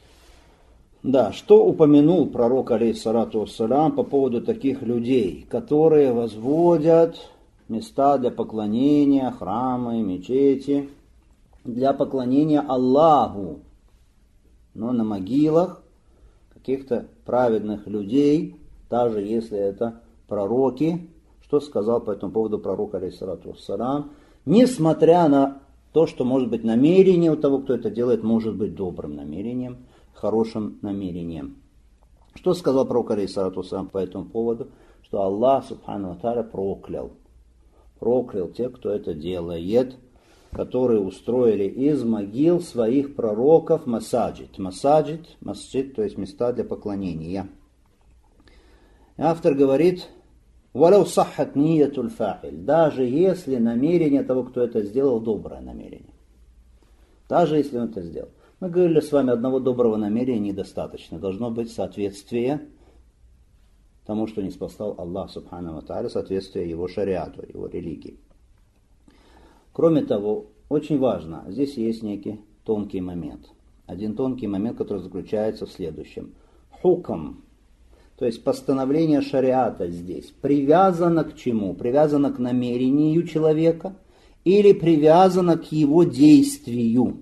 Да, что упомянул пророк, алейхиссалату вассалям, по поводу таких людей, которые возводят места для поклонения, храмы, мечети, для поклонения Аллаху, но на могилах каких-то праведных людей, даже если это пророки. Что сказал по этому поводу пророк, алейхиссалату вассалям? Несмотря на то, что может быть намерение у того, кто это делает, может быть добрым намерением, хорошим намерением. Что сказал пророк, алейхиссалату вассалям, по этому поводу? Что Аллах, субхану ва тааля, проклял тех, кто это делает, которые устроили из могил своих пророков масаджид, то есть места для поклонения. Автор говорит, «Валяу саххат ниятуль фа'иль», даже если намерение того, кто это сделал, доброе намерение. Даже если он это сделал. Мы говорили с вами, одного доброго намерения недостаточно. Должно быть соответствие тому, что ниспослал Аллах, субхану ва тааля, соответствие его шариату, его религии. Кроме того, очень важно, здесь есть некий тонкий момент. Один тонкий момент, который заключается в следующем. Хукам, то есть постановление шариата здесь, привязано к чему? Привязано к намерению человека или привязано к его действию?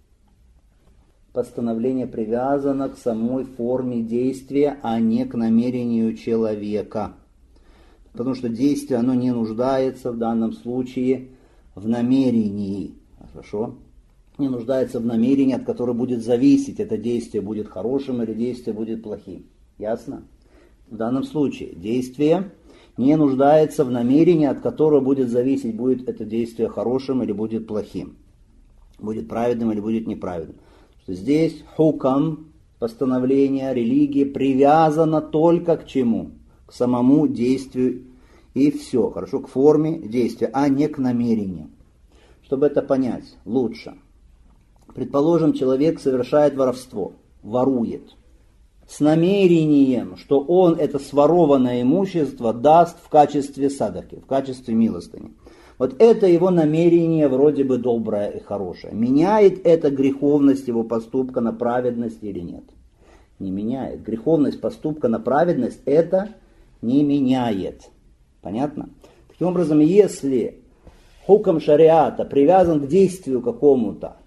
Постановление привязано к самой форме действия, а не к намерению человека. Потому что действие, оно не нуждается в данном случае в намерении. Хорошо? Не нуждается в намерении, от которого будет зависеть, это действие будет хорошим или действие будет плохим. Ясно? В данном случае действие не нуждается в намерении, от которого будет зависеть, будет это действие хорошим или будет плохим. Будет праведным или будет неправедным. Здесь хукам, постановление религии, привязано только к чему? К самому действию и все, хорошо, к форме действия, а не к намерению. Чтобы это понять лучше. Предположим, человек совершает воровство, ворует. с намерением, что он это сворованное имущество даст в качестве садаки, в качестве милостыни. Вот это его намерение вроде бы доброе и хорошее. Меняет это греховность его поступка на праведность или нет? Не меняет. Греховность поступка на праведность это не меняет. Понятно? Таким образом, если хукм шариата привязан к действию какому-то,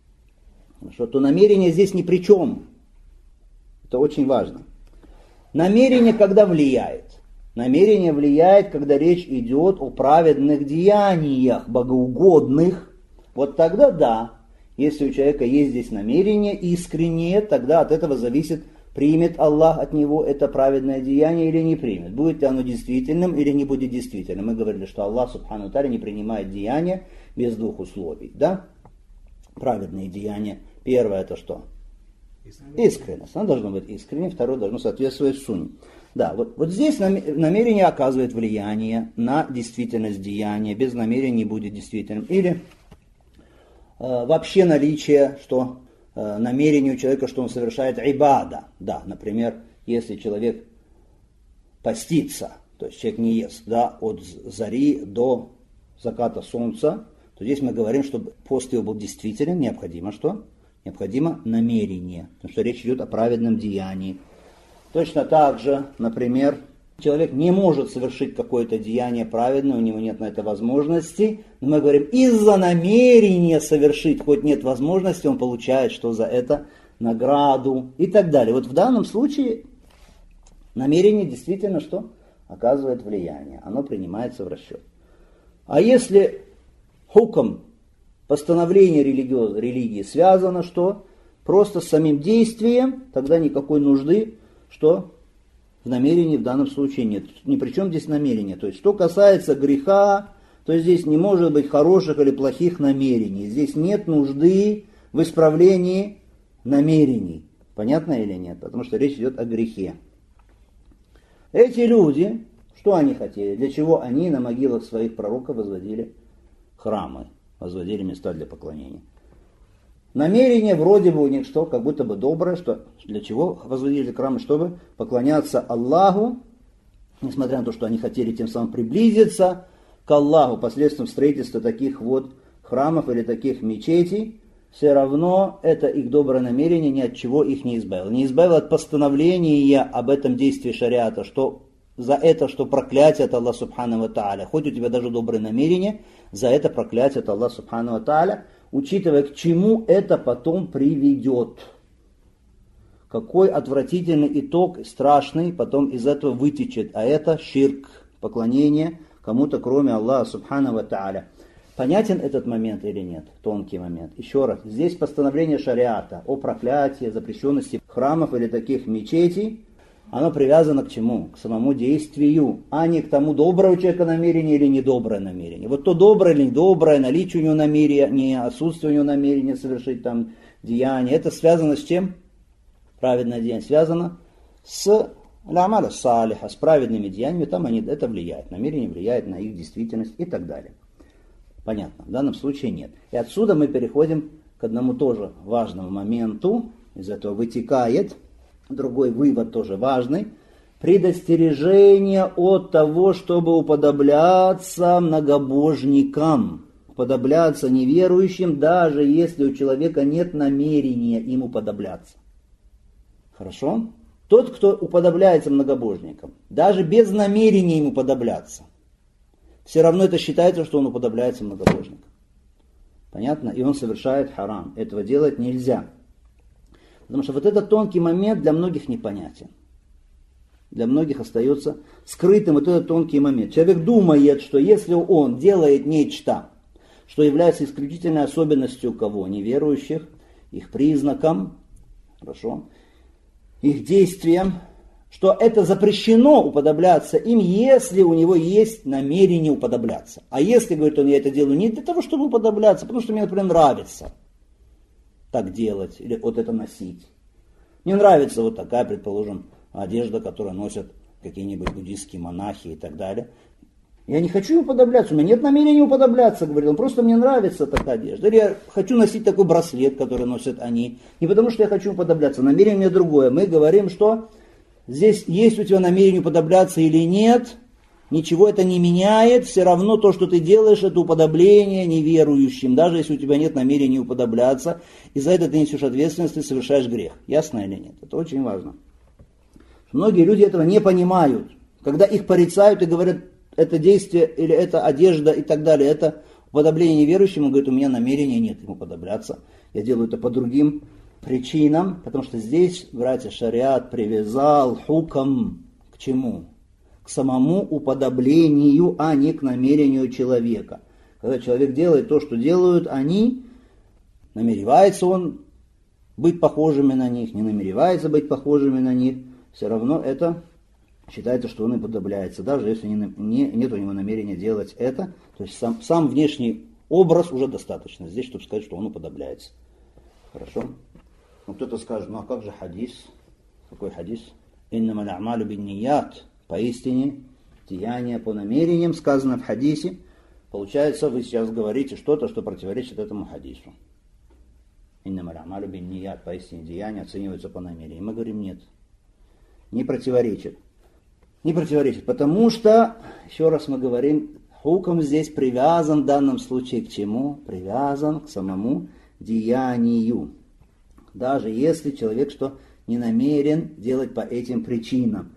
то намерение здесь ни при чем. Это очень важно. Намерение когда влияет? Намерение влияет, когда речь идет о праведных деяниях, богоугодных. Вот тогда да, если у человека есть здесь намерение искреннее, тогда от этого зависит, примет Аллах от него это праведное деяние или не примет. Будет ли оно действительным или не будет действительным. Мы говорили, что Аллах Субхану ва Тааля не принимает деяния без двух условий. Да? Праведные деяния. Первое это что? Искренность. Оно должно быть искренним. Второе должно соответствовать сунне. Да, вот здесь намерение оказывает влияние на действительность деяния. Без намерения не будет действительным. Или вообще наличие, что намерение у человека, что он совершает ибада. Да, например, если человек постится, то есть человек не ест, да, от зари до заката солнца, то здесь мы говорим, чтобы пост его был действителен, необходимо что? Необходимо намерение, потому что речь идет о праведном деянии. Точно так же, например, человек не может совершить какое-то деяние праведное, у него нет на это возможности, но мы говорим, из-за намерения совершить, хоть нет возможности, он получает что за это? Награду и так далее. Вот в данном случае намерение действительно что? Оказывает влияние, оно принимается в расчет. А если хукм, постановление религии связано что? Просто с самим действием, тогда никакой нужды, что в намерении в данном случае нет. Ни при чем здесь намерение. То есть, что касается греха, то здесь не может быть хороших или плохих намерений. Здесь нет нужды в исправлении намерений. Понятно или нет? Потому что речь идет о грехе. Эти люди, что они хотели? Для чего они на могилах своих пророков возводили храмы, возводили места для поклонения? Намерение вроде бы у них что, как будто бы доброе, что для чего возводили храмы, чтобы поклоняться Аллаху, несмотря на то, что они хотели тем самым приблизиться к Аллаху посредством строительства таких вот храмов или таких мечетей, все равно это их доброе намерение ни от чего их не избавило. Не избавило от постановления об этом действии шариата, что за это, что проклятие от Аллаха Субхану ва Тааля, хоть у тебя даже доброе намерение, за это проклятие от Аллаха Субхану ва Тааля, учитывая, к чему это потом приведет. Какой отвратительный итог, страшный, потом из этого вытечет. А это ширк, поклонение кому-то, кроме Аллаха Субхану ва Тааля. Понятен этот момент или нет? Тонкий момент. Еще раз, здесь постановление шариата о проклятии, запрещенности храмов или таких мечетей, оно привязано к чему? К самому действию, а не к тому, доброе у человека намерение или недоброе намерение. Вот то доброе или недоброе, наличие у него намерения, отсутствие у него намерения совершить там деяние, это связано с чем? Праведное деяние связано с лямаля салиха, с праведными деяниями, там это влияет, намерение влияет на их действительность и так далее. Понятно, в данном случае нет. И отсюда мы переходим к одному тоже важному моменту, из этого вытекает другой вывод тоже важный, предостережение от того, чтобы уподобляться многобожникам, уподобляться неверующим, даже если у человека нет намерения им уподобляться. Хорошо? Тот, кто уподобляется многобожникам, даже без намерения им уподобляться, все равно это считается, что он уподобляется многобожникам. Понятно? И он совершает харам. Этого делать нельзя. Потому что вот этот тонкий момент для многих непонятен. Для многих остается скрытым вот этот тонкий момент. Человек думает, что если он делает нечто, что является исключительной особенностью кого? Неверующих, их признаком, хорошо, их действием, что это запрещено уподобляться им, если у него есть намерение уподобляться. А если, говорит он, я это делаю не для того, чтобы уподобляться, потому что мне, например, нравится так делать или вот это носить. Мне нравится вот такая, предположим, одежда, которую носят какие-нибудь буддистские монахи и так далее. Я не хочу уподобляться, у меня нет намерения уподобляться, говорит он, просто мне нравится такая одежда. Или я хочу носить такой браслет, который носят они. Не потому что я хочу уподобляться, намерение у меня другое. Мы говорим, что здесь есть у тебя намерение уподобляться или нет, ничего это не меняет, все равно то, что ты делаешь, это уподобление неверующим, даже если у тебя нет намерения уподобляться, и за это ты несешь ответственность, ты совершаешь грех. Ясно или нет? Это очень важно. Многие люди этого не понимают. Когда их порицают и говорят, это действие или это одежда и так далее, это уподобление неверующим, он говорит, у меня намерения нет ему уподобляться. Я делаю это по другим причинам, потому что здесь, братья, шариат привязал хукам к чему? К самому уподоблению, а не к намерению человека. Когда человек делает то, что делают они, намеревается он быть похожими на них, не намеревается быть похожими на них, все равно это считается, что он уподобляется, даже если нет у него намерения делать это. То есть сам внешний образ уже достаточно здесь, чтобы сказать, что он уподобляется. Хорошо? Ну кто-то скажет, ну а как же хадис? Какой хадис? «Иннамаль а'малю бинният». Поистине, деяния по намерениям сказано в хадисе. Получается, вы сейчас говорите что-то, что противоречит этому хадису. «Иннамаль а'малю бинният». Поистине, деяния оцениваются по намерениям. Мы говорим, нет. Не противоречит. Не противоречит, потому что, еще раз мы говорим, хукм здесь привязан в данном случае к чему? Привязан к самому деянию. Даже если человек что не намерен делать по этим причинам.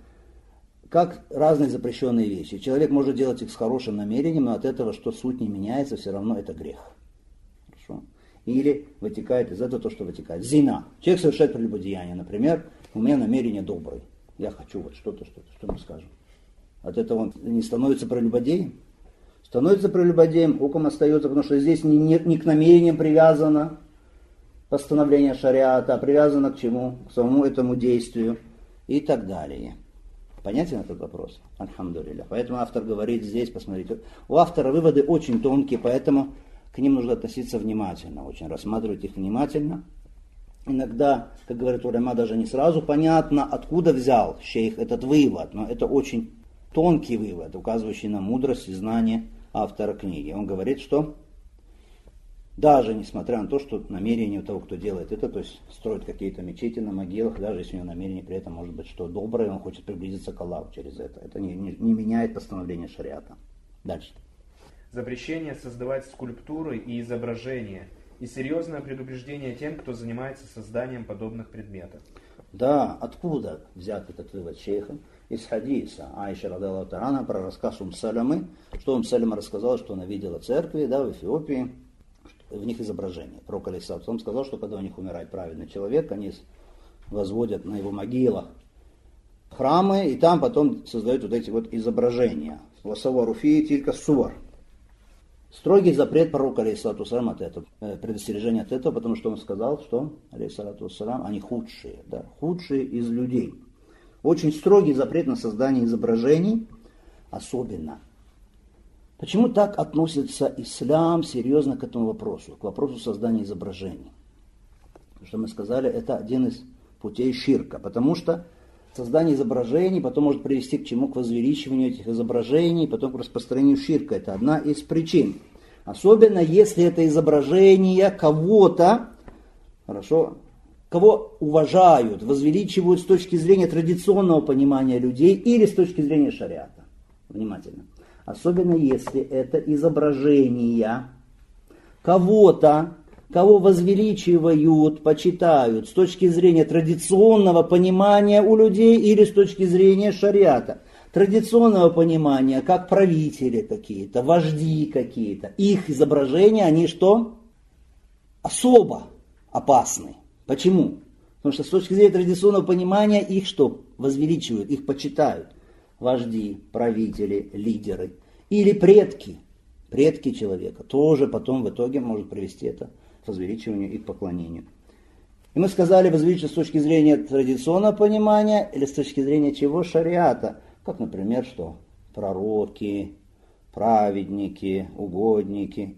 Как разные запрещенные вещи. Человек может делать их с хорошим намерением, но от этого, что суть не меняется, все равно это грех. Хорошо? Или вытекает из этого то, что вытекает. Зина. Человек совершает прелюбодеяние, например, у меня намерение доброе. Я хочу вот что-то, что мы скажем. От этого он не становится прелюбодеем. Становится прелюбодеем, хукм остается, потому что здесь не к намерениям привязано постановление шариата, а привязано к чему? К самому этому действию и так далее. Понятен этот вопрос? Альхамдулилля. Поэтому автор говорит здесь, посмотрите, у автора выводы очень тонкие, поэтому к ним нужно относиться внимательно, очень рассматривать их внимательно. Иногда, как говорят уляма, даже не сразу понятно, откуда взял шейх этот вывод, но это очень тонкий вывод, указывающий на мудрость и знание автора книги. Он говорит, что даже несмотря на то, что намерение у того, кто делает это, то есть строит какие-то мечети на могилах, даже если у него намерение при этом может быть что доброе, он хочет приблизиться к Аллаху через это не меняет постановление шариата. Дальше. Запрещение создавать скульптуры и изображения и серьезное предупреждение тем, кто занимается созданием подобных предметов. Да, откуда взят этот вывод шейха? Из хадиса Аиша радаллаху та'аля про рассказ Салямы, что Саляма рассказала, что она видела церкви, да, в Эфиопии, в них изображение. Пророк алейхиссалату вассалам сказал, что когда у них умирает праведный человек, они возводят на его могилах храмы, и там потом создают вот эти вот изображения. Васаваруфи тилька суар. Строгий запрет пророка алейхиссалату вассалам от этого, предостережение от этого, потому что он сказал, что алейхиссалату вассалам, они худшие, да, худшие из людей. Очень строгий запрет на создание изображений, особенно. Почему так относится ислам серьезно к этому вопросу, к вопросу создания изображений? Потому что мы сказали, это один из путей ширка, потому что создание изображений потом может привести к чему? К возвеличиванию этих изображений, потом к распространению ширка. Это одна из причин. Особенно если это изображение кого-то, хорошо, кого уважают, возвеличивают с точки зрения традиционного понимания людей или с точки зрения шариата. Внимательно. Особенно если это изображение кого-то, кого возвеличивают, почитают с точки зрения традиционного понимания у людей или с точки зрения шариата. Традиционного понимания, как правители какие-то, вожди какие-то. Их изображения, они что? Особо опасны. Почему? Потому что с точки зрения традиционного понимания их что? Возвеличивают, их почитают. Вожди, правители, лидеры или предки человека, тоже потом в итоге может привести это к возвеличиванию и к поклонению. И мы сказали, возвеличивать с точки зрения традиционного понимания или с точки зрения чего? Шариата. Как, например, что? Пророки, праведники, угодники,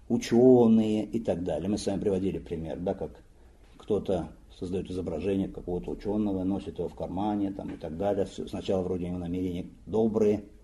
ученые и так далее. Мы с вами приводили пример, да, как кто-то создает изображение какого-то ученого, носит его в кармане там, и так далее. Сначала вроде его намерения добрые,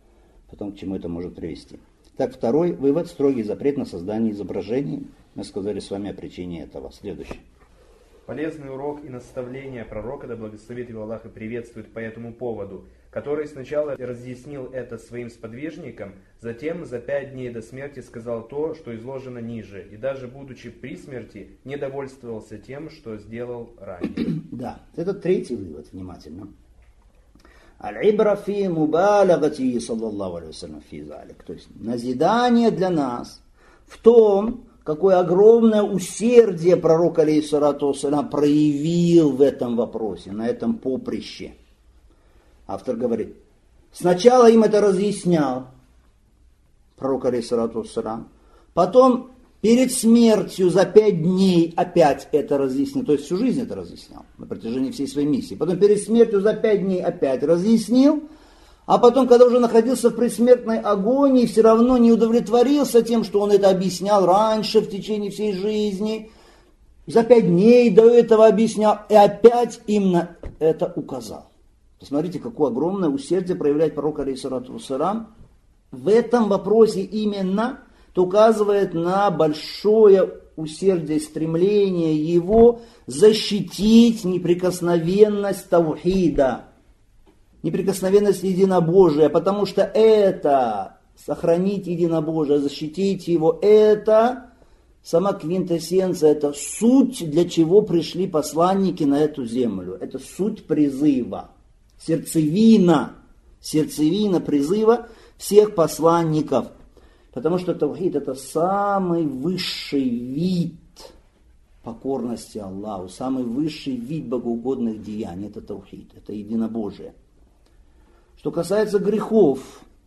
потом к чему это может привести. Так, второй вывод, строгий запрет на создание изображений. Мы сказали с вами о причине этого. Следующий. Полезный урок и наставление пророка, да благословит его Аллах и приветствует по этому поводу, который сначала разъяснил это своим сподвижникам, затем за 5 дней до смерти сказал то, что изложено ниже, и даже будучи при смерти, не довольствовался тем, что сделал ранее. Да, это третий вывод, внимательно. Аль-ибра фи мубалагати саллаллаху алейхи вассалям фи залик. То есть назидание для нас в том, какое огромное усердие пророк алейхиссалату вассалям проявил в этом вопросе, на этом поприще. Автор говорит, сначала им это разъяснял пророк алейхиссалату вассалям, потом перед смертью за 5 дней опять это разъяснил, то есть всю жизнь это разъяснял на протяжении всей своей миссии. Потом перед смертью за 5 дней опять разъяснил, а потом, когда уже находился в предсмертной агонии, все равно не удовлетворился тем, что он это объяснял раньше в течение всей жизни, за 5 дней до этого объяснял, и опять им на это указал. Посмотрите, какое огромное усердие проявляет пророк алейхиссалату вассалям в этом вопросе именно. Это указывает на большое усердие, стремление его защитить неприкосновенность таухида, неприкосновенность единобожия, потому что это, сохранить единобожие, защитить его, это сама квинтэссенция, это суть, для чего пришли посланники на эту землю, это суть призыва, сердцевина призыва всех посланников. Потому что таухид это самый высший вид покорности Аллаху, самый высший вид богоугодных деяний. Это таухид, это единобожие. Что касается грехов,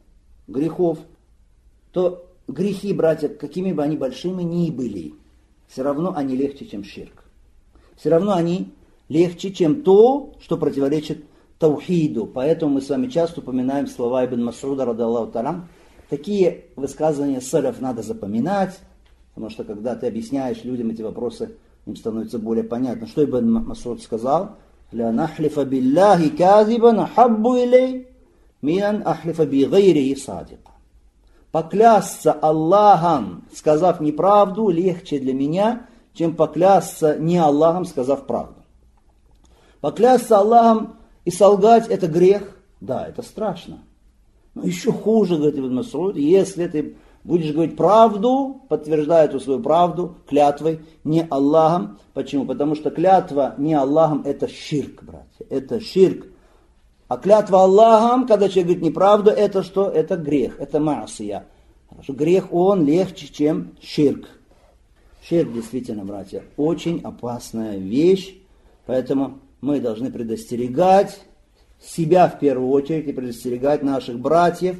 то грехи, братья, какими бы они большими ни были, все равно они легче, чем ширк. Все равно они легче, чем то, что противоречит таухиду. Поэтому мы с вами часто упоминаем слова Ибн Мас'уда, радаллаху та'аля. Такие высказывания салаф надо запоминать, потому что когда ты объясняешь людям эти вопросы, им становится более понятно. Что Ибн Мас'уд сказал? «Ля нахлифа билляхи казибан ахаббу илей мин ахлифа би гайрихи садика». Поклясться Аллахом, сказав неправду, легче для меня, чем поклясться не Аллахом, сказав правду. Поклясться Аллахом и солгать – это грех? Да, это страшно. Но еще хуже, говорит Ибн Мас'уд, если ты будешь говорить правду, подтверждая эту свою правду клятвой не Аллахом. Почему? Потому что клятва не Аллахом – это ширк, братья, это ширк. А клятва Аллахом, когда человек говорит неправду, это что? Это грех, это маасия. Грех, он легче, чем ширк. Ширк, действительно, братья, очень опасная вещь, поэтому мы должны предостерегать себя в первую очередь и предостерегать наших братьев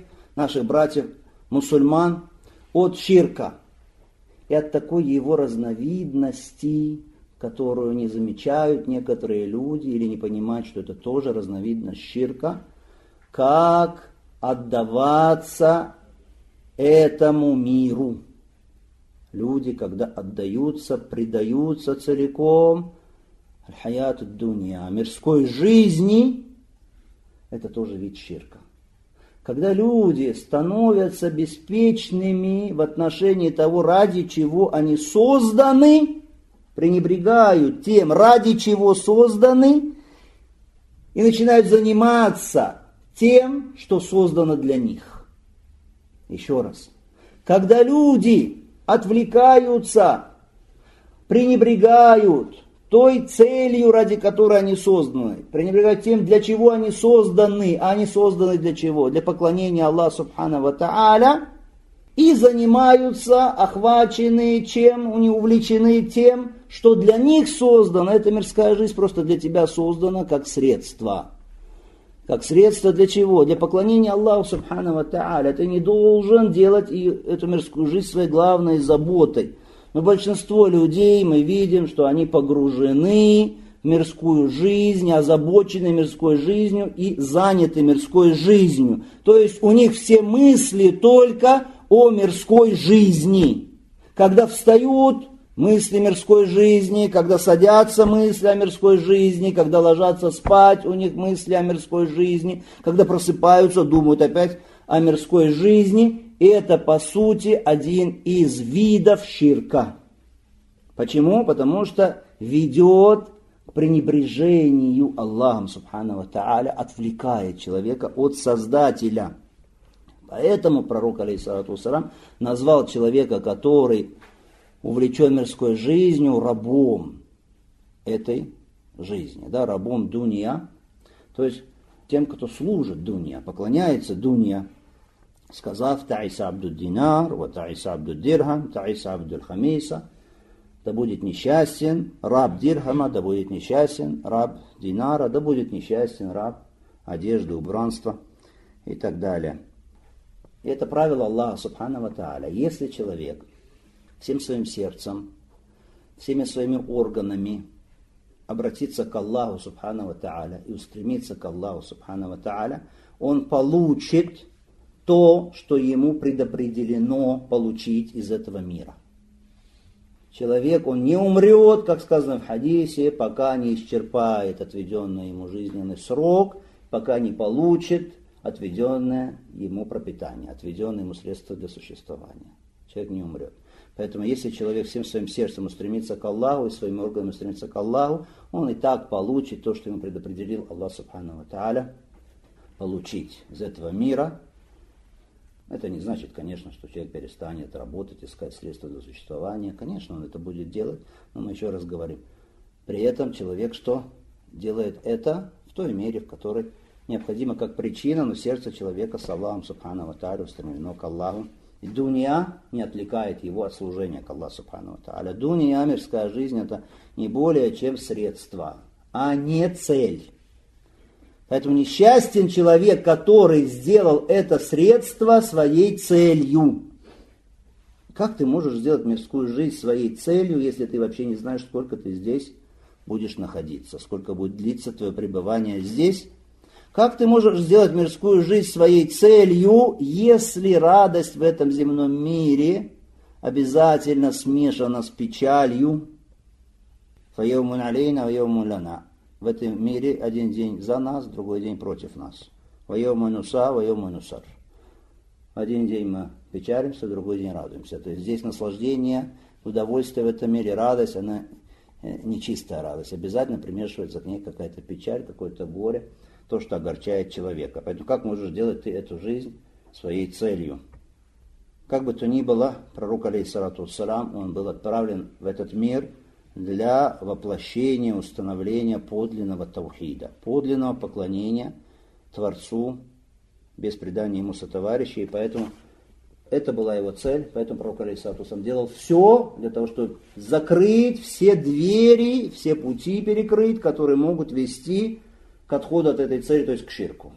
мусульман от ширка и от такой его разновидности, которую не замечают некоторые люди или не понимают, что это тоже разновидность ширка, как отдаваться этому миру. Люди, когда отдаются, предаются целиком аль-хаят ад-дунья, мирской жизни, это тоже вид ширка. Когда люди становятся беспечными в отношении того, ради чего они созданы, пренебрегают тем, ради чего созданы, и начинают заниматься тем, что создано для них. Еще раз. Когда люди отвлекаются, пренебрегают той целью, ради которой они созданы, пренебрегают тем, для чего они созданы, а они созданы для чего? Для поклонения Аллаху Субхану ва Тааля, и занимаются, охвачены чем, увлечены тем, что для них создана, эта мирская жизнь просто для тебя создана как средство. Как средство для чего? Для поклонения Аллаху Субхану ва Тааля. Ты не должен делать эту мирскую жизнь своей главной заботой. Но большинство людей, мы видим, что они погружены в мирскую жизнь, озабочены мирской жизнью и заняты мирской жизнью. То есть у них все мысли только о мирской жизни. Когда встают, мысли мирской жизни, когда садятся, мысли о мирской жизни, когда ложатся спать, у них мысли о мирской жизни, когда просыпаются, думают опять о мирской жизни, это по сути один из видов ширка. Почему? Потому что ведет к пренебрежению Аллахом Субхану ва Тааля, отвлекает человека от Создателя. Поэтому пророк, алейхиссалату вассалам, назвал человека, который увлечен мирской жизнью, рабом этой жизни, да, рабом дунья, то есть тем, кто служит дунья, поклоняется дунья, сказав таиса абдуд динар, ва таиса абдуд дирхам, таиса абдуд хамиса, да будет несчастен раб дирхама, да будет несчастен раб динара, да будет несчастен раб одежды, убранства и так далее. И это правило Аллаха Субхану ва Тааля. Если человек всем своим сердцем, всеми своими органами обратиться к Аллаху Субхану ва Тааля и устремиться к Аллаху Субхану ва Тааля, он получит то, что ему предопределено получить из этого мира. Человек, он не умрет, как сказано в хадисе, пока не исчерпает отведенный ему жизненный срок, пока не получит отведенное ему пропитание, отведенное ему средство для существования. Человек не умрет. Поэтому если человек всем своим сердцем устремится к Аллаху и своими органами устремится к Аллаху, он и так получит то, что ему предопределил Аллах Субхану ва Тааля получить из этого мира. Это не значит, конечно, что человек перестанет работать, искать средства для существования. Конечно, он это будет делать, но мы еще раз говорим. При этом человек что? Делает это в той мере, в которой необходимо как причина, но сердце человека с Аллахом Субхану ва Тааля устремлено к Аллаху. И дунья не отвлекает его от служения к Аллаху Субхану ва Тааля. Дунья, мирская жизнь, это не более чем средство, а не цель. Поэтому несчастен человек, который сделал это средство своей целью. Как ты можешь сделать мирскую жизнь своей целью, если ты вообще не знаешь, сколько ты здесь будешь находиться, сколько будет длиться твое пребывание здесь? Как ты можешь сделать мирскую жизнь своей целью, если радость в этом земном мире обязательно смешана с печалью? Файяумун алейна, вайяумун лана. В этом мире один день за нас, другой день против нас. Вайяумун уса, вайяумун усар. Один день мы печалимся, другой день радуемся. То есть здесь наслаждение, удовольствие в этом мире, радость, она нечистая радость. Обязательно примешивается к ней какая-то печаль, какое-то горе, то, что огорчает человека. Поэтому как можешь делать ты эту жизнь своей целью? Как бы то ни было, пророк, алейхиссалату вассалам, он был отправлен в этот мир для воплощения, установления подлинного таухида, подлинного поклонения Творцу, без предания ему сотоварищей. И поэтому это была его цель. Поэтому пророк, алейхиссалату вассалам, делал все для того, чтобы закрыть все двери, все пути перекрыть, которые могут вести к отходу от этой цели, то есть к ширку.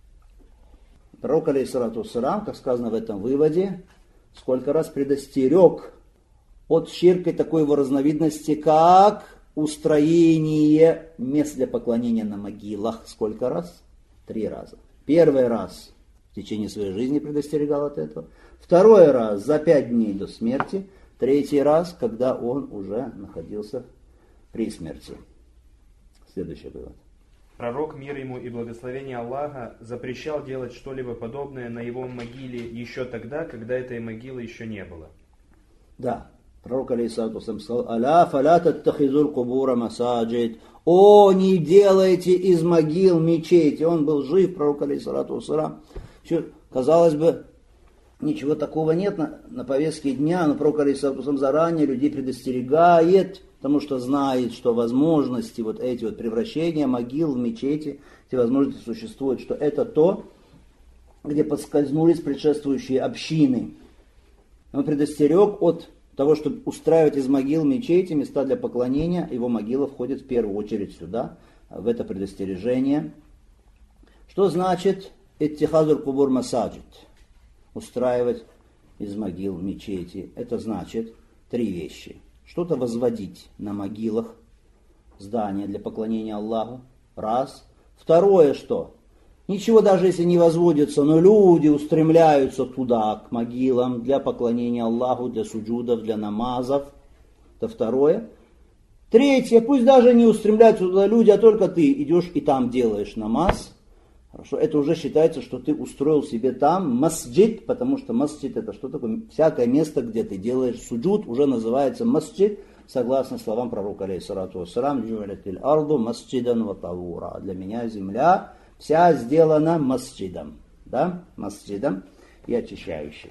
Пророк, алейхиссалату вассалам, как сказано в этом выводе, сколько раз предостерег от ширка такой его разновидности, как устроение мест для поклонения на могилах. Сколько раз? 3 раза. Первый раз в течение своей жизни предостерегал от этого. Второй раз за 5 дней до смерти. Третий раз, когда он уже находился при смерти. Следующий вывод. Пророк, мир ему и благословение Аллаха, запрещал делать что-либо подобное на его могиле еще тогда, когда этой могилы еще не было. Да, пророк, алейхиссалату вассалам, сказал: «Аля фаля таттахизуль кубура масаджид». О, не делайте из могил мечети. Он был жив, пророк, алейхиссалату вассалам. Казалось бы, ничего такого нет на повестке дня, но пророк, алейхиссалату вассалам, заранее людей предостерегает, потому что знает, что возможности вот эти вот превращения могил в мечети, эти возможности существуют, что это то, где подскользнулись предшествующие общины. Он предостерег от того, чтобы устраивать из могил мечети, места для поклонения. Его могила входит в первую очередь сюда, в это предостережение. Что значит иттихазур кубур масаджид? Устраивать из могил мечети. Это значит 3 вещи. Что-то возводить на могилах, здания для поклонения Аллаху. Раз. Второе что? Ничего даже если не возводится, но люди устремляются туда, к могилам, для поклонения Аллаху, для суджудов, для намазов. Это второе. Третье, пусть даже не устремляются туда люди, а только ты идешь и там делаешь намаз. Хорошо, это уже считается, что ты устроил себе там масджид, потому что масджид это что такое? Всякое место, где ты делаешь суджуд, уже называется масджид, согласно словам пророка алейхиссалату вассалам, «Джу'илятиль арду масджидан ва тавура». Для меня земля вся сделана масджидом, да, масджидом и очищающей.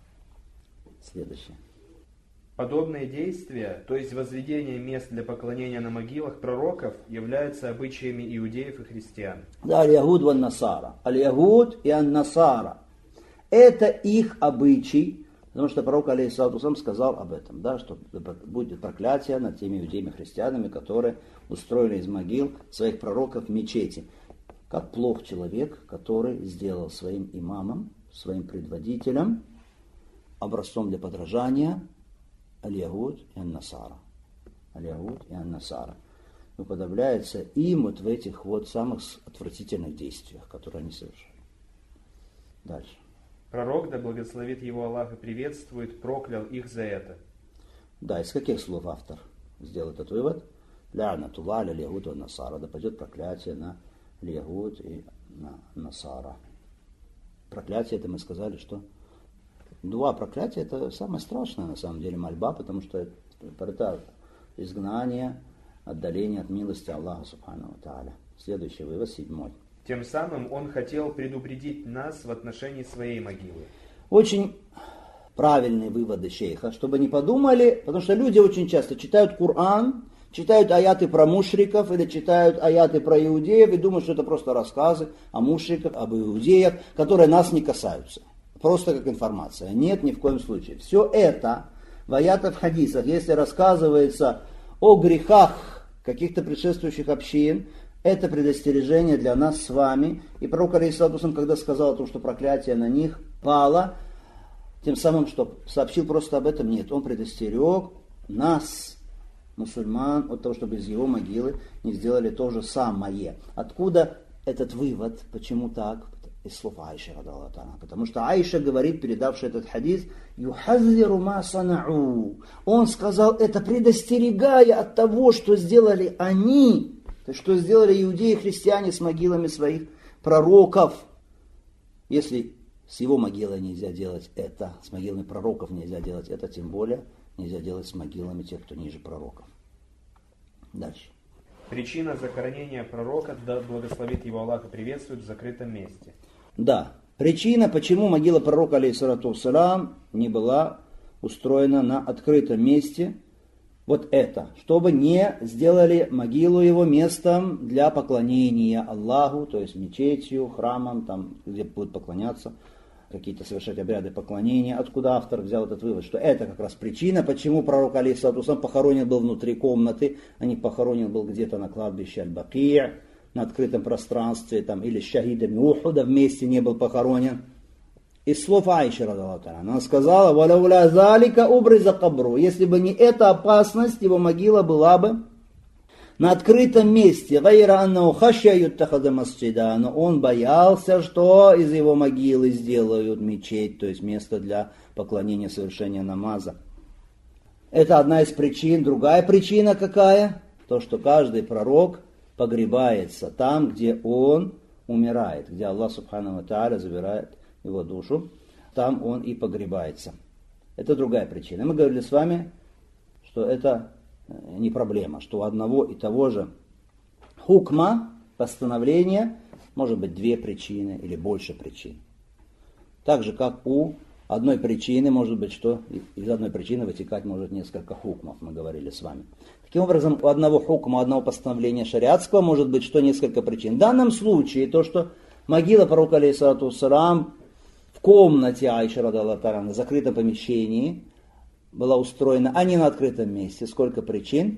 Следующее. Подобные действия, то есть возведение мест для поклонения на могилах пророков, являются обычаями иудеев и христиан. Да, аль-Ягуд ва насара. Аль-Ягуд и ан-Насара. Это их обычай, потому что пророк алейхиссалату вассалам сказал об этом, да, что будет проклятие над теми иудеями и христианами, которые устроили из могил своих пророков мечети. Как плох человек, который сделал своим имамом, своим предводителем, образцом для подражания Аль-Ягуд и Ан-Насара. Аль-Ягуд и Ан-Насара. Уподобляется им вот в этих вот самых отвратительных действиях, которые они совершали. Дальше. Пророк, да благословит его Аллах и приветствует, проклял их за это. Да, из каких слов автор сделал этот вывод? Лянатулла Аль-Ягуд и Ан-Насара. Да пойдет проклятие на Аль-Ягуд и на Насара. Проклятие, это мы сказали, что два проклятия это самое страшное на самом деле мольба, потому что это изгнание, отдаление от милости Аллаха Субхану ва Тааля. Следующий вывод, 7. Тем самым он хотел предупредить нас в отношении своей могилы. Очень правильные выводы шейха, чтобы не подумали, потому что люди очень часто читают Коран, читают аяты про мушриков или читают аяты про иудеев и думают, что это просто рассказы о мушриках, об иудеях, которые нас не касаются. Просто как информация. Нет, ни в коем случае. Все это в аятах, хадисах, если рассказывается о грехах каких-то предшествующих общин, это предостережение для нас с вами. И пророк алейхиссалату вассалам, когда сказал о том, что проклятие на них пало, тем самым, что сообщил просто об этом, нет. Он предостерег нас, мусульман, от того, чтобы из его могилы не сделали то же самое. Откуда этот вывод? Почему так? Из слов Аиши, потому что Аиша говорит, передавший этот хадис, «Юхаззиру ма санау». Он сказал это, предостерегая от того, что сделали они, то есть, что сделали иудеи и христиане с могилами своих пророков. Если с его могилой нельзя делать это, с могилами пророков нельзя делать это, тем более нельзя делать с могилами тех, кто ниже пророков. Дальше. Причина захоронения пророка, да благословит его Аллах и приветствует, в закрытом месте. Да, причина, почему могила пророка, алейхиссалату вассалам, не была устроена на открытом месте, вот это, чтобы не сделали могилу его местом для поклонения Аллаху, то есть мечетью, храмом, там, где будут поклоняться, какие-то совершать обряды поклонения. Откуда автор взял этот вывод, что это как раз причина, почему пророк, алейхиссалату вассалам, похоронен был внутри комнаты, а не похоронен был где-то на кладбище Аль-Бакия, на открытом пространстве, там, или с шахидами Ухуда вместе не был похоронен. Из слов Аиши, она сказала, «Валауля залика убриза кабру». Если бы не эта опасность, его могила была бы на открытом месте. «Гайра аннау хашья юттахада масджида». Но он боялся, что из его могилы сделают мечеть, то есть место для поклонения, совершения намаза. Это одна из причин. Другая причина какая? То, что каждый пророк погребается там, где он умирает, где Аллах Субхану ва Тааля забирает его душу, там он и погребается. Это другая причина. Мы говорили с вами, что это не проблема, что у одного и того же хукма, постановления, может быть две причины или больше причин. Так же, как у одной причины, может быть, что из одной причины вытекать может несколько хукмов, мы говорили с вами. Таким образом, у одного хукма, одного постановления шариатского может быть что несколько причин. В данном случае то, что могила пророка, алейхиссалату вассалам, в комнате Аиши, радиаллаху анха, на закрытом помещении была устроена, а не на открытом месте. Сколько причин?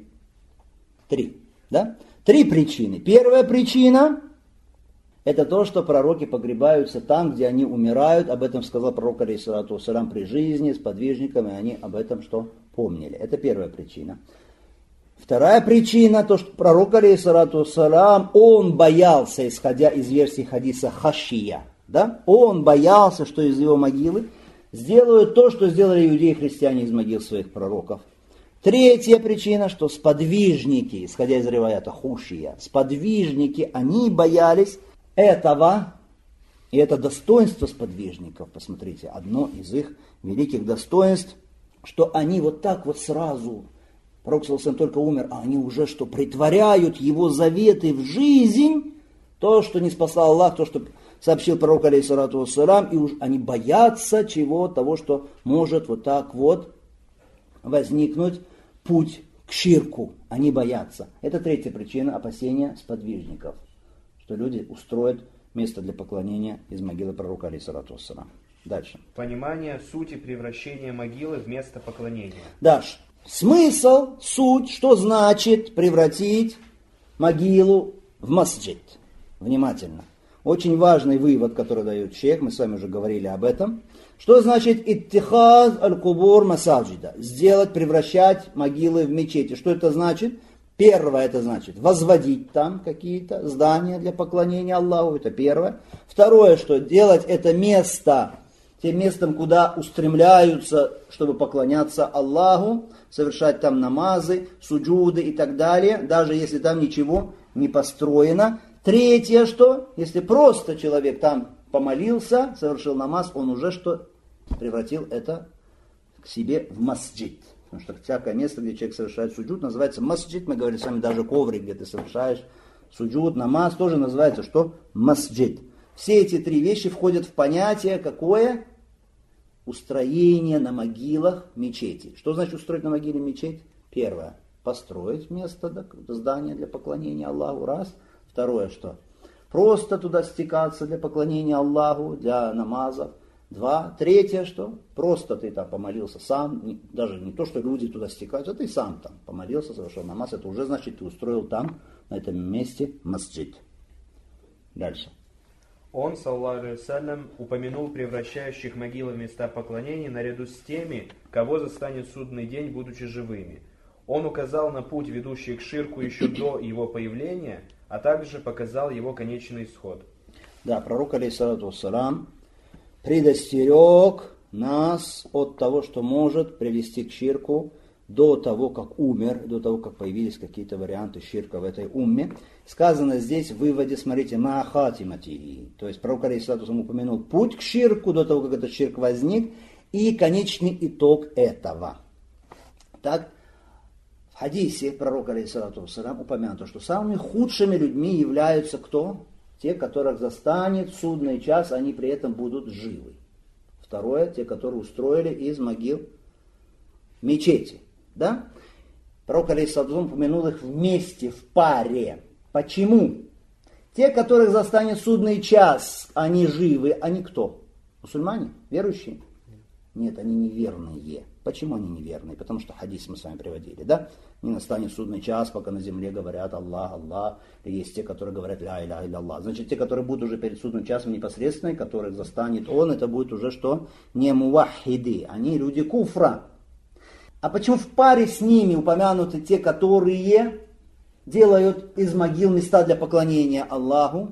3. Да? 3 причины. Первая причина – это то, что пророки погребаются там, где они умирают. Об этом сказал пророк, алейхиссалату вассалам, при жизни, с подвижниками, они об этом что помнили. Это первая причина. Вторая причина, то, что пророк, алейхиссалату вассалам, он боялся, исходя из версии хадиса хашия, да? Он боялся, что из его могилы сделают то, что сделали иудеи и христиане из могил своих пророков. Третья причина, что сподвижники, исходя из риваята хушия, сподвижники, они боялись этого, И это достоинство сподвижников, посмотрите, одно из их великих достоинств, что они вот так вот сразу, пророк ﷺ только умер, а они уже что, притворяют его заветы в жизнь, то, что не спасал Аллах, то, что сообщил пророк, алейхиссалату вассалям, и уж они боятся чего, того, что может вот так вот возникнуть путь к ширку. Они боятся. Это третья причина опасения сподвижников, что люди устроят место для поклонения из могилы пророка, алейхиссалату вассалям. Дальше. Понимание сути превращения могилы в место поклонения. Дальше. Смысл, суть, что значит превратить могилу в масджид. Внимательно. Очень важный вывод, который дает шейх, мы с вами уже говорили об этом. Что значит иттихаз аль-кубур масаджида? Сделать, превращать могилы в мечети. Что это значит? Первое, это значит возводить там какие-то здания для поклонения Аллаху. Это первое. Второе, что делать это место тем местом, куда устремляются, чтобы поклоняться Аллаху, совершать там намазы, суджуды и так далее, даже если там ничего не построено. Третье, что если просто человек там помолился, совершил намаз, он уже что? Превратил это к себе в масджид. Потому что всякое место, где человек совершает суджуд, называется масджид. Мы говорили с вами, даже коврик, где ты совершаешь суджуд, намаз, тоже называется что? Масджид. Все эти три вещи входят в понятие какое? Устроение на могилах мечети. Что значит устроить на могиле мечеть? Первое. Построить место, здание для поклонения Аллаху. Раз. Второе, что? Просто туда стекаться для поклонения Аллаху, для намазов. Два. Третье, что? Просто ты там помолился сам, даже не то, что люди туда стекаются, а ты сам там помолился, совершил намаз. Это уже значит, ты устроил там, на этом месте, масджид. Дальше. Он, саллаллаху алейхи вассалям, упомянул превращающих могилы в места поклонения наряду с теми, кого застанет судный день, будучи живыми. Он указал на путь, ведущий к ширку еще до его появления, а также показал его конечный исход. Да, пророк, алейхиссалату вассалям, предостерег нас от того, что может привести к ширку до того, как умер, до того, как появились какие-то варианты ширка в этой умме. Сказано здесь в выводе, смотрите, маахатимати. То есть пророк, алейхиссалату вассалям, упомянул путь к ширку до того, как этот ширк возник, и конечный итог этого. Так, в хадисе пророка, алейхиссалату вассалям, упомянуто, что самыми худшими людьми являются кто? Те, которых застанет судный час, они при этом будут живы. Второе, те, которые устроили из могил мечети. Да? Пророк, алейхиссалату вассалям, упомянул их вместе, в паре. Почему? Те, которых застанет судный час, они живы, они кто? Мусульмане? Верующие? Нет, они неверные. Почему они неверные? Потому что хадис мы с вами приводили, да? Не настанет судный час, пока на земле говорят Аллах, Аллах. И есть те, которые говорят ля иляха илля. Значит, те, которые будут уже перед судным часом непосредственно, которых застанет он, это будет уже что? Не мувахиды. Они люди куфра. А почему в паре с ними упомянуты те, которые делают из могил места для поклонения Аллаху?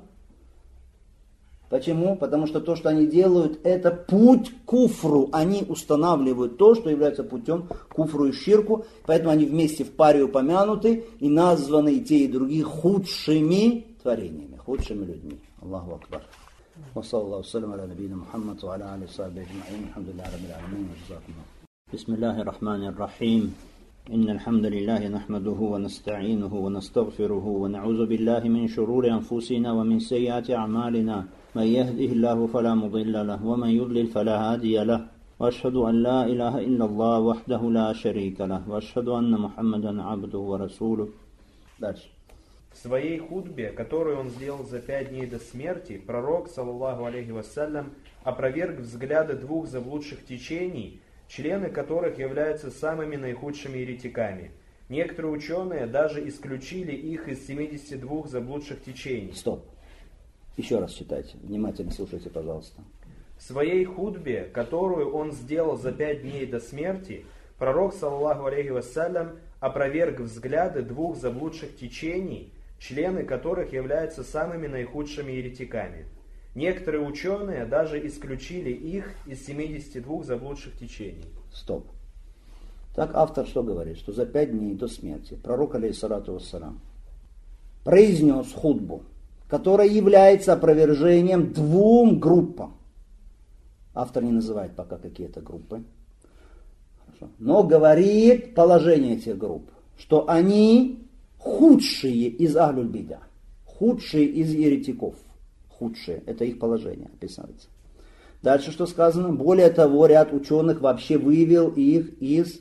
Почему? Потому что то, что они делают, это путь к куфру. Они устанавливают то, что является путем к куфру и ширку. Поэтому они вместе в паре упомянуты и названы и те, и другие худшими творениями, худшими людьми. Аллаху Акбар. Вассалаллаху салям аля набийна Мухаммад ва аля али сахби аджмаин. Алхамдулиллахи раббил аламин. Бисмиллахир рахманир рахим. إن الحمد لله نحمده ونستعينه ونستغفره ونعوذ بالله من شرور أنفسنا ومن سيئات أعمالنا من يهده الله فلا مضل له ومن يضلل فلا هادي له وأشهد أن لا إله إلا الله وحده لا شريك له وأشهد أن محمدا عبده ورسوله. Дальше. В своей хутбе, которую он сделал за 5 дней до смерти, пророк, саллаллаху алейхи вассалям, опроверг взгляды двух заблудших течений, члены которых являются самыми наихудшими еретиками. Некоторые ученые даже исключили их из 72 заблудших течений. Стоп. Еще раз читайте. Внимательно слушайте, пожалуйста. В своей хутбе, которую он сделал за 5 дней до смерти, пророк, саллаллаху алейхи вассалям, опроверг взгляды двух заблудших течений, члены которых являются самыми наихудшими еретиками. Некоторые ученые даже исключили их из 72 заблудших течений. Стоп. Так автор что говорит? Что за 5 дней до смерти пророк, алейхиссалату вассалям, произнес хутбу, которое является опровержением двум группам. Автор не называет пока какие-то группы. Хорошо. Но говорит положение этих групп, что они худшие из Ахлюль Бида, худшие из еретиков. Худшие, это их положение описывается. Дальше что сказано? Более того, ряд ученых вообще вывел их из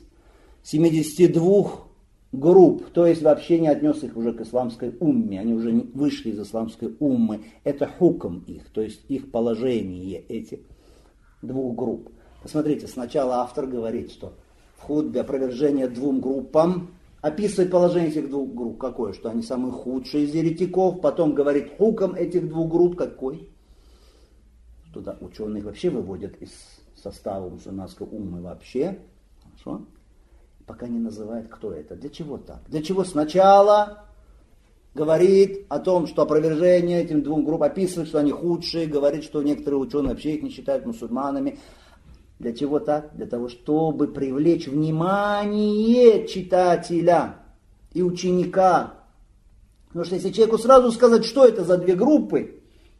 72 групп, то есть вообще не отнес их уже к исламской умме, они уже вышли из исламской уммы. Это хукм их, то есть их положение этих двух групп. Посмотрите, сначала автор говорит, что в хутбе опровержение двум группам, описывает положение этих двух групп, какое, что они самые худшие из еретиков, потом говорит хукм этих двух групп, какой. Туда ученые вообще выводят из состава мусульманской уммы вообще. Хорошо? Пока не называют, кто это. Для чего так? Для чего сначала говорит о том, что опровержение этим двум группам, описывает, что они худшие, говорит, что некоторые ученые вообще их не считают мусульманами. Для чего так? Для того, чтобы привлечь внимание читателя и ученика. Потому что если человеку сразу сказать, что это за две группы,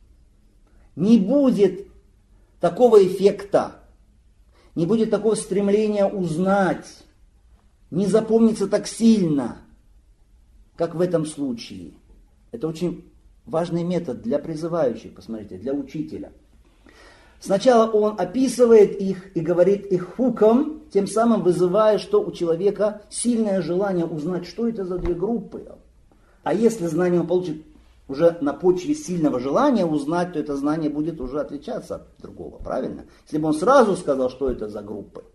не будет такого эффекта, не будет такого стремления узнать, не запомнится так сильно, как в этом случае. Это очень важный метод для призывающих, посмотрите, для учителя. Сначала он описывает их и говорит их хуком, тем самым вызывая, что у человека сильное желание узнать, что это за две группы. А если знание он получит уже на почве сильного желания узнать, то это знание будет уже отличаться от другого, правильно? Если бы он сразу сказал, что это за группы.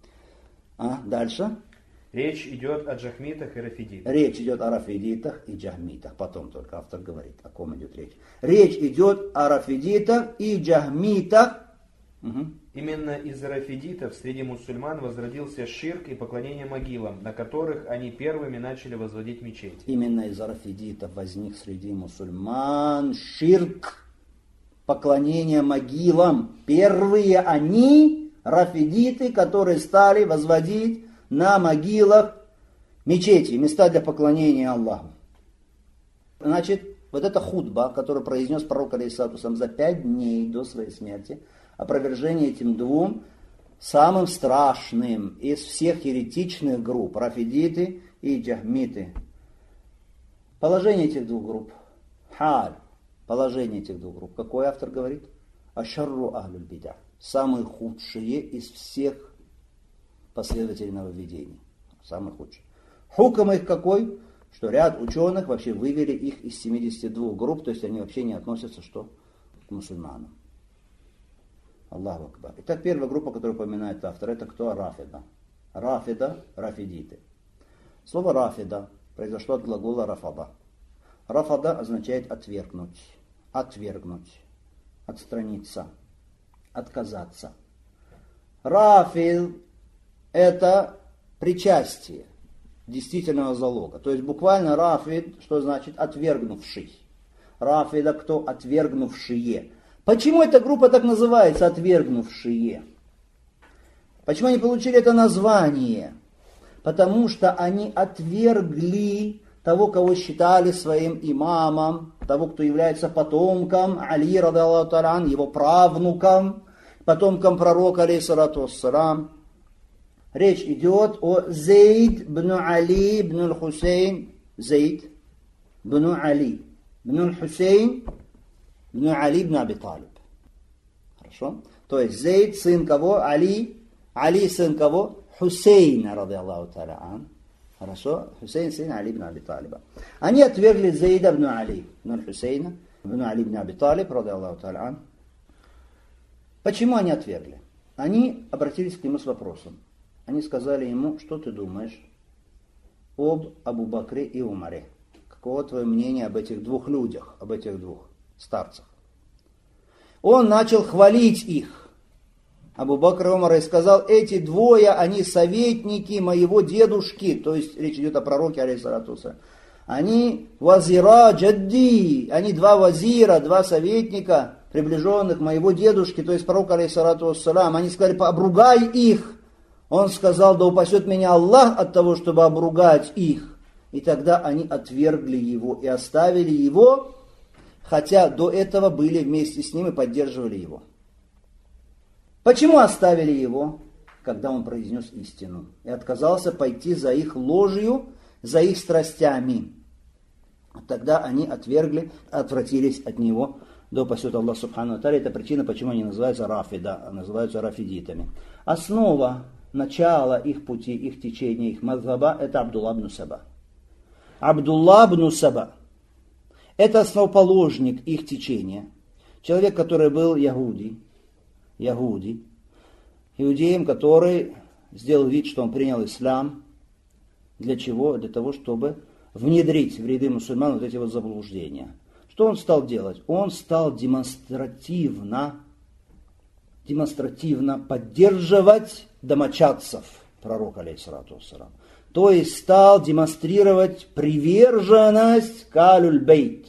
Дальше. Речь идет о джахмитах и рафидитах. Речь идет о рафидитах и джахмитах. Потом только автор говорит, о ком идет речь. Речь идет о рафидитах и джахмитах. Именно из-за рафидитов среди мусульман возродился ширк и поклонение могилам, на которых они первыми начали возводить мечети. Именно из-за рафидитов возник среди мусульман ширк, поклонение могилам. Первые они, рафидиты, которые стали возводить на могилах мечети, места для поклонения Аллаху. Значит, вот эта хутба, которую произнес пророк алейхиссалату вассалям за 5 дней до своей смерти, опровержение этим двум самым страшным из всех еретичных групп, рафидиты и джахмиты. Положение этих двух групп, халь, положение этих двух групп, какой автор говорит? Ашарру ахлюль бида, самые худшие из всех последователей нововведений, самые худшие. Хукм их какой? Что ряд ученых вообще вывели их из 72 групп, то есть они вообще не относятся что? К мусульманам. Аллаху акбар. Итак, первая группа, которую упоминает автор, это кто? Рафида. Рафида, рафидиты. Слово рафида произошло от глагола рафада. Рафада означает отвергнуть, отстраниться, отказаться. Рафид – это причастие действительного залога. То есть буквально рафид, что значит отвергнувший. Рафида – кто? Отвергнувшие. Почему эта группа так называется, отвергнувшие? Почему они получили это название? Потому что они отвергли того, кого считали своим имамом, того, кто является потомком Али, ради Аллаху та'аля, его правнуком, потомком пророка, алейхиссалату вассалам. Речь идет о Зейд бн Али бн Хусейн, Зейд бн Али бн Хусейн, бн Али бн Аби Талиб. Хорошо? То есть Зейд, сын кого? Али, сын кого? Хусейна, ради Аллаху та'аля ан. Хорошо? Хусейн, сын Али бн Аби Талиба. Они отвергли Зейда бн Али бн Хусейна, бн Али бн Аби Талиб, ради Аллаху та'аля ан. Почему они отвергли? Они обратились к нему с вопросом. Они сказали ему, что ты думаешь об Абу Бакре и Умаре? Каково твое мнение об этих двух людях, об этих двух старцах? Он начал хвалить их, Абу Бакр и Умара, и сказал, эти двое, они советники моего дедушки, то есть речь идет о пророке, алейхиссалату вассалям. Они вазира джадди, они два вазира, два советника, приближенных моего дедушки, то есть пророка, алейхиссалату вассалям. Они сказали, обругай их. Он сказал, да упасет меня Аллах от того, чтобы обругать их. И тогда они отвергли его и оставили его, хотя до этого были вместе с ним и поддерживали его. Почему оставили его, когда он произнес истину, и отказался пойти за их ложью, за их страстями? Тогда они отвратились от него, да упасет Аллах Субхану ва Тааля. Это причина, почему они называются рафида, а называются рафидитами. Основа, начало их пути, их течения, их мазхаба — это Абдулла ибн Саба. Абдулла ибн Саба — это основоположник их течения. Человек, который был иудеем, который сделал вид, что он принял ислам. Для чего? Для того, чтобы внедрить в ряды мусульман вот эти вот заблуждения. Что он стал делать? Он стал демонстративно поддерживать домочадцев пророка, алейхиссалату вассалам. То есть стал демонстрировать приверженность к алюль-бейт,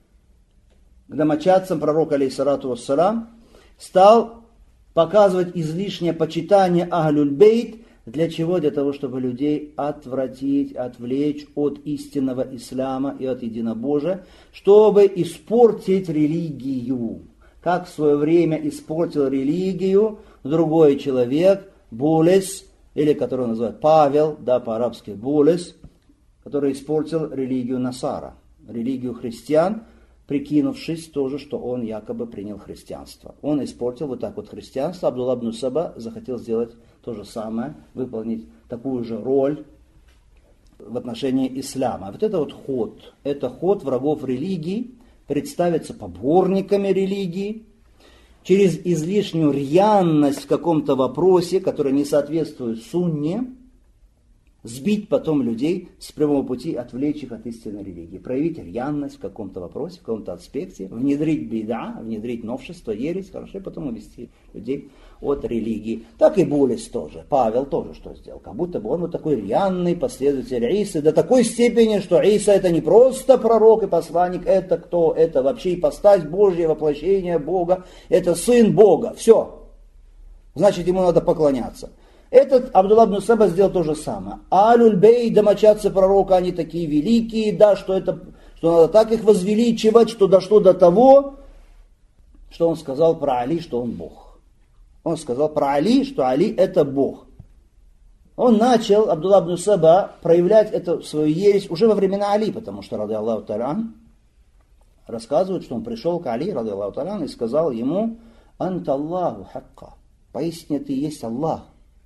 к домочадцам пророка, алейхиссалату вассалам, стал показывать излишнее почитание Ахлюль-Бейт. Для чего? Для того, чтобы людей отвратить, отвлечь от истинного ислама и от единобожия, чтобы испортить религию. Как в свое время испортил религию другой человек, Булес, или которого называют Павел, да, по-арабски Булес, который испортил религию Насара, религию христиан, прикинувшись тоже, что он якобы принял христианство. Он испортил вот так вот христианство. Абдулла ибн Саба захотел сделать то же самое, выполнить такую же роль в отношении ислама. Вот это вот ход врагов религии, представиться поборниками религии, через излишнюю рьяность в каком-то вопросе, который не соответствует сунне, сбить потом людей с прямого пути, отвлечь их от истинной религии, проявить рьяность в каком-то вопросе, в каком-то аспекте, внедрить бида, внедрить новшество, ересь, хорошо, и потом увести людей от религии. Так и Булес тоже, Павел тоже что сделал, как будто бы он вот такой рьяный последователь Исы, до такой степени, что Иса это не просто пророк и посланник, это кто? Это вообще ипостась Божья, воплощение Бога, это сын Бога, все, значит ему надо поклоняться. Этот Абдулла ибн Саба сделал то же самое. Алюль-Бей, домочадцы пророка, они такие великие, да, что надо так их возвеличивать, что дошло до того, что он сказал про Али, что он Бог. Он сказал про Али, что Али это Бог. Он начал, Абдулла ибн Саба, проявлять эту свою ересь уже во времена Али, потому что, ради Аллаху та'аля, рассказывают, что он пришел к Али, ради Аллаху та'аля, и сказал ему: «Анта Аллаху хакка». Поистине ты есть Аллах.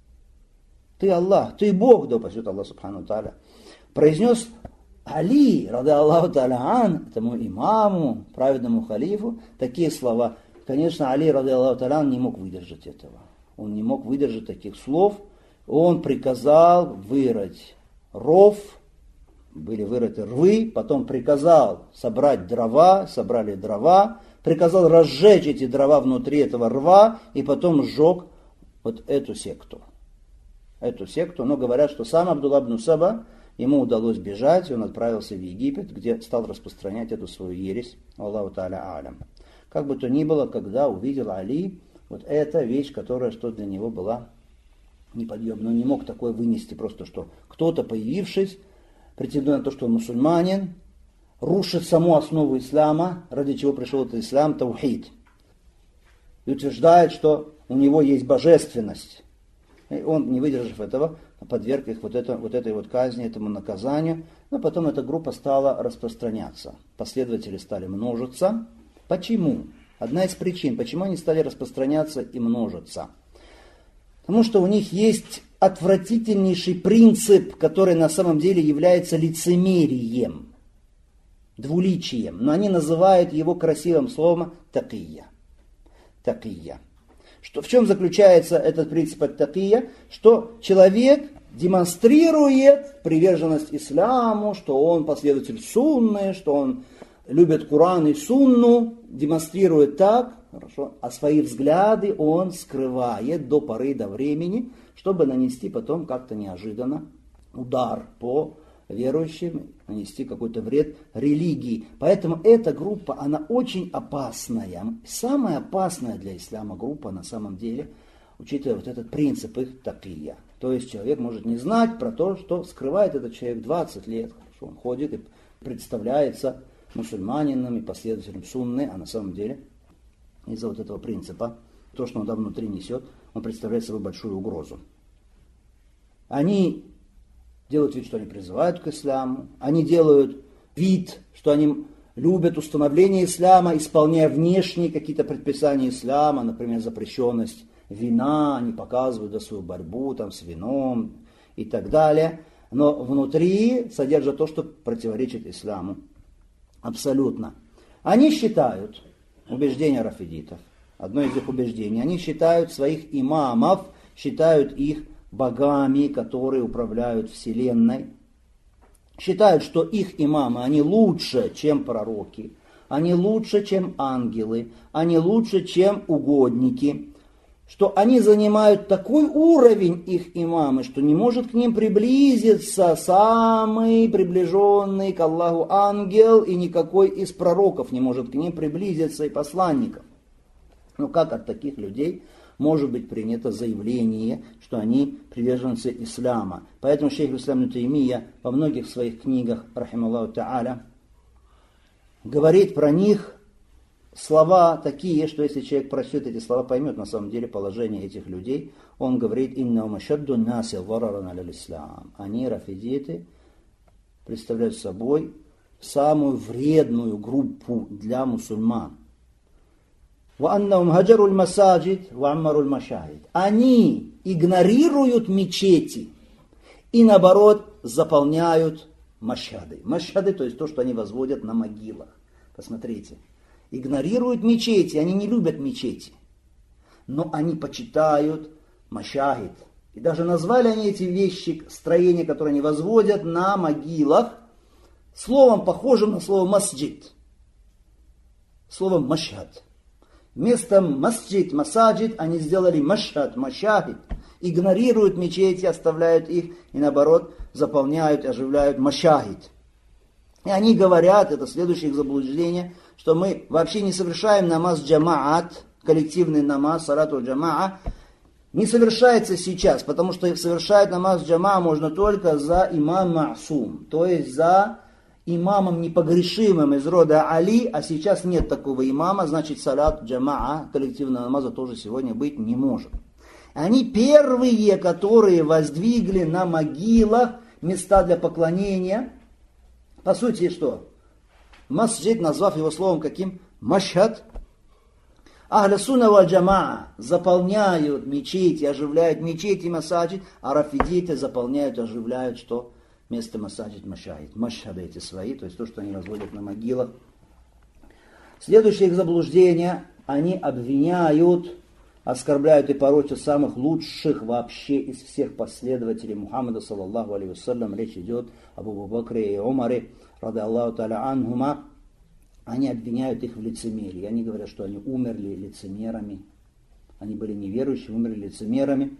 Ты Аллах, ты Бог, да упасет Аллах Субхану ва Тааля. Произнес Али, ради Аллаху Тааля, этому имаму, праведному халифу, такие слова. Конечно, Али, ради Аллаху Тааля, не мог выдержать этого. Он не мог выдержать таких слов. Он приказал вырыть ров, были вырыты рвы, потом приказал собрать дрова, собрали дрова, приказал разжечь эти дрова внутри этого рва и потом сжег вот эту секту. Но говорят, что сам Абдулла ибн Саба, ему удалось бежать, и он отправился в Египет, где стал распространять эту свою ересь. Аллаху та'аля алям. Как бы то ни было, когда увидел Али, вот эта вещь, которая что для него была неподъемной. Он не мог такое вынести, просто что кто-то, появившись, претендуя на то, что он мусульманин, рушит саму основу ислама, ради чего пришел этот ислам, таухид. И утверждает, что у него есть божественность. И он, не выдержав этого, подверг их вот этой казни, этому наказанию. Но потом эта группа стала распространяться. Последователи стали множиться. Почему? Одна из причин, почему они стали распространяться и множиться. Потому что у них есть отвратительнейший принцип, который на самом деле является лицемерием, двуличием. Но они называют его красивым словом такия. Такия. В чем заключается этот принцип ат-такия? Что человек демонстрирует приверженность исламу, что он последователь сунны, что он любит Коран и сунну, демонстрирует так, хорошо, а свои взгляды он скрывает до поры до времени, чтобы нанести потом как-то неожиданно удар по верующим, нанести какой-то вред религии. Поэтому эта группа, она очень опасная. Самая опасная для ислама группа на самом деле, учитывая вот этот принцип их такия. То есть человек может не знать про то, что скрывает этот человек 20 лет. Хорошо, он ходит и представляется мусульманином и последователем сунны, а на самом деле из-за вот этого принципа, то, что он там внутри несет, он представляет собой большую угрозу. Они делают вид, что они призывают к исламу, они делают вид, что они любят установление ислама, исполняя внешние какие-то предписания ислама, например, запрещенность вина, они показывают свою борьбу там, с вином и так далее, но внутри содержат то, что противоречит исламу. Абсолютно. Они считают, убеждения рафидитов, одно из их убеждений, они считают своих имамов, считают их богами, которые управляют вселенной, считают, что их имамы, они лучше, чем пророки, они лучше, чем ангелы, они лучше, чем угодники, что они занимают такой уровень, их имамы, что не может к ним приблизиться самый приближенный к Аллаху ангел, и никакой из пророков не может к ним приблизиться, и посланников. Но как от таких людей может быть принято заявление, что они приверженцы ислама? Поэтому шейх ислам ибн Таймия во многих своих книгах, рахималлаху та'аля, говорит про них слова такие, что если человек прочтет эти слова, поймет на самом деле положение этих людей. Он говорит: «Иннахум ашадду наси зараран аля ислам». Они, рафидиты, представляют собой самую вредную группу для мусульман. وَأَنَّهُمْ هَجَرُوا الْمَسَاجِدِ وَعَمَّرُوا الْمَشَاهِدِ. Они игнорируют мечети и, наоборот, заполняют машхады. Машхады, то есть то, что они возводят на могилах. Посмотрите. Игнорируют мечети, они не любят мечети. Но они почитают машахид. И даже назвали они эти вещи, строения, которые они возводят на могилах, словом, похожим на слово масджид. Словом машхад. Вместо масджид, масаджид, они сделали машхад, машахид. Игнорируют мечети, оставляют их и, наоборот, заполняют, оживляют машахид. И они говорят, это следующее их заблуждение, что мы вообще не совершаем намаз джамаат, коллективный намаз, салату джамаа, не совершается сейчас, потому что совершать намаз джамаа можно только за имам ма'сум, то есть за имамом непогрешимым из рода Али, а сейчас нет такого имама, значит салат джамаа, коллективного намаза, тоже сегодня быть не может. Они первые, которые воздвигли на могилах места для поклонения. По сути, что? Масджид, назвав его словом каким? Машхад. Ахля сунна валь джамаа заполняют мечети, оживляют мечети, масаджид, а рафидиты заполняют, оживляют что? Место масаджид, машахид. Машхады эти свои, то есть то, что они возводят на могилах. Следующее их заблуждение, они обвиняют, оскорбляют и порочат самых лучших вообще из всех последователей Мухаммада, саллаллаху алейхи вассалям. Речь идет об Абу Бакре и Умаре, рады Аллаху та'аля анхума. Они обвиняют их в лицемерии. Они говорят, что они умерли лицемерами. Они были неверующими, умерли лицемерами.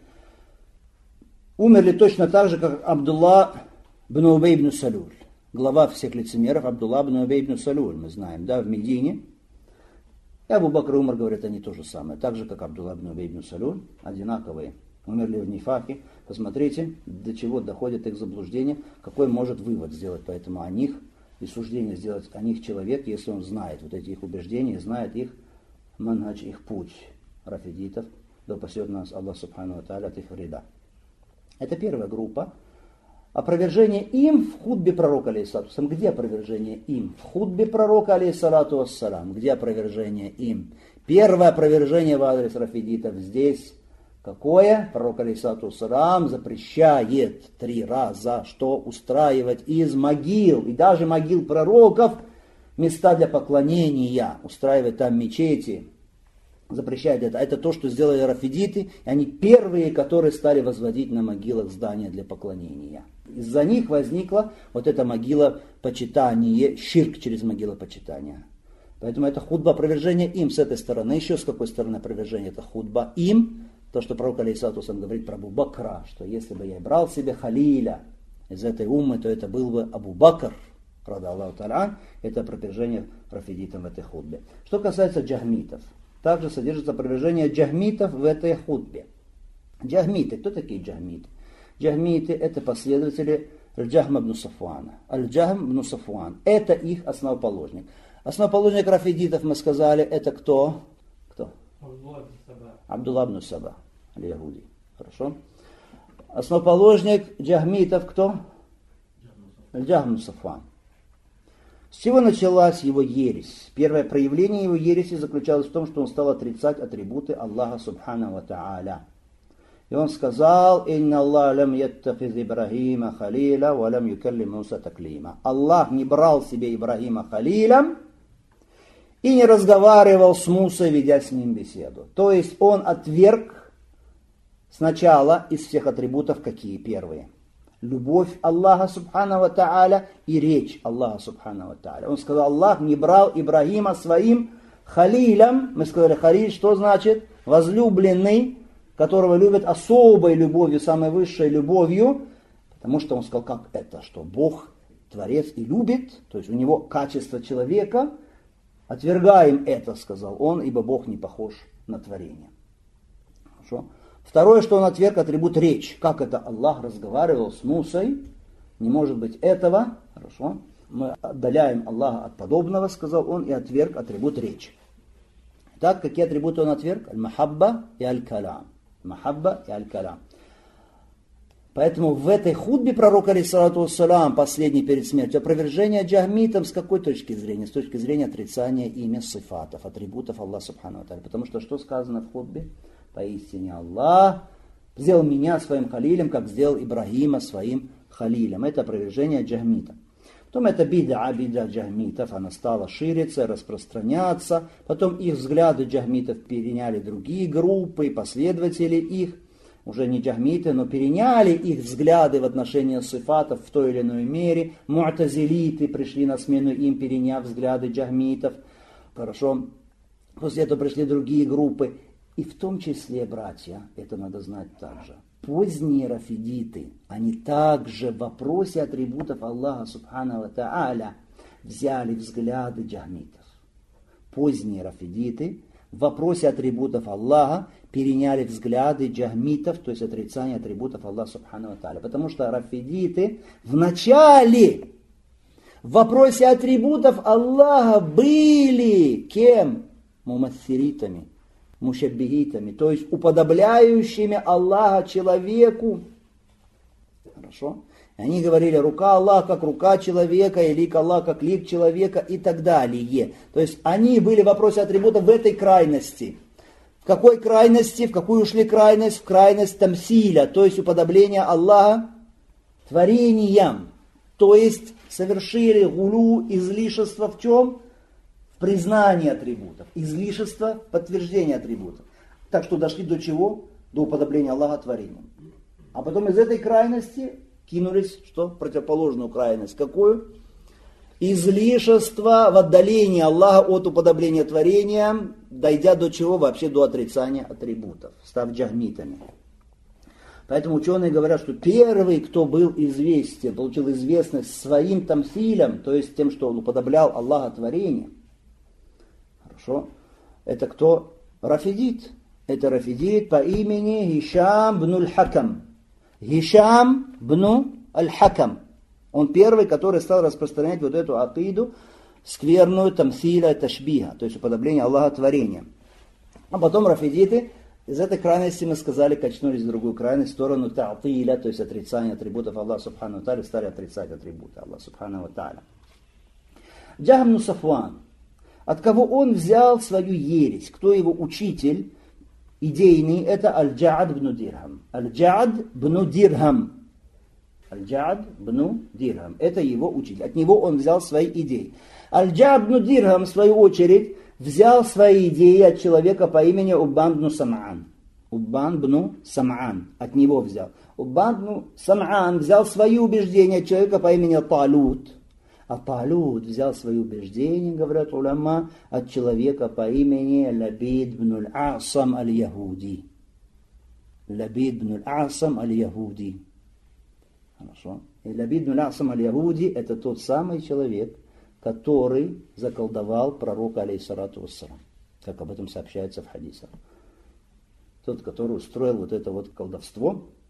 Умерли точно так же, как Абдулла бн Убей бн Салюль. Глава всех лицемеров Абдулла бн Убей бн Салюль, мы знаем, да, в Медине. И Абу Бакр и Умар говорят, они то же самое. Так же, как Абдулла бн Убей бн Салюль, одинаковые. Умерли в нифаке. Посмотрите, до чего доходит их заблуждение, какой может вывод сделать поэтому о них, и суждение сделать о них человек, если он знает вот эти их убеждения, знает их манхадж, их путь рафидитов, да упасет нас Аллах субхану ва тааля от их вреда. Это первая группа. Опровержение им в хутбе пророка алейхиссалату вассалам. Где опровержение им? В хутбе пророка алейхиссалату вассалам. Где опровержение им? Первое опровержение в адрес рафидитов здесь. Какое? Пророк алейхиссалату вассалам запрещает 3 раза, что устраивать из могил, и даже могил пророков, места для поклонения, устраивать там мечети. Запрещает это. Это то, что сделали рафидиты, и они первые, которые стали возводить на могилах здания для поклонения. Из-за них возникла вот эта могила почитания, ширк через могилопочитания. Поэтому это худба опровержения им с этой стороны. Еще с какой стороны опровержение? Это худба им. То, что пророк алейхиссалату вассалям говорит про Абу Бакра, что если бы я брал себе халиля из этой уммы, то это был бы Абу Бакр, рады Аллаху та'аля, это опровержение рафидитам в этой худбе. Что касается джахмитов, также содержится опровержение джахмитов в этой худбе. Джахмиты, кто такие джахмиты? Джахмиты это последователи Аль-Джахм ибн Сафуана. Аль-Джахм ибн Сафуан. Это их основоположник. Основоположник рафидитов, мы сказали, это кто? Кто? Абдулла ибн Саба. Аль-Яхуди. Хорошо. Основоположник джахмитов кто? Аль-Джахм ибн Сафуан. С чего началась его ересь? Первое проявление его ереси заключалось в том, что он стал отрицать атрибуты Аллаха Субхану ва Та'аля. И он сказал: «Инна Аллах лам яттахиз Ибрахима халила, ва лам юкаллим Муса таклима». Аллах не брал себе Ибрахима халилом и не разговаривал с Мусой, ведя с ним беседу. То есть он отверг сначала из всех атрибутов какие первые? Любовь Аллаха Субхану ва Та'аля и речь Аллаха Субхану ва Та'аля. Он сказал: Аллах не брал Ибрахима своим халилом. Мы сказали, халиль что значит? Возлюбленный, которого любят особой любовью, самой высшей любовью. Потому что он сказал, как это, что Бог Творец и любит, то есть у него качество человека. Отвергаем это, сказал он, ибо Бог не похож на творение. Хорошо. Второе, что он отверг, атрибут речь. Как это Аллах разговаривал с Мусой? Не может быть этого. Хорошо. Мы отдаляем Аллаха от подобного, сказал он, и отверг атрибут речи. Так, какие атрибуты он отверг? Аль-Махабба и Аль-Калам. Махабба и Аль-Калам. Поэтому в этой хутбе пророка, алейхиссалату вассалам, последний перед смертью, опровержение джахмитам с какой точки зрения? С точки зрения отрицания имя сифатов, атрибутов Аллаха Субхану ва Тааля. Потому что что сказано в хутбе? Поистине Аллах сделал меня своим халилем, как сделал Ибрахима своим халилем. Это опровержение джахмитов. Потом это бида джахмитов, она стала шириться, распространяться. Потом их взгляды джахмитов переняли другие группы, последователи их, уже не джахмиты, но переняли их взгляды в отношении сифатов в той или иной мере. Му'тазилиты пришли на смену им, переняв взгляды джахмитов. Хорошо. После этого пришли другие группы. И в том числе, братья, это надо знать также, поздние рафидиты, они также в вопросе атрибутов Аллаха Субхану ва Тааля взяли взгляды джахмитов. Поздние рафидиты в вопросе атрибутов Аллаха переняли взгляды джахмитов, то есть отрицание атрибутов Аллаха Субхану ва Тааля. Потому что рафидиты в начале в вопросе атрибутов Аллаха были кем? Мумассиритами, мушаббихитами, то есть уподобляющими Аллаха человеку. Хорошо? И они говорили, рука Аллаха как рука человека, и лик Аллаха как лик человека и так далее. То есть они были в вопросе атрибутов в этой крайности. В какой крайности? В какую ушли крайность? В крайность тамсиля, то есть уподобления Аллаха творениям. То есть совершили гулу, излишество в чем? Признание атрибутов, излишество, подтверждение атрибутов. Так что дошли до чего? До уподобления Аллаха творением. А потом из этой крайности кинулись, что? В противоположную крайность. Какую? Излишество в отдалении Аллаха от уподобления творениям, дойдя до чего? Вообще до отрицания атрибутов, став джахмитами. Поэтому ученые говорят, что первый, кто был известен, получил известность своим тамсилем, то есть тем, что он уподоблял Аллаха творениям. Хорошо. Это кто? Рафидит. Это рафидит по имени Хишам бн аль-Хакам. Хишам бн аль-Хакам. Он первый, который стал распространять вот эту акиду, скверную тамсиля ташбиха, то есть уподобление Аллаха творением. А потом рафидиты из этой крайности, мы сказали, качнулись в другую крайность, в сторону та'тиля, то есть отрицания атрибутов Аллаха Субхану ва Тааля, стали отрицать атрибуты Аллаха Субхану ва Тааля. Джахм ибн Сафуан. От кого он взял свою ересь? Кто его учитель идейный? Это Аль-Джаад бн Дирхам. Аль-Джаад бн Дирхам. Аль-Джаад бн Дирхам. Это его учитель. От него он взял свои идеи. Аль-Джаад бн Дирхам, в свою очередь, взял свои идеи от человека по имени Уббан бн Сам'ан. Уббан бн Сам'ан. От него взял. Уббан бн Сам'ан взял свои убеждения от человека по имени Талут. А Талут взял свои убеждения, говорят уляма, от человека по имени Лабид бн аль-Асам аль-Яхуди. Лабид бн аль-Асам аль-Яхуди. Хорошо. И Лабид бн аль-Асам аль-Яхуди это тот самый человек, который заколдовал пророка, алейхиссалату вассалам, как об этом сообщается в хадисах. Тот, который устроил вот это вот колдовство,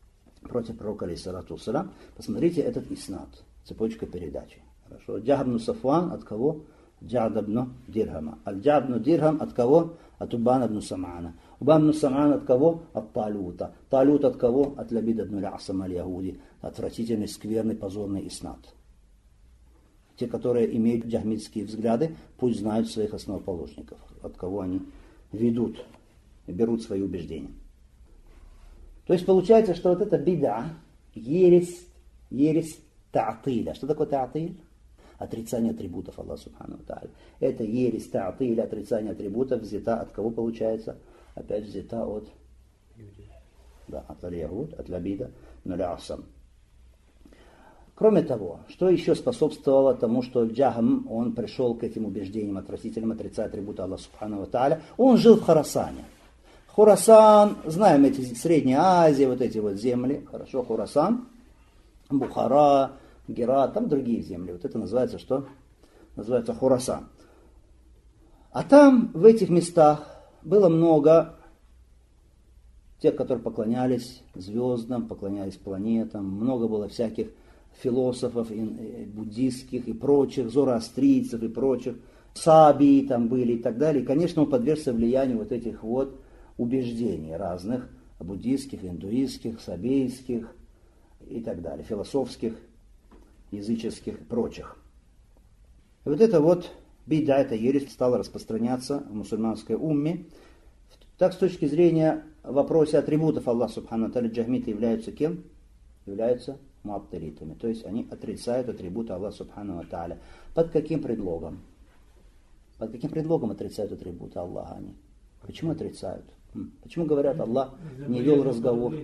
против пророка алейхиссалату вассалям. Посмотрите этот иснад, цепочка передачи. Хорошо. Джахб ибн Сафван от кого? Джад ибн Дирхама. Аль-Джад ибн Дирхам от кого? От Убан ибн Сам'ана. Убан ибн Сам'ан от кого? От Талута. Талут от кого? От Лабид ибн Аль-Асам аль-Ягуди. Отвратительный, скверный, позорный иснад. Те, которые имеют джахмитские взгляды, пусть знают своих основоположников, от кого они ведут и берут свои убеждения. То есть получается, что вот это бида, ересь та'атиля. Что такое та'атиль? Отрицание атрибутов Аллаха Субхану ва Тааля. Это ересь та'атиль, отрицание атрибутов, взята от кого получается? Опять взята от Аль-Ягуд, от Лабида ибн Аль-Асам. Кроме того, что еще способствовало тому, что Джахм, он пришел к этим убеждениям отвратительным, отрицая атрибуты Аллаха Субхану ва Тааля, он жил в Хорасане. Хорасан, знаем эти Средняя Азия, вот эти вот земли, хорошо, Хорасан, Бухара, Герат, там другие земли, вот это называется что? Называется Хорасан. А там, в этих местах, было много тех, которые поклонялись звездам, поклонялись планетам, много было всяких философов и буддистских и прочих, зороастрийцев и прочих, сабии там были и так далее. И, конечно, он подвергся влиянию вот этих вот убеждений разных, буддистских, индуистских, сабейских и так далее, философских, языческих и прочих. И вот это вот бида, эта ересь стала распространяться в мусульманской умме. Так, с точки зрения вопроса атрибутов Аллаха Субхану ва Тааля, джахмиты являются кем? Являются муаттилитами. То есть они отрицают атрибуты Аллаха Субхану ва Тааля. Под каким предлогом? Под каким предлогом отрицают атрибуты Аллаха они? Почему отрицают? Почему говорят, Аллах не вел разговор?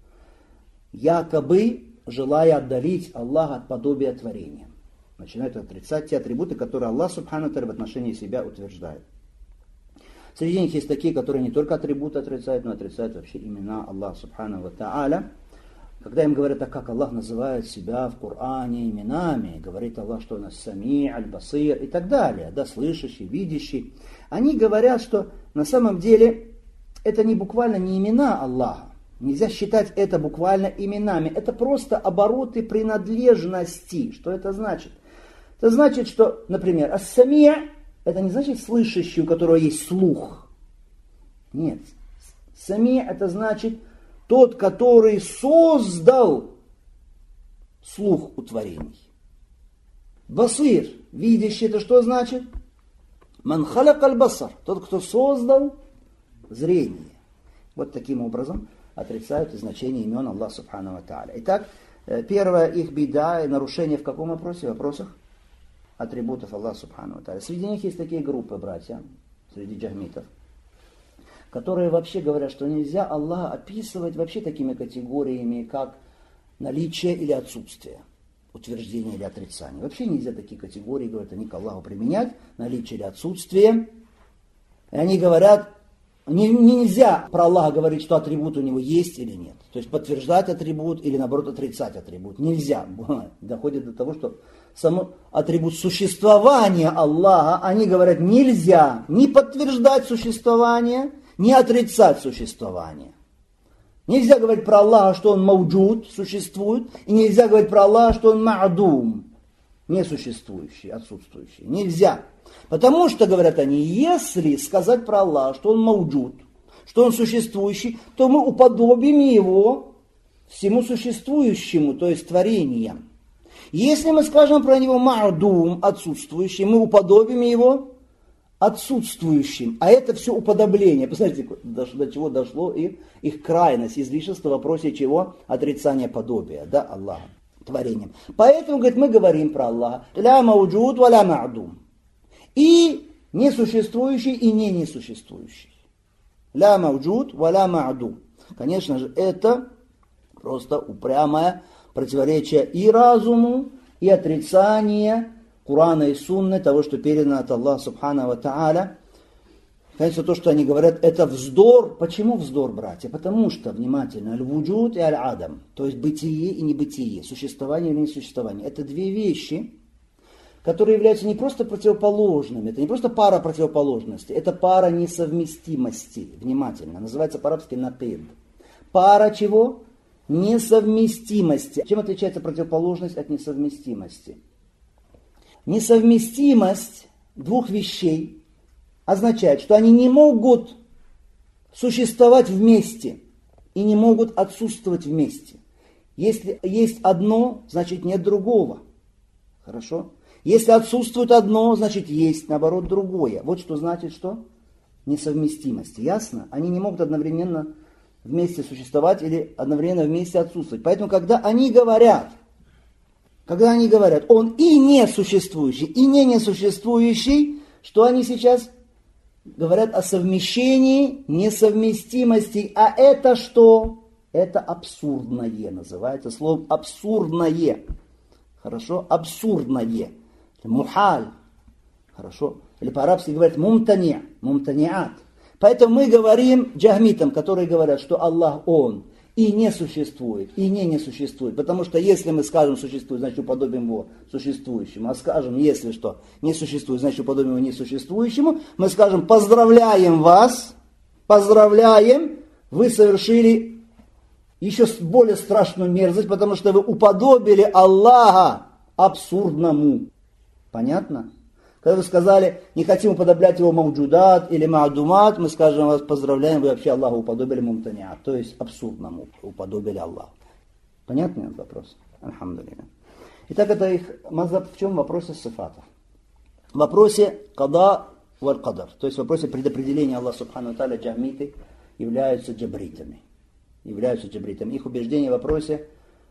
Якобы желая отдалить Аллаха от подобия творения. Начинают отрицать те атрибуты, которые Аллах Субхану ва Тааля в отношении себя утверждает. Среди них есть такие, которые не только атрибуты отрицают, но отрицают вообще имена Аллаха Субхану ва Тааля. Когда им говорят, а как Аллах называет себя в Коране именами, говорит Аллах, что он ас-Сами', аль-Басир и так далее, да, слышащий, видящий, они говорят, что на самом деле это не буквально не имена Аллаха. Нельзя считать это буквально именами. Это просто обороты принадлежности. Что это значит? Это значит, что, например, ас-Сами' это не значит слышащий, у которого есть слух. Нет. Сами' это значит тот, который создал слух у творений. Басир, видящий, это что значит? Ман халяк аль-басар, тот, кто создал зрение. Вот таким образом отрицают значение имен Аллаха Субхану ва Тааля. Итак, первая их беда и нарушение в каком вопросе? В вопросах атрибутов Аллаха Субхану ва Тааля. Среди них есть такие группы, братья, среди джахмитов, которые вообще говорят, что нельзя Аллаха описывать вообще такими категориями, как наличие или отсутствие, утверждение или отрицание. Вообще нельзя такие категории, говорят они, к Аллаху применять, наличие или отсутствие. И они говорят, нельзя про Аллаха говорить, что атрибут у него есть или нет. То есть подтверждать атрибут или наоборот отрицать атрибут. Нельзя. Доходит до того, что сам атрибут существования Аллаха, они говорят, нельзя ни подтверждать существование, не отрицать существование. Нельзя говорить про Аллаха, что он мауджуд, существует, и нельзя говорить про Аллаха, что он ма'дум, несуществующий, отсутствующий. Нельзя. Потому что, говорят они, если сказать про Аллаха, что он мауджуд, что он существующий, то мы уподобим его всему существующему, то есть творениям. Если мы скажем про него ма'дум, отсутствующий, мы уподобим его отсутствующим. А это все уподобление. Посмотрите, до чего дошло их крайность, излишество в вопросе чего? Отрицания подобия, да, Аллаха, творением. Поэтому, говорит, мы говорим про Аллаха. Ля мауджуд ва ля ма'дум. И несуществующий, и не несуществующий. Ля мауджуд ва ля ма'дум. Конечно же, это просто упрямое противоречие и разуму, и отрицание Курана и Сунны, того, что передано от Аллаха Субхану ва Тааля. Конечно, то, что они говорят, это вздор. Почему вздор, братья? Потому что, внимательно, аль-вуджуд и аль-адам, то есть бытие и небытие, существование или несуществование. Это две вещи, которые являются не просто противоположными, это не просто пара противоположностей, это пара несовместимости. Внимательно, называется по-арабски накид. Пара чего? несовместимости. Чем отличается противоположность от несовместимости? Несовместимость двух вещей означает, что они не могут существовать вместе и не могут отсутствовать вместе. Если есть одно, значит нет другого. Хорошо? Если отсутствует одно, значит есть, наоборот, другое. Вот что значит что? Несовместимость. Ясно? Они не могут одновременно вместе существовать или одновременно вместе отсутствовать. Поэтому, когда они говорят, он и несуществующий, и не несуществующий, что они сейчас говорят о совмещении несовместимостей. А это что? Это абсурдное, называется словом абсурдное. Хорошо? Абсурдное. Мухаль. Хорошо? Или по-арабски говорят мумтани, мумтаниат. Поэтому мы говорим джахмитам, которые говорят, что Аллах Он и не существует, и не существует. Потому что если мы скажем существует, значит уподобим его существующему. А скажем, если что не существует, значит уподобим его несуществующему. Мы скажем, поздравляем вас, поздравляем, вы совершили еще более страшную мерзость, потому что вы уподобили Аллаха абсурдному. Понятно? Когда вы сказали, не хотим уподоблять его мауджудат или маадумат, мы скажем, вас поздравляем, вы вообще Аллаху уподобили мумтаниат, то есть абсурдному уподобили Аллаху. Понятный этот вопрос? Альхамдулилля. Итак, это их мазхаб в чем? В вопросе сифата. В вопросе када валь кадар, то есть в вопросе предопределения Аллаха субхану ва тааля джахмиты являются джабритами. Их убеждение в вопросе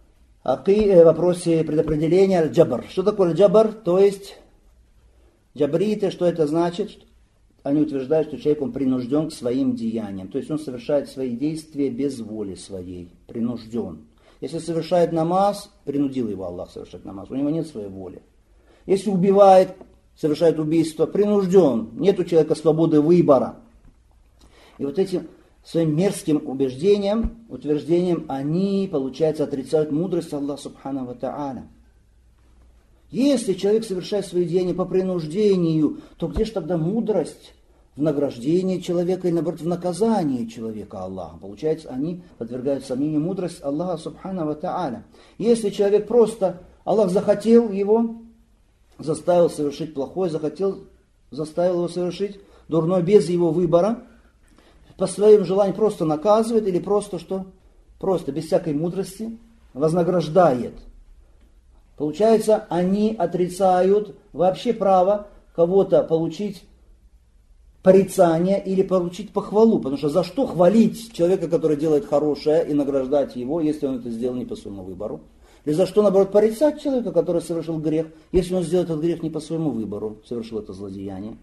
предопределения джабр. Что такое джабр? То есть джабриты, что это значит? Они утверждают, что человек он принужден к своим деяниям. То есть он совершает свои действия без воли своей. Принужден. Если совершает намаз, принудил его Аллах совершать намаз. У него нет своей воли. Если убивает, совершает убийство, принужден. Нет у человека свободы выбора. И вот этим своим мерзким утверждением, они, получается, отрицают мудрость Аллаха субхану ва тааля. Если человек совершает свои деяния по принуждению, то где же тогда мудрость в награждении человека или, наоборот, в наказании человека Аллаха? Получается, они подвергают сомнению мудрость Аллаха субхану ва тааля. Если человек просто, Аллах захотел его, заставил совершить плохое, заставил его совершить дурное без его выбора, по своему желанию просто наказывает или просто что? Просто без всякой мудрости вознаграждает. Получается, они отрицают вообще право кого-то получить порицание или получить похвалу. Потому что за что хвалить человека, который делает хорошее, и награждать его, если он это сделал не по своему выбору? Или за что, наоборот, порицать человека, который совершил грех, если он сделал этот грех не по своему выбору, совершил это злодеяние?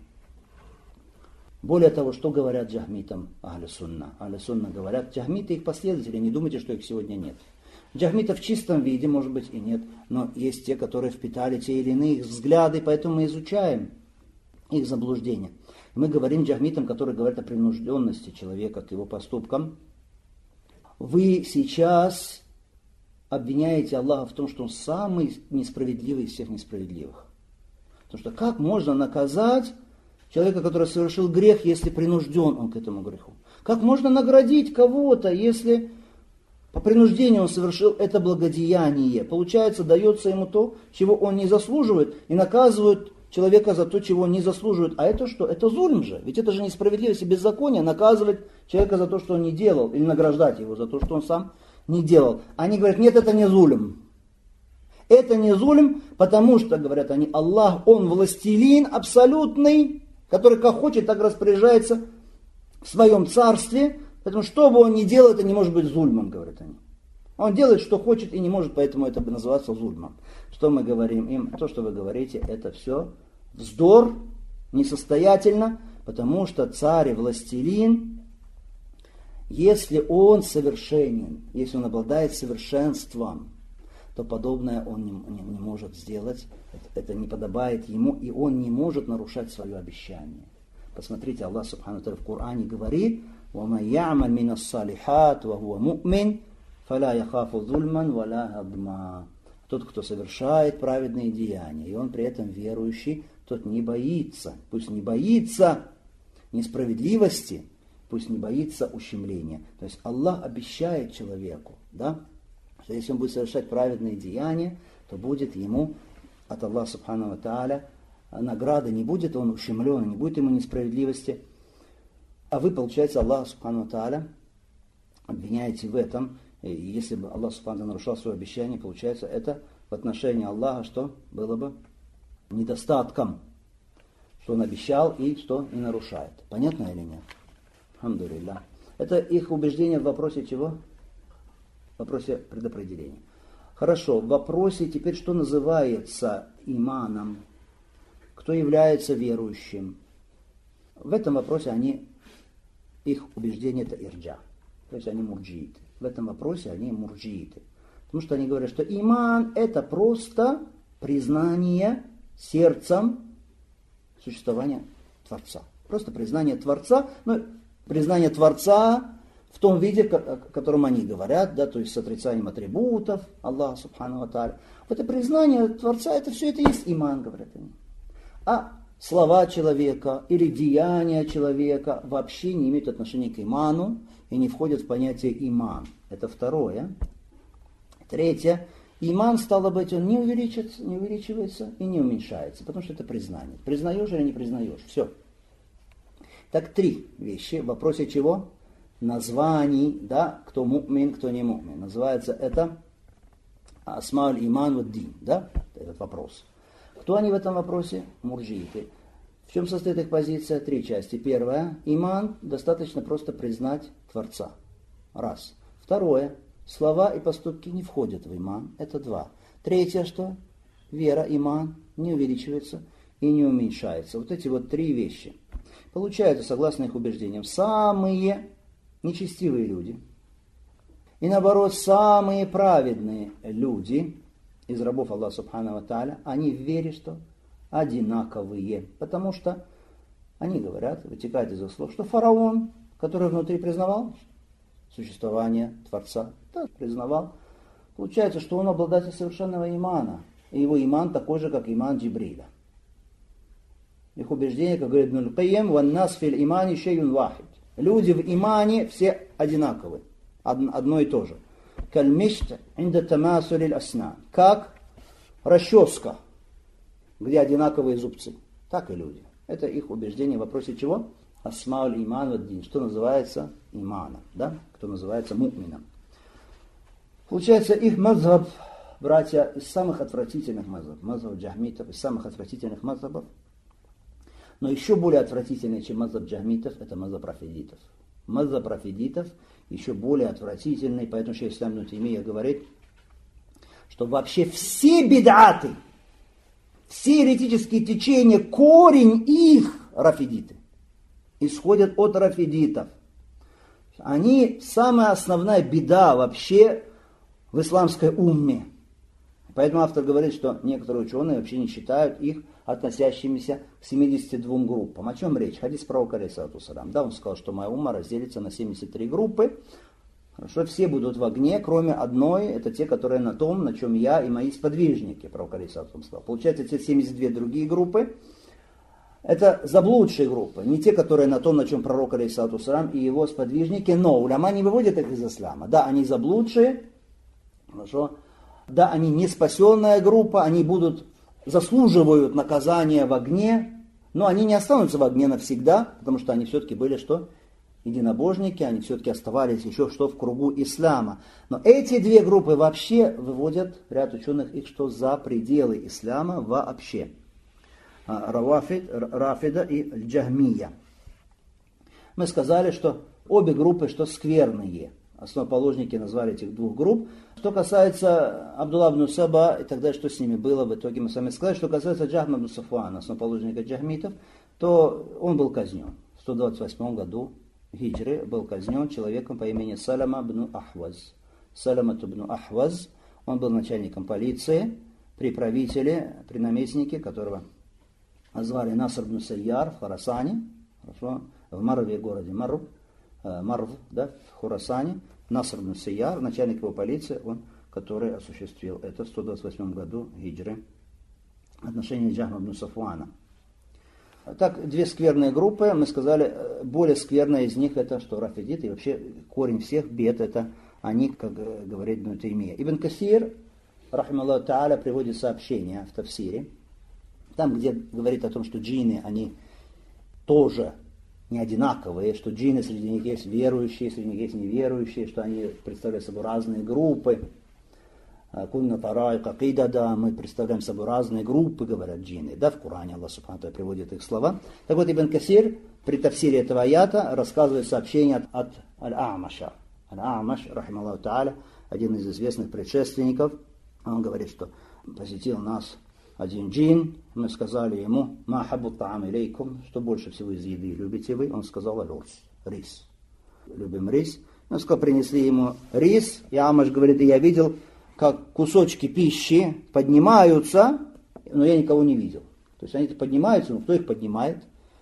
Более того, что говорят джахмитам ахлю сунна? Ахлю сунна говорят, джахмиты их последователи, не думайте, что их сегодня нет. Джахмитов в чистом виде, может быть, и нет, но есть те, которые впитали те или иные их взгляды, поэтому мы изучаем их заблуждения. Мы говорим джахмитам, которые говорят о принужденности человека к его поступкам. Вы сейчас обвиняете Аллаха в том, что он самый несправедливый из всех несправедливых. Потому что как можно наказать человека, который совершил грех, если принужден он к этому греху? Как можно наградить кого-то, если по принуждению он совершил это благодеяние? Получается, дается ему то, чего он не заслуживает, и наказывают человека за то, чего он не заслуживает. А это что? Это зульм же. Ведь это же несправедливость и беззаконие, наказывать человека за то, что он не делал, или награждать его за то, что он сам не делал. Они говорят, нет, это не зульм. Это не зульм, потому что, говорят они, Аллах, Он властелин абсолютный, который как хочет, так распоряжается в своем царстве, поэтому что бы он ни делал, это не может быть зульмом, говорят они. Он делает, что хочет, и не может, поэтому это бы называться зульмом. Что мы говорим им? То, что вы говорите, это все вздор, несостоятельно, потому что царь и властелин, если он совершенен, если он обладает совершенством, то подобное он не может сделать, это не подобает ему, и он не может нарушать свое обещание. Посмотрите, Аллах Субхану ва Тааля в Коране говорит: وَمَنْ يَعْمَلْ مِنَ الصَّالِحَاتِ وَهُوَ مُؤْمِنٌ فَلَا يَخَافُ ظُلْمًا وَلَا هَضْمًا. Тот, кто совершает праведные деяния, и он при этом верующий, тот не боится, пусть не боится несправедливости, пусть не боится ущемления. То есть Аллах обещает человеку, да, что если он будет совершать праведные деяния, то будет ему от Аллаха Субхану ва Тааля награда, не будет он ущемлен, не будет ему несправедливости. А вы, получается, Аллах Субхану ва Тааля обвиняете в этом. И если бы Аллах Субхану ва Тааля нарушал свое обещание, получается, это в отношении Аллаха, что было бы недостатком, что он обещал и что не нарушает. Понятно или нет? Алхамдулилля. Это их убеждение в вопросе чего? В вопросе предопределения. Хорошо, в вопросе теперь, что называется иманом, кто является верующим. В этом вопросе их убеждение это ирджа, то есть они мурджииты. В этом вопросе они мурджииты. Потому что они говорят, что иман это просто признание сердцем существования Творца. Просто признание Творца, признание Творца в том виде, о котором они говорят, да, то есть с отрицанием атрибутов Аллаха Субхану ва Тааля. Это признание Творца, это все это есть иман, говорят они. А слова человека или деяния человека вообще не имеют отношения к иману и не входят в понятие иман. Это второе. Третье. Иман, стало быть, он не увеличивается и не уменьшается, потому что это признание. Признаешь или не признаешь? Все. Так, три вещи. В вопросе чего? Названий, да, кто му'мин, кто не му'мин. Называется это асмауль иман ва дин, да, этот вопрос. Кто они в этом вопросе? Мурджииты. В чем состоит их позиция? Три части. Первое. Иман достаточно просто признать Творца. Раз. Второе. Слова и поступки не входят в иман. Это два. Третье, что? Вера, иман не увеличивается и не уменьшается. Вот эти вот три вещи. Получается, согласно их убеждениям, самые нечестивые люди и, наоборот, самые праведные люди из рабов Аллаха Субхану ва Тааля, они в вере, что одинаковые. Потому что они говорят, вытекает из их слов, что фараон, который внутри признавал существование Творца, да, признавал, получается, что он обладатель совершенного имана. И его иман такой же, как иман Джибриля. Их убеждение, как говорит Ибн аль-Кайим, «Ваннас фил имани шейюн вахид». Люди в имане все одинаковы, одно и то же. «Каль-мишт инда тамасуль аснан». Как расческа, где одинаковые зубцы. Так и люди. Это их убеждение в вопросе чего? Асмауль иман вад-дин, что называется иманом, да? Кто называется му'мином. Получается, их мазхаб, братья, из самых отвратительных мазхабов, мазхаб джахмитов, из самых отвратительных мазхабов. Но еще более отвратительный, чем мазхаб джахмитов, это мазхаб рафидитов. Мазхаб рафидитов еще более отвратительный, поэтому шейх ислам ибн Таймия говорит, что вообще все бид'аты, все еретические течения, корень их рафидиты, исходят от рафидитов. Они самая основная беда вообще в исламской умме. Поэтому автор говорит, что некоторые ученые вообще не считают их относящимися к 72 группам. О чем речь? Хадис пророка алейхиссалату вассалям. Да, он сказал, что моя умма разделится на 73 группы. Хорошо, все будут в огне, кроме одной, это те, которые на том, на чем я и мои сподвижники, пророк алейхиссалату вассалям сказал. Получается, эти 72 другие группы, это заблудшие группы, не те, которые на том, на чем пророк алейхиссалату вассалям и его сподвижники, но уляма не выводят их из ислама. Да, они заблудшие, хорошо, да, они не спасенная группа, они заслуживают наказания в огне, но они не останутся в огне навсегда, потому что они все-таки были что? Единобожники, они все-таки оставались еще что в кругу ислама. Но эти две группы вообще выводят, ряд ученых, их что за пределы ислама вообще. Рафида и Джахмия. Мы сказали, что обе группы что скверные. Основоположники назвали этих двух групп. Что касается Абдулла ибн Саба и так далее, что с ними было, в итоге мы сами сказали. Что касается Джахма ибн Сафуана, основоположника джахмитов, то он был казнен. В 128 году хиджры был казнен человеком по имени Салама ибн Ахваз. Салама ибн Ахваз, он был начальником полиции при правителе, при наместнике, которого звали Наср ибн Сайяр в Хорасане, хорошо, в Марве, городе Марв, да, в Хорасане. Наср ибн Сайяр, начальник его полиции, он, который осуществил это в 128 году хиджры, отношение Джахма ибн Сафуана. Так, две скверные группы, мы сказали, более скверная из них это, что рафидит, и вообще корень всех бед это они, как говорит Ибн Таймия. Ибн Касир, рахималлаху та'аля, приводит сообщение в Тафсире, там, где говорит о том, что джинны, они тоже не одинаковые, что джинны, среди них есть верующие, среди них есть неверующие, что они представляют собой разные группы. Кунна тарайка кидада, мы представляем собой разные группы, говорят джинны. Да, в Коране Аллах Субхану ва Тааля приводит их слова. Так вот, Ибн Касир при тафсире этого аята рассказывает сообщение от Аль-А'маша. Аль-А'маш, рахималлаху та'аля, один из известных предшественников, он говорит, что посетил нас один джин, мы сказали ему: «Ма хаббу та'ам илейкум», что больше всего из еды любите вы? Он сказал: рис. Любим рис. Он сказал, принесли ему рис, и А'маш говорит: я видел, как кусочки пищи поднимаются, но я никого не видел. То есть они поднимаются, но кто их поднимает?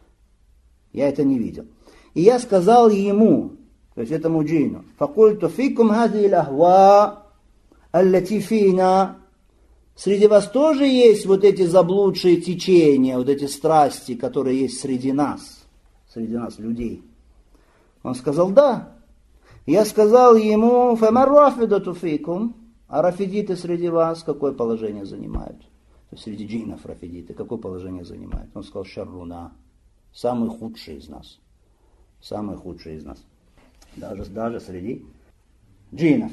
Я это не видел. И я сказал ему, то есть этому джину: «Факульту фикум хази лахва аллати фина». Среди вас тоже есть вот эти заблудшие течения, вот эти страсти, которые есть среди нас, людей. Он сказал: да. Я сказал ему: «Фамар рафидату фикум». А рафидиты среди вас какое положение занимают? То есть среди джиннов рафидиты какое положение занимают? Он сказал: шарруна. Самый худший из нас. Самый худший из нас. Даже среди джиннов.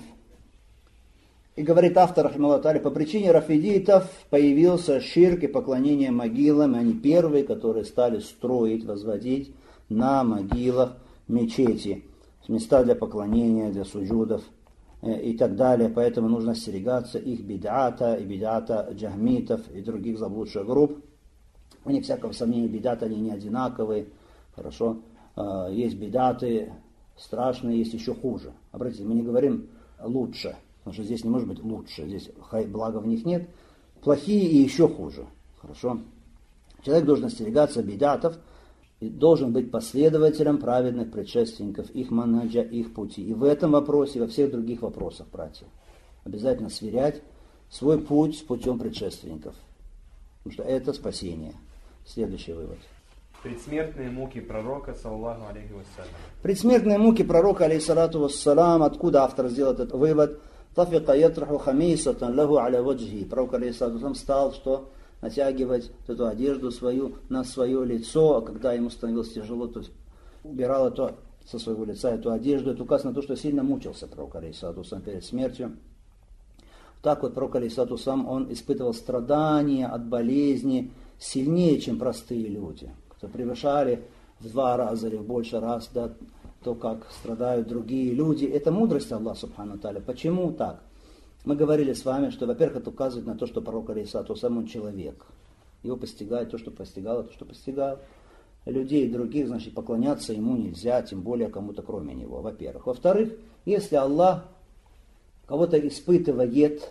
И говорит автор, рахималлаху та'аля, по причине рафидитов появился ширк и поклонение могилам. И они первые, которые стали строить, возводить на могилах мечети. Места для поклонения, для суджудов и так далее. Поэтому нужно остерегаться их бид'ата и бид'ата джахмитов и других заблудших групп. Вне всякого сомнения, бид'аты они не одинаковые. Хорошо. Есть бид'аты страшные, есть еще хуже. Обратите, мы не говорим лучше, потому что здесь не может быть лучше. Здесь блага в них нет. Плохие и еще хуже. Хорошо. Человек должен остерегаться бид'атов и должен быть последователем праведных предшественников, их манаджа, их пути. И в этом вопросе, и во всех других вопросах, братья, обязательно сверять свой путь с путем предшественников. Потому что это спасение. Следующий вывод. Предсмертные муки пророка, саллаллаху алейхи вассалям. Предсмертные муки пророка, алейхиссалату вассалам, откуда автор сделал этот вывод? Тафика ятраху хамисатан лаху аля ваджхи. Пророк, алейхиссалату вассалам, стал, что натягивать эту одежду свою на свое лицо, а когда ему становилось тяжело, то убирал это со своего лица эту одежду. Это указ на то, что сильно мучился пророк, алейхиссалату вассалам, перед смертью. Так вот, пророк, алейхиссалату вассалам, он испытывал страдания от болезни сильнее, чем простые люди, кто превышали в 2 раза или в больше раз, да, то, как страдают другие люди. Это мудрость Аллаха Субхану ва Тааля. Почему так? Мы говорили с вами, что, во-первых, это указывает на то, что пророк, алейхиссалату вассалам, он человек. Его постигает то, что постигало, то, что постигал людей других, значит, поклоняться ему нельзя, тем более кому-то кроме него, во-первых. Во-вторых, если Аллах кого-то испытывает,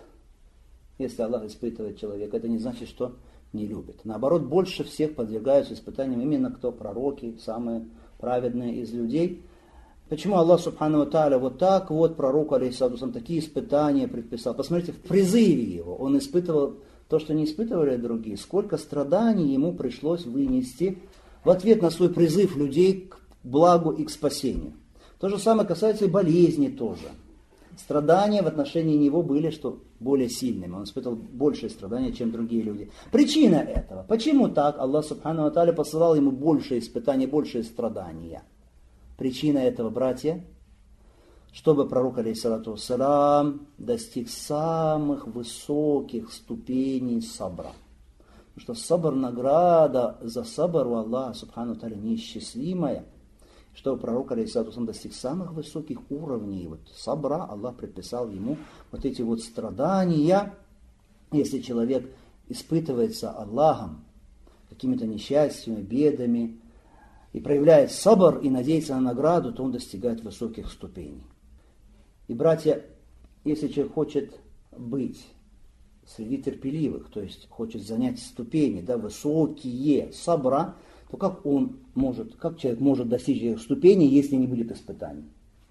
человека, это не значит, что не любит. Наоборот, больше всех подвергаются испытаниям именно кто? Пророки, самые праведные из людей. Почему Аллах Субхану ва Тааля вот так вот пророку, алейхиссалату вассалам, такие испытания предписал? Посмотрите, в призыве его он испытывал то, что не испытывали другие. Сколько страданий ему пришлось вынести в ответ на свой призыв людей к благу и к спасению. То же самое касается и болезни тоже. Страдания в отношении него были что более сильными. Он испытывал большее страдания, чем другие люди. Причина этого. Почему так? Аллах Субхану ва Тааля посылал ему больше испытаний, больше страдания. Причина этого, братья, чтобы пророк, алейхиссалату вассалам, достиг самых высоких ступеней сабра. Потому что сабр, награда за сабр у Аллаха Субхану ва Тааля неисчислимая. Чтобы пророк, алейхиссалату вассалам, достиг самых высоких уровней вот сабра, Аллах предписал ему вот эти вот страдания. Если человек испытывается Аллахом какими-то несчастьями, бедами, и проявляет сабр и надеется на награду, то он достигает высоких ступеней. И, братья, если человек хочет быть среди терпеливых, то есть хочет занять ступени, да, высокие сабра, то как человек может достичь этих ступеней, если не будет испытаний?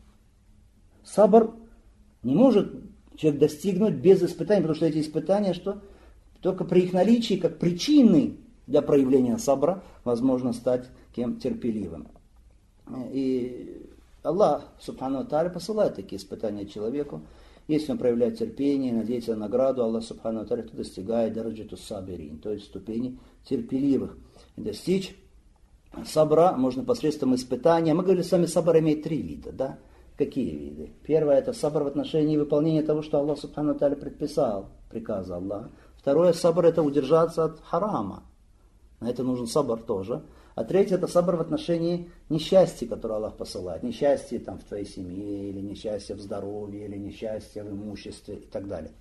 Сабр не может человек достигнуть без испытаний, потому что эти испытания, что только при их наличии, как причины для проявления сабра, возможно стать кем терпеливым. И Аллах, субхану тааля, посылает такие испытания человеку. Если он проявляет терпение, надеется на награду, Аллах, субхану тааля, то достигает дараджату сабирин, то есть ступени терпеливых. И достичь сабра можно посредством испытания. Мы говорили с вами, сабр имеет 3 вида, да? Какие виды? Первое, это сабр в отношении выполнения того, что Аллах, субхану тааля, предписал, приказа Аллаха. Второе, сабр, это удержаться от харама. На это нужен сабр тоже. А третье, это сабр в отношении несчастья, которое Аллах посылает. Несчастье там, в твоей семье, или несчастье в здоровье, или несчастье в имуществе и так далее.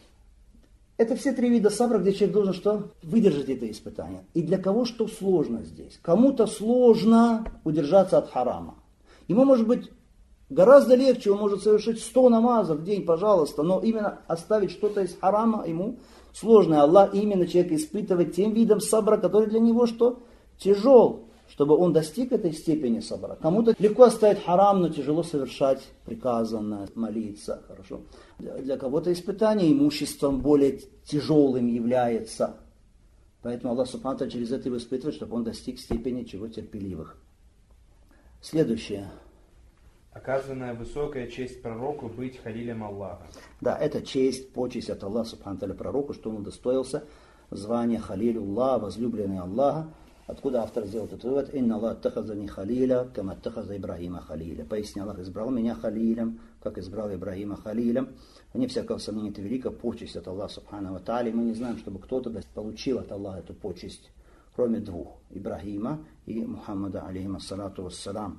Это все 3 вида сабра, где человек должен что? Выдержать это испытание. И для кого что сложно здесь? Кому-то сложно удержаться от харама. Ему может быть гораздо легче, он может совершить 100 намазов в день, пожалуйста, но именно оставить что-то из харама ему сложно. И Аллах именно человека испытывает тем видом сабра, который для него что? Тяжел, чтобы он достиг этой степени сабра. Кому-то легко оставить харам, но тяжело совершать приказанное, молиться. Хорошо. Для кого-то испытание имуществом более тяжелым является. Поэтому Аллах субхану тааля через это его испытывает, чтобы он достиг степени чего терпеливых. Следующее. Оказанная высокая честь пророку быть халилем Аллаха. Да, это честь, почесть от Аллаха субхану тааля пророку, что он удостоился звания халилюллах, возлюбленный Аллаха. Откуда автор сделал этот вывод? «Инна Аллах аттахазани халиля, кама аттахаза Ибрахима халиля». Поясни, Аллах избрал меня халилем, как избрал Ибрахима халилем. Вне всякого сомнения, это великая почесть от Аллаха субхану ва тааля. Мы не знаем, чтобы кто-то получил от Аллаха эту почесть, кроме 2. Ибрахима и Мухаммада, алейхима ассалату вассалам.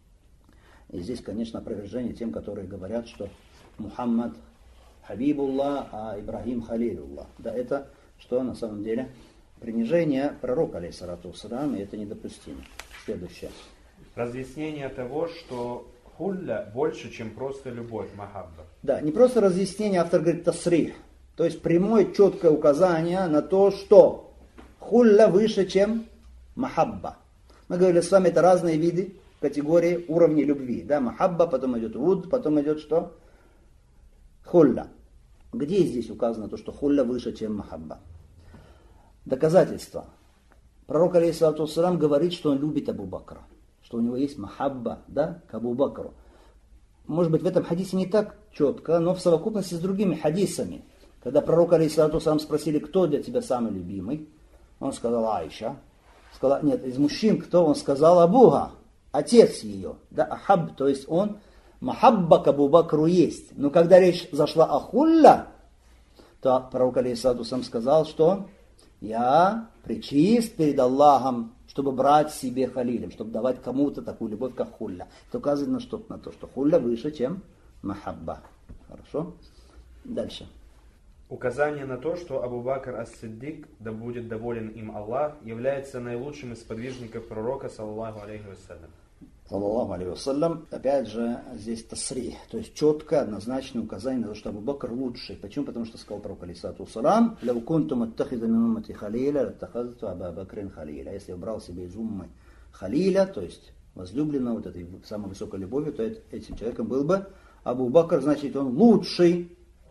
И здесь, конечно, опровержение тем, которые говорят, что Мухаммад Хабибуллах, а Ибрахим Халилуллах. Да, это что на самом деле принижение пророка, алейхиссалату вассалам, и это недопустимо. Следующее. Разъяснение того, что хулля больше, чем просто любовь, махабба. Да, не просто разъяснение, автор говорит тасрих. То есть прямое, четкое указание на то, что хулля выше, чем махабба. Мы говорили с вами, это разные виды, категории, уровни любви. Да, махабба, потом идет вуд, потом идет что? Хулля. Где здесь указано то, что хулля выше, чем махабба? Доказательство. Пророк, алейхиссалату вассалам, говорит, что он любит Абу Бакра, что у него есть махабба, да, к Абу Бакру. Может быть, в этом хадисе не так четко, но в совокупности с другими хадисами. Когда пророк, алейхиссалату вассалам, спросили, кто для тебя самый любимый, он сказал Аиша. Сказал, нет, из мужчин кто? Он сказал Абуга, отец ее. Да, ахаб, то есть он, махабба к Абу Бакру есть. Но когда речь зашла о хулля, то пророк, алейхиссалату вассалам, сказал, что я причист перед Аллахом, чтобы брать себе халилем, чтобы давать кому-то такую любовь, как хулля. Это указывает на то, что хулля выше, чем махабба. Хорошо? Дальше. Указание на то, что Абу Бакр ас-Сиддик, да будет доволен им Аллах, является наилучшим из сподвижников пророка, саллаллаху алейхи вассалям. Саллаллаху алейхи вассалям, опять же, здесь тасри, то есть четкое, однозначное указание на то, что Абу Бакр лучший. Почему? Потому что сказал пророк, алейхиссалату вассалам, «Ляу кунтум аттахиза мин уммати халиля, латтахазту Аба Бакрин халиля». Если я брал себе из уммы халиля, то есть возлюбленного, вот этой самой высокой любовью, то этим человеком был бы Абу Бакр, значит, он лучший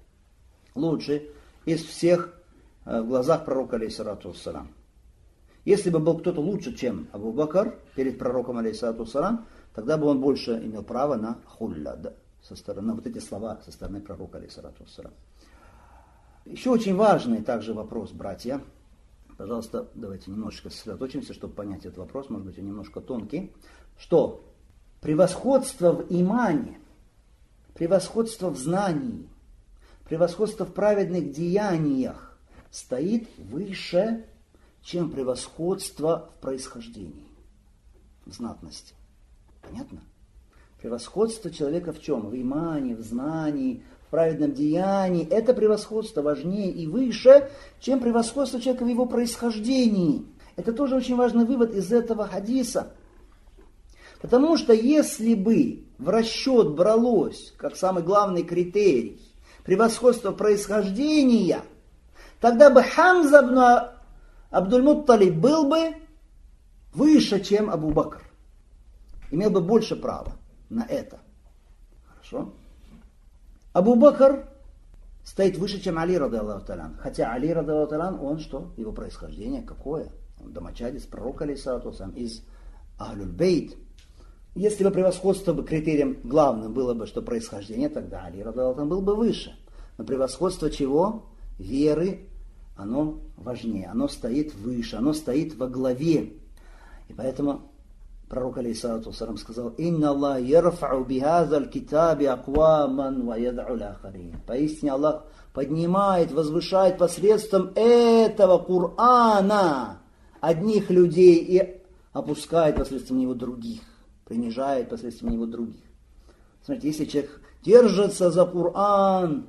из всех в глазах пророка, алейхиссалату вассалам. Если бы был кто-то лучше, чем Абу Бакр перед пророком, алейхиссалату вассалам, тогда бы он больше имел право на хулля, да, со стороны, на вот эти слова со стороны пророка, алейхиссалату вассалам. Еще очень важный также вопрос, братья. Пожалуйста, давайте немножечко сосредоточимся, чтобы понять этот вопрос, может быть, он немножко тонкий. Что превосходство в имане, превосходство в знании, превосходство в праведных деяниях стоит выше, чем превосходство в происхождении, в знатности. Понятно? Превосходство человека в чем? В имане, в знании, в праведном деянии. Это превосходство важнее и выше, чем превосходство человека в его происхождении. Это тоже очень важный вывод из этого хадиса. Потому что если бы в расчет бралось, как самый главный критерий, превосходство происхождения, тогда бы Хамза ибн Абдуль-Мутталиб был бы выше, чем Абу Бакр. Имел бы больше права на это. Хорошо? Абу Бакр стоит выше, чем Али, радиаллаху та'аля. Хотя Али, радиаллаху та'аля, он что? Его происхождение какое? Он домочадец пророка, алейхиссалату вассалям, из Ахлюль-Бейт. Если бы превосходство критерием главным было бы, что происхождение, тогда Али радиаллаху был бы выше. Но превосходство чего? Веры, оно важнее, оно стоит выше, оно стоит во главе. И поэтому пророк алейхиссалату вассалям сказал: «Инна Аллах ярфау бихазаль китаби акваман ва яд'у ляхарин». Поистине Аллах поднимает, возвышает посредством этого Кур'ана одних людей и опускает посредством него других, принижает посредством него других. Смотрите, если человек держится за Кур'ан,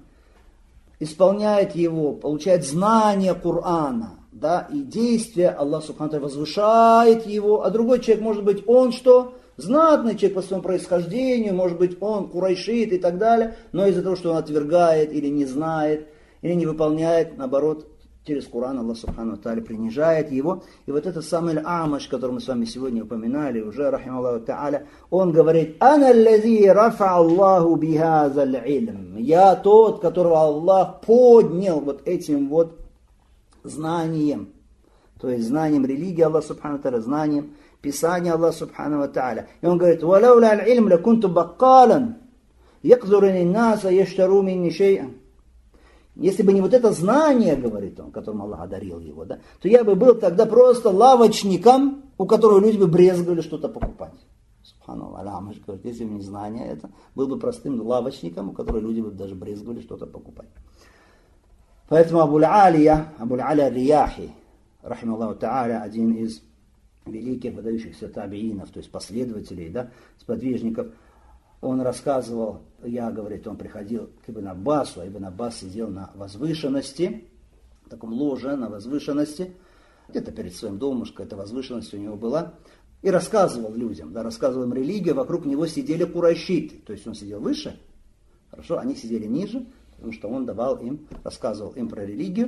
исполняет его, получает знание Кур'ана, да, и действия, Аллах Субхану ва Тааля возвышает его, а другой человек, может быть, он что? Знатный человек по своему происхождению, может быть, он курайшит и так далее, но из-за того, что он отвергает или не знает, или не выполняет, наоборот, через Кур'ан Аллах Субхану ва Тааля принижает его. И вот этот самый Амаш, который мы с вами сегодня упоминали, уже, рахималлаху Тааля, он говорит: «Ана аллази рафа Аллаху бихазаль илм». Я тот, которого Аллах поднял вот этим вот знанием, то есть знанием религии Аллаха Субхану ва Тааля, знанием Писания Аллаха Субхану ва Тааля. И он говорит: «Валауля аль-илм лакунту баккалан, якзурани наса яштару минни шей'ан». Если бы не вот это знание, говорит он, которым Аллах одарил его, да, то я бы был тогда просто лавочником, у которого люди бы брезговали что-то покупать. Субханаллах, Амаш говорит, если бы не знание это, был бы простым лавочником, у которого люди бы даже брезговали что-то покупать. Поэтому Абуль-Алия Рияхи, рахималлаху Тааля, один из великих выдающихся табиинов, то есть последователей, да, сподвижников, он рассказывал, говорит, он приходил к Ибн Аббасу, а Ибн Аббас сидел на возвышенности, в таком ложе на возвышенности, где-то перед своим домом, какая-то возвышенность у него была, и рассказывал людям, да, рассказывал им религию, вокруг него сидели курайшиты, то есть он сидел выше, хорошо, они сидели ниже, потому что он давал им, рассказывал им про религию.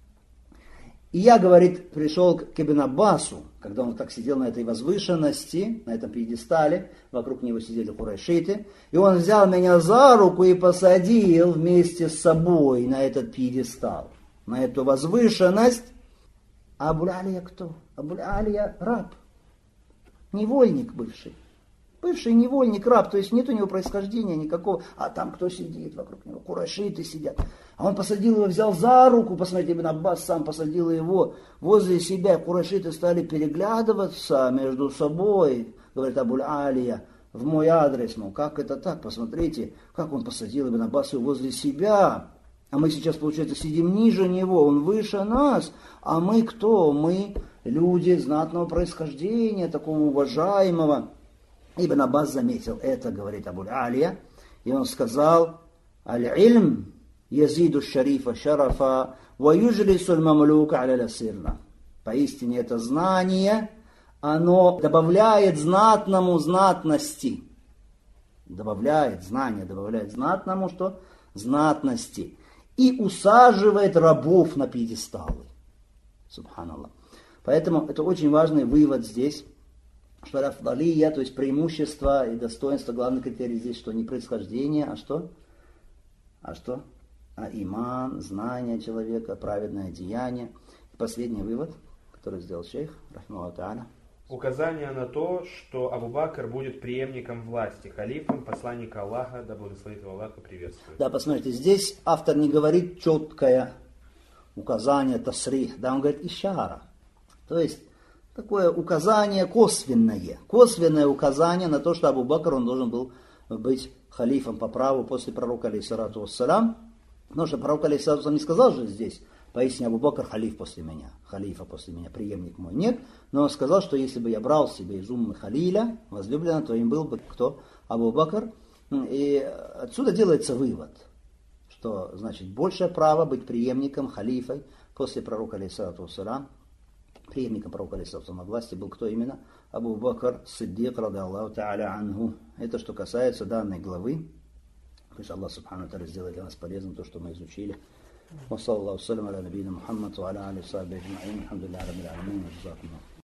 И я, говорит, пришел к Ибн Аббасу, когда он так сидел на этой возвышенности, на этом пьедестале, вокруг него сидели курайшиты, и он взял меня за руку и посадил вместе с собой на этот пьедестал, на эту возвышенность. А Абуль-Алия кто? Абуль-Алия раб, невольник бывший. Бывший невольник, раб, то есть нет у него происхождения никакого. А там кто сидит вокруг него? Курайшиты сидят. А он посадил его, взял за руку, посмотрите, Ибн Аббас сам посадил его возле себя. Курайшиты стали переглядываться между собой, говорит Абуль-Алия, в мой адрес, мол, как это так? Посмотрите, как он посадил Ибн Аббаса возле себя. А мы сейчас, получается, сидим ниже него, он выше нас. А мы кто? Мы люди знатного происхождения, такого уважаемого. Ибн Аббас заметил это, говорит Абуль-Алия, и он сказал: «Аль-илм язиду шарифа шарафа, ва южлису аль-мамлука аля сирна». Поистине это знание, оно добавляет знатному знатности. Добавляет знание, добавляет знатному что? Знатности. И усаживает рабов на пьедесталы. Субханаллах. Поэтому это очень важный вывод здесь, что рафдалия, то есть преимущество и достоинство, главный критерий здесь, что не происхождение, а что? А иман, знание человека, праведное деяние. И последний вывод, который сделал шейх, рахмаллаху тааля. Указание на то, что Абу Бакр будет преемником власти, халифом, посланника Аллаха, да благословит его Аллах и приветствует. Да, посмотрите, здесь автор не говорит четкое указание, тасрих, да, он говорит ишара. То есть такое указание косвенное указание на то, что Абу Бакр, он должен был быть халифом по праву после пророка алейхиссалату вассалям. Потому что пророк алейхиссалату вассалям не сказал же здесь: поистине Абу Бакр халифа после меня, преемник мой. Нет, но он сказал, что если бы я брал себе из уммы Халиля, возлюбленного, то им был бы кто? Абу Бакр. И отсюда делается вывод, что значит большее право быть преемником, халифой после пророка алейхиссалату вассалям. Преемником пророка алейхиссалату на власти был кто именно? Абу Бакр Сиддик радиаллаху тааля анху. Это что касается данной главы. Пусть Аллах субхану тааля сделает для нас полезным то, что мы изучили. Ва саллаллаху салям аля набийна Мухаммад ва аля алихи ва сахбихи аджмаин. Алхамдулиллахи раббил аламин.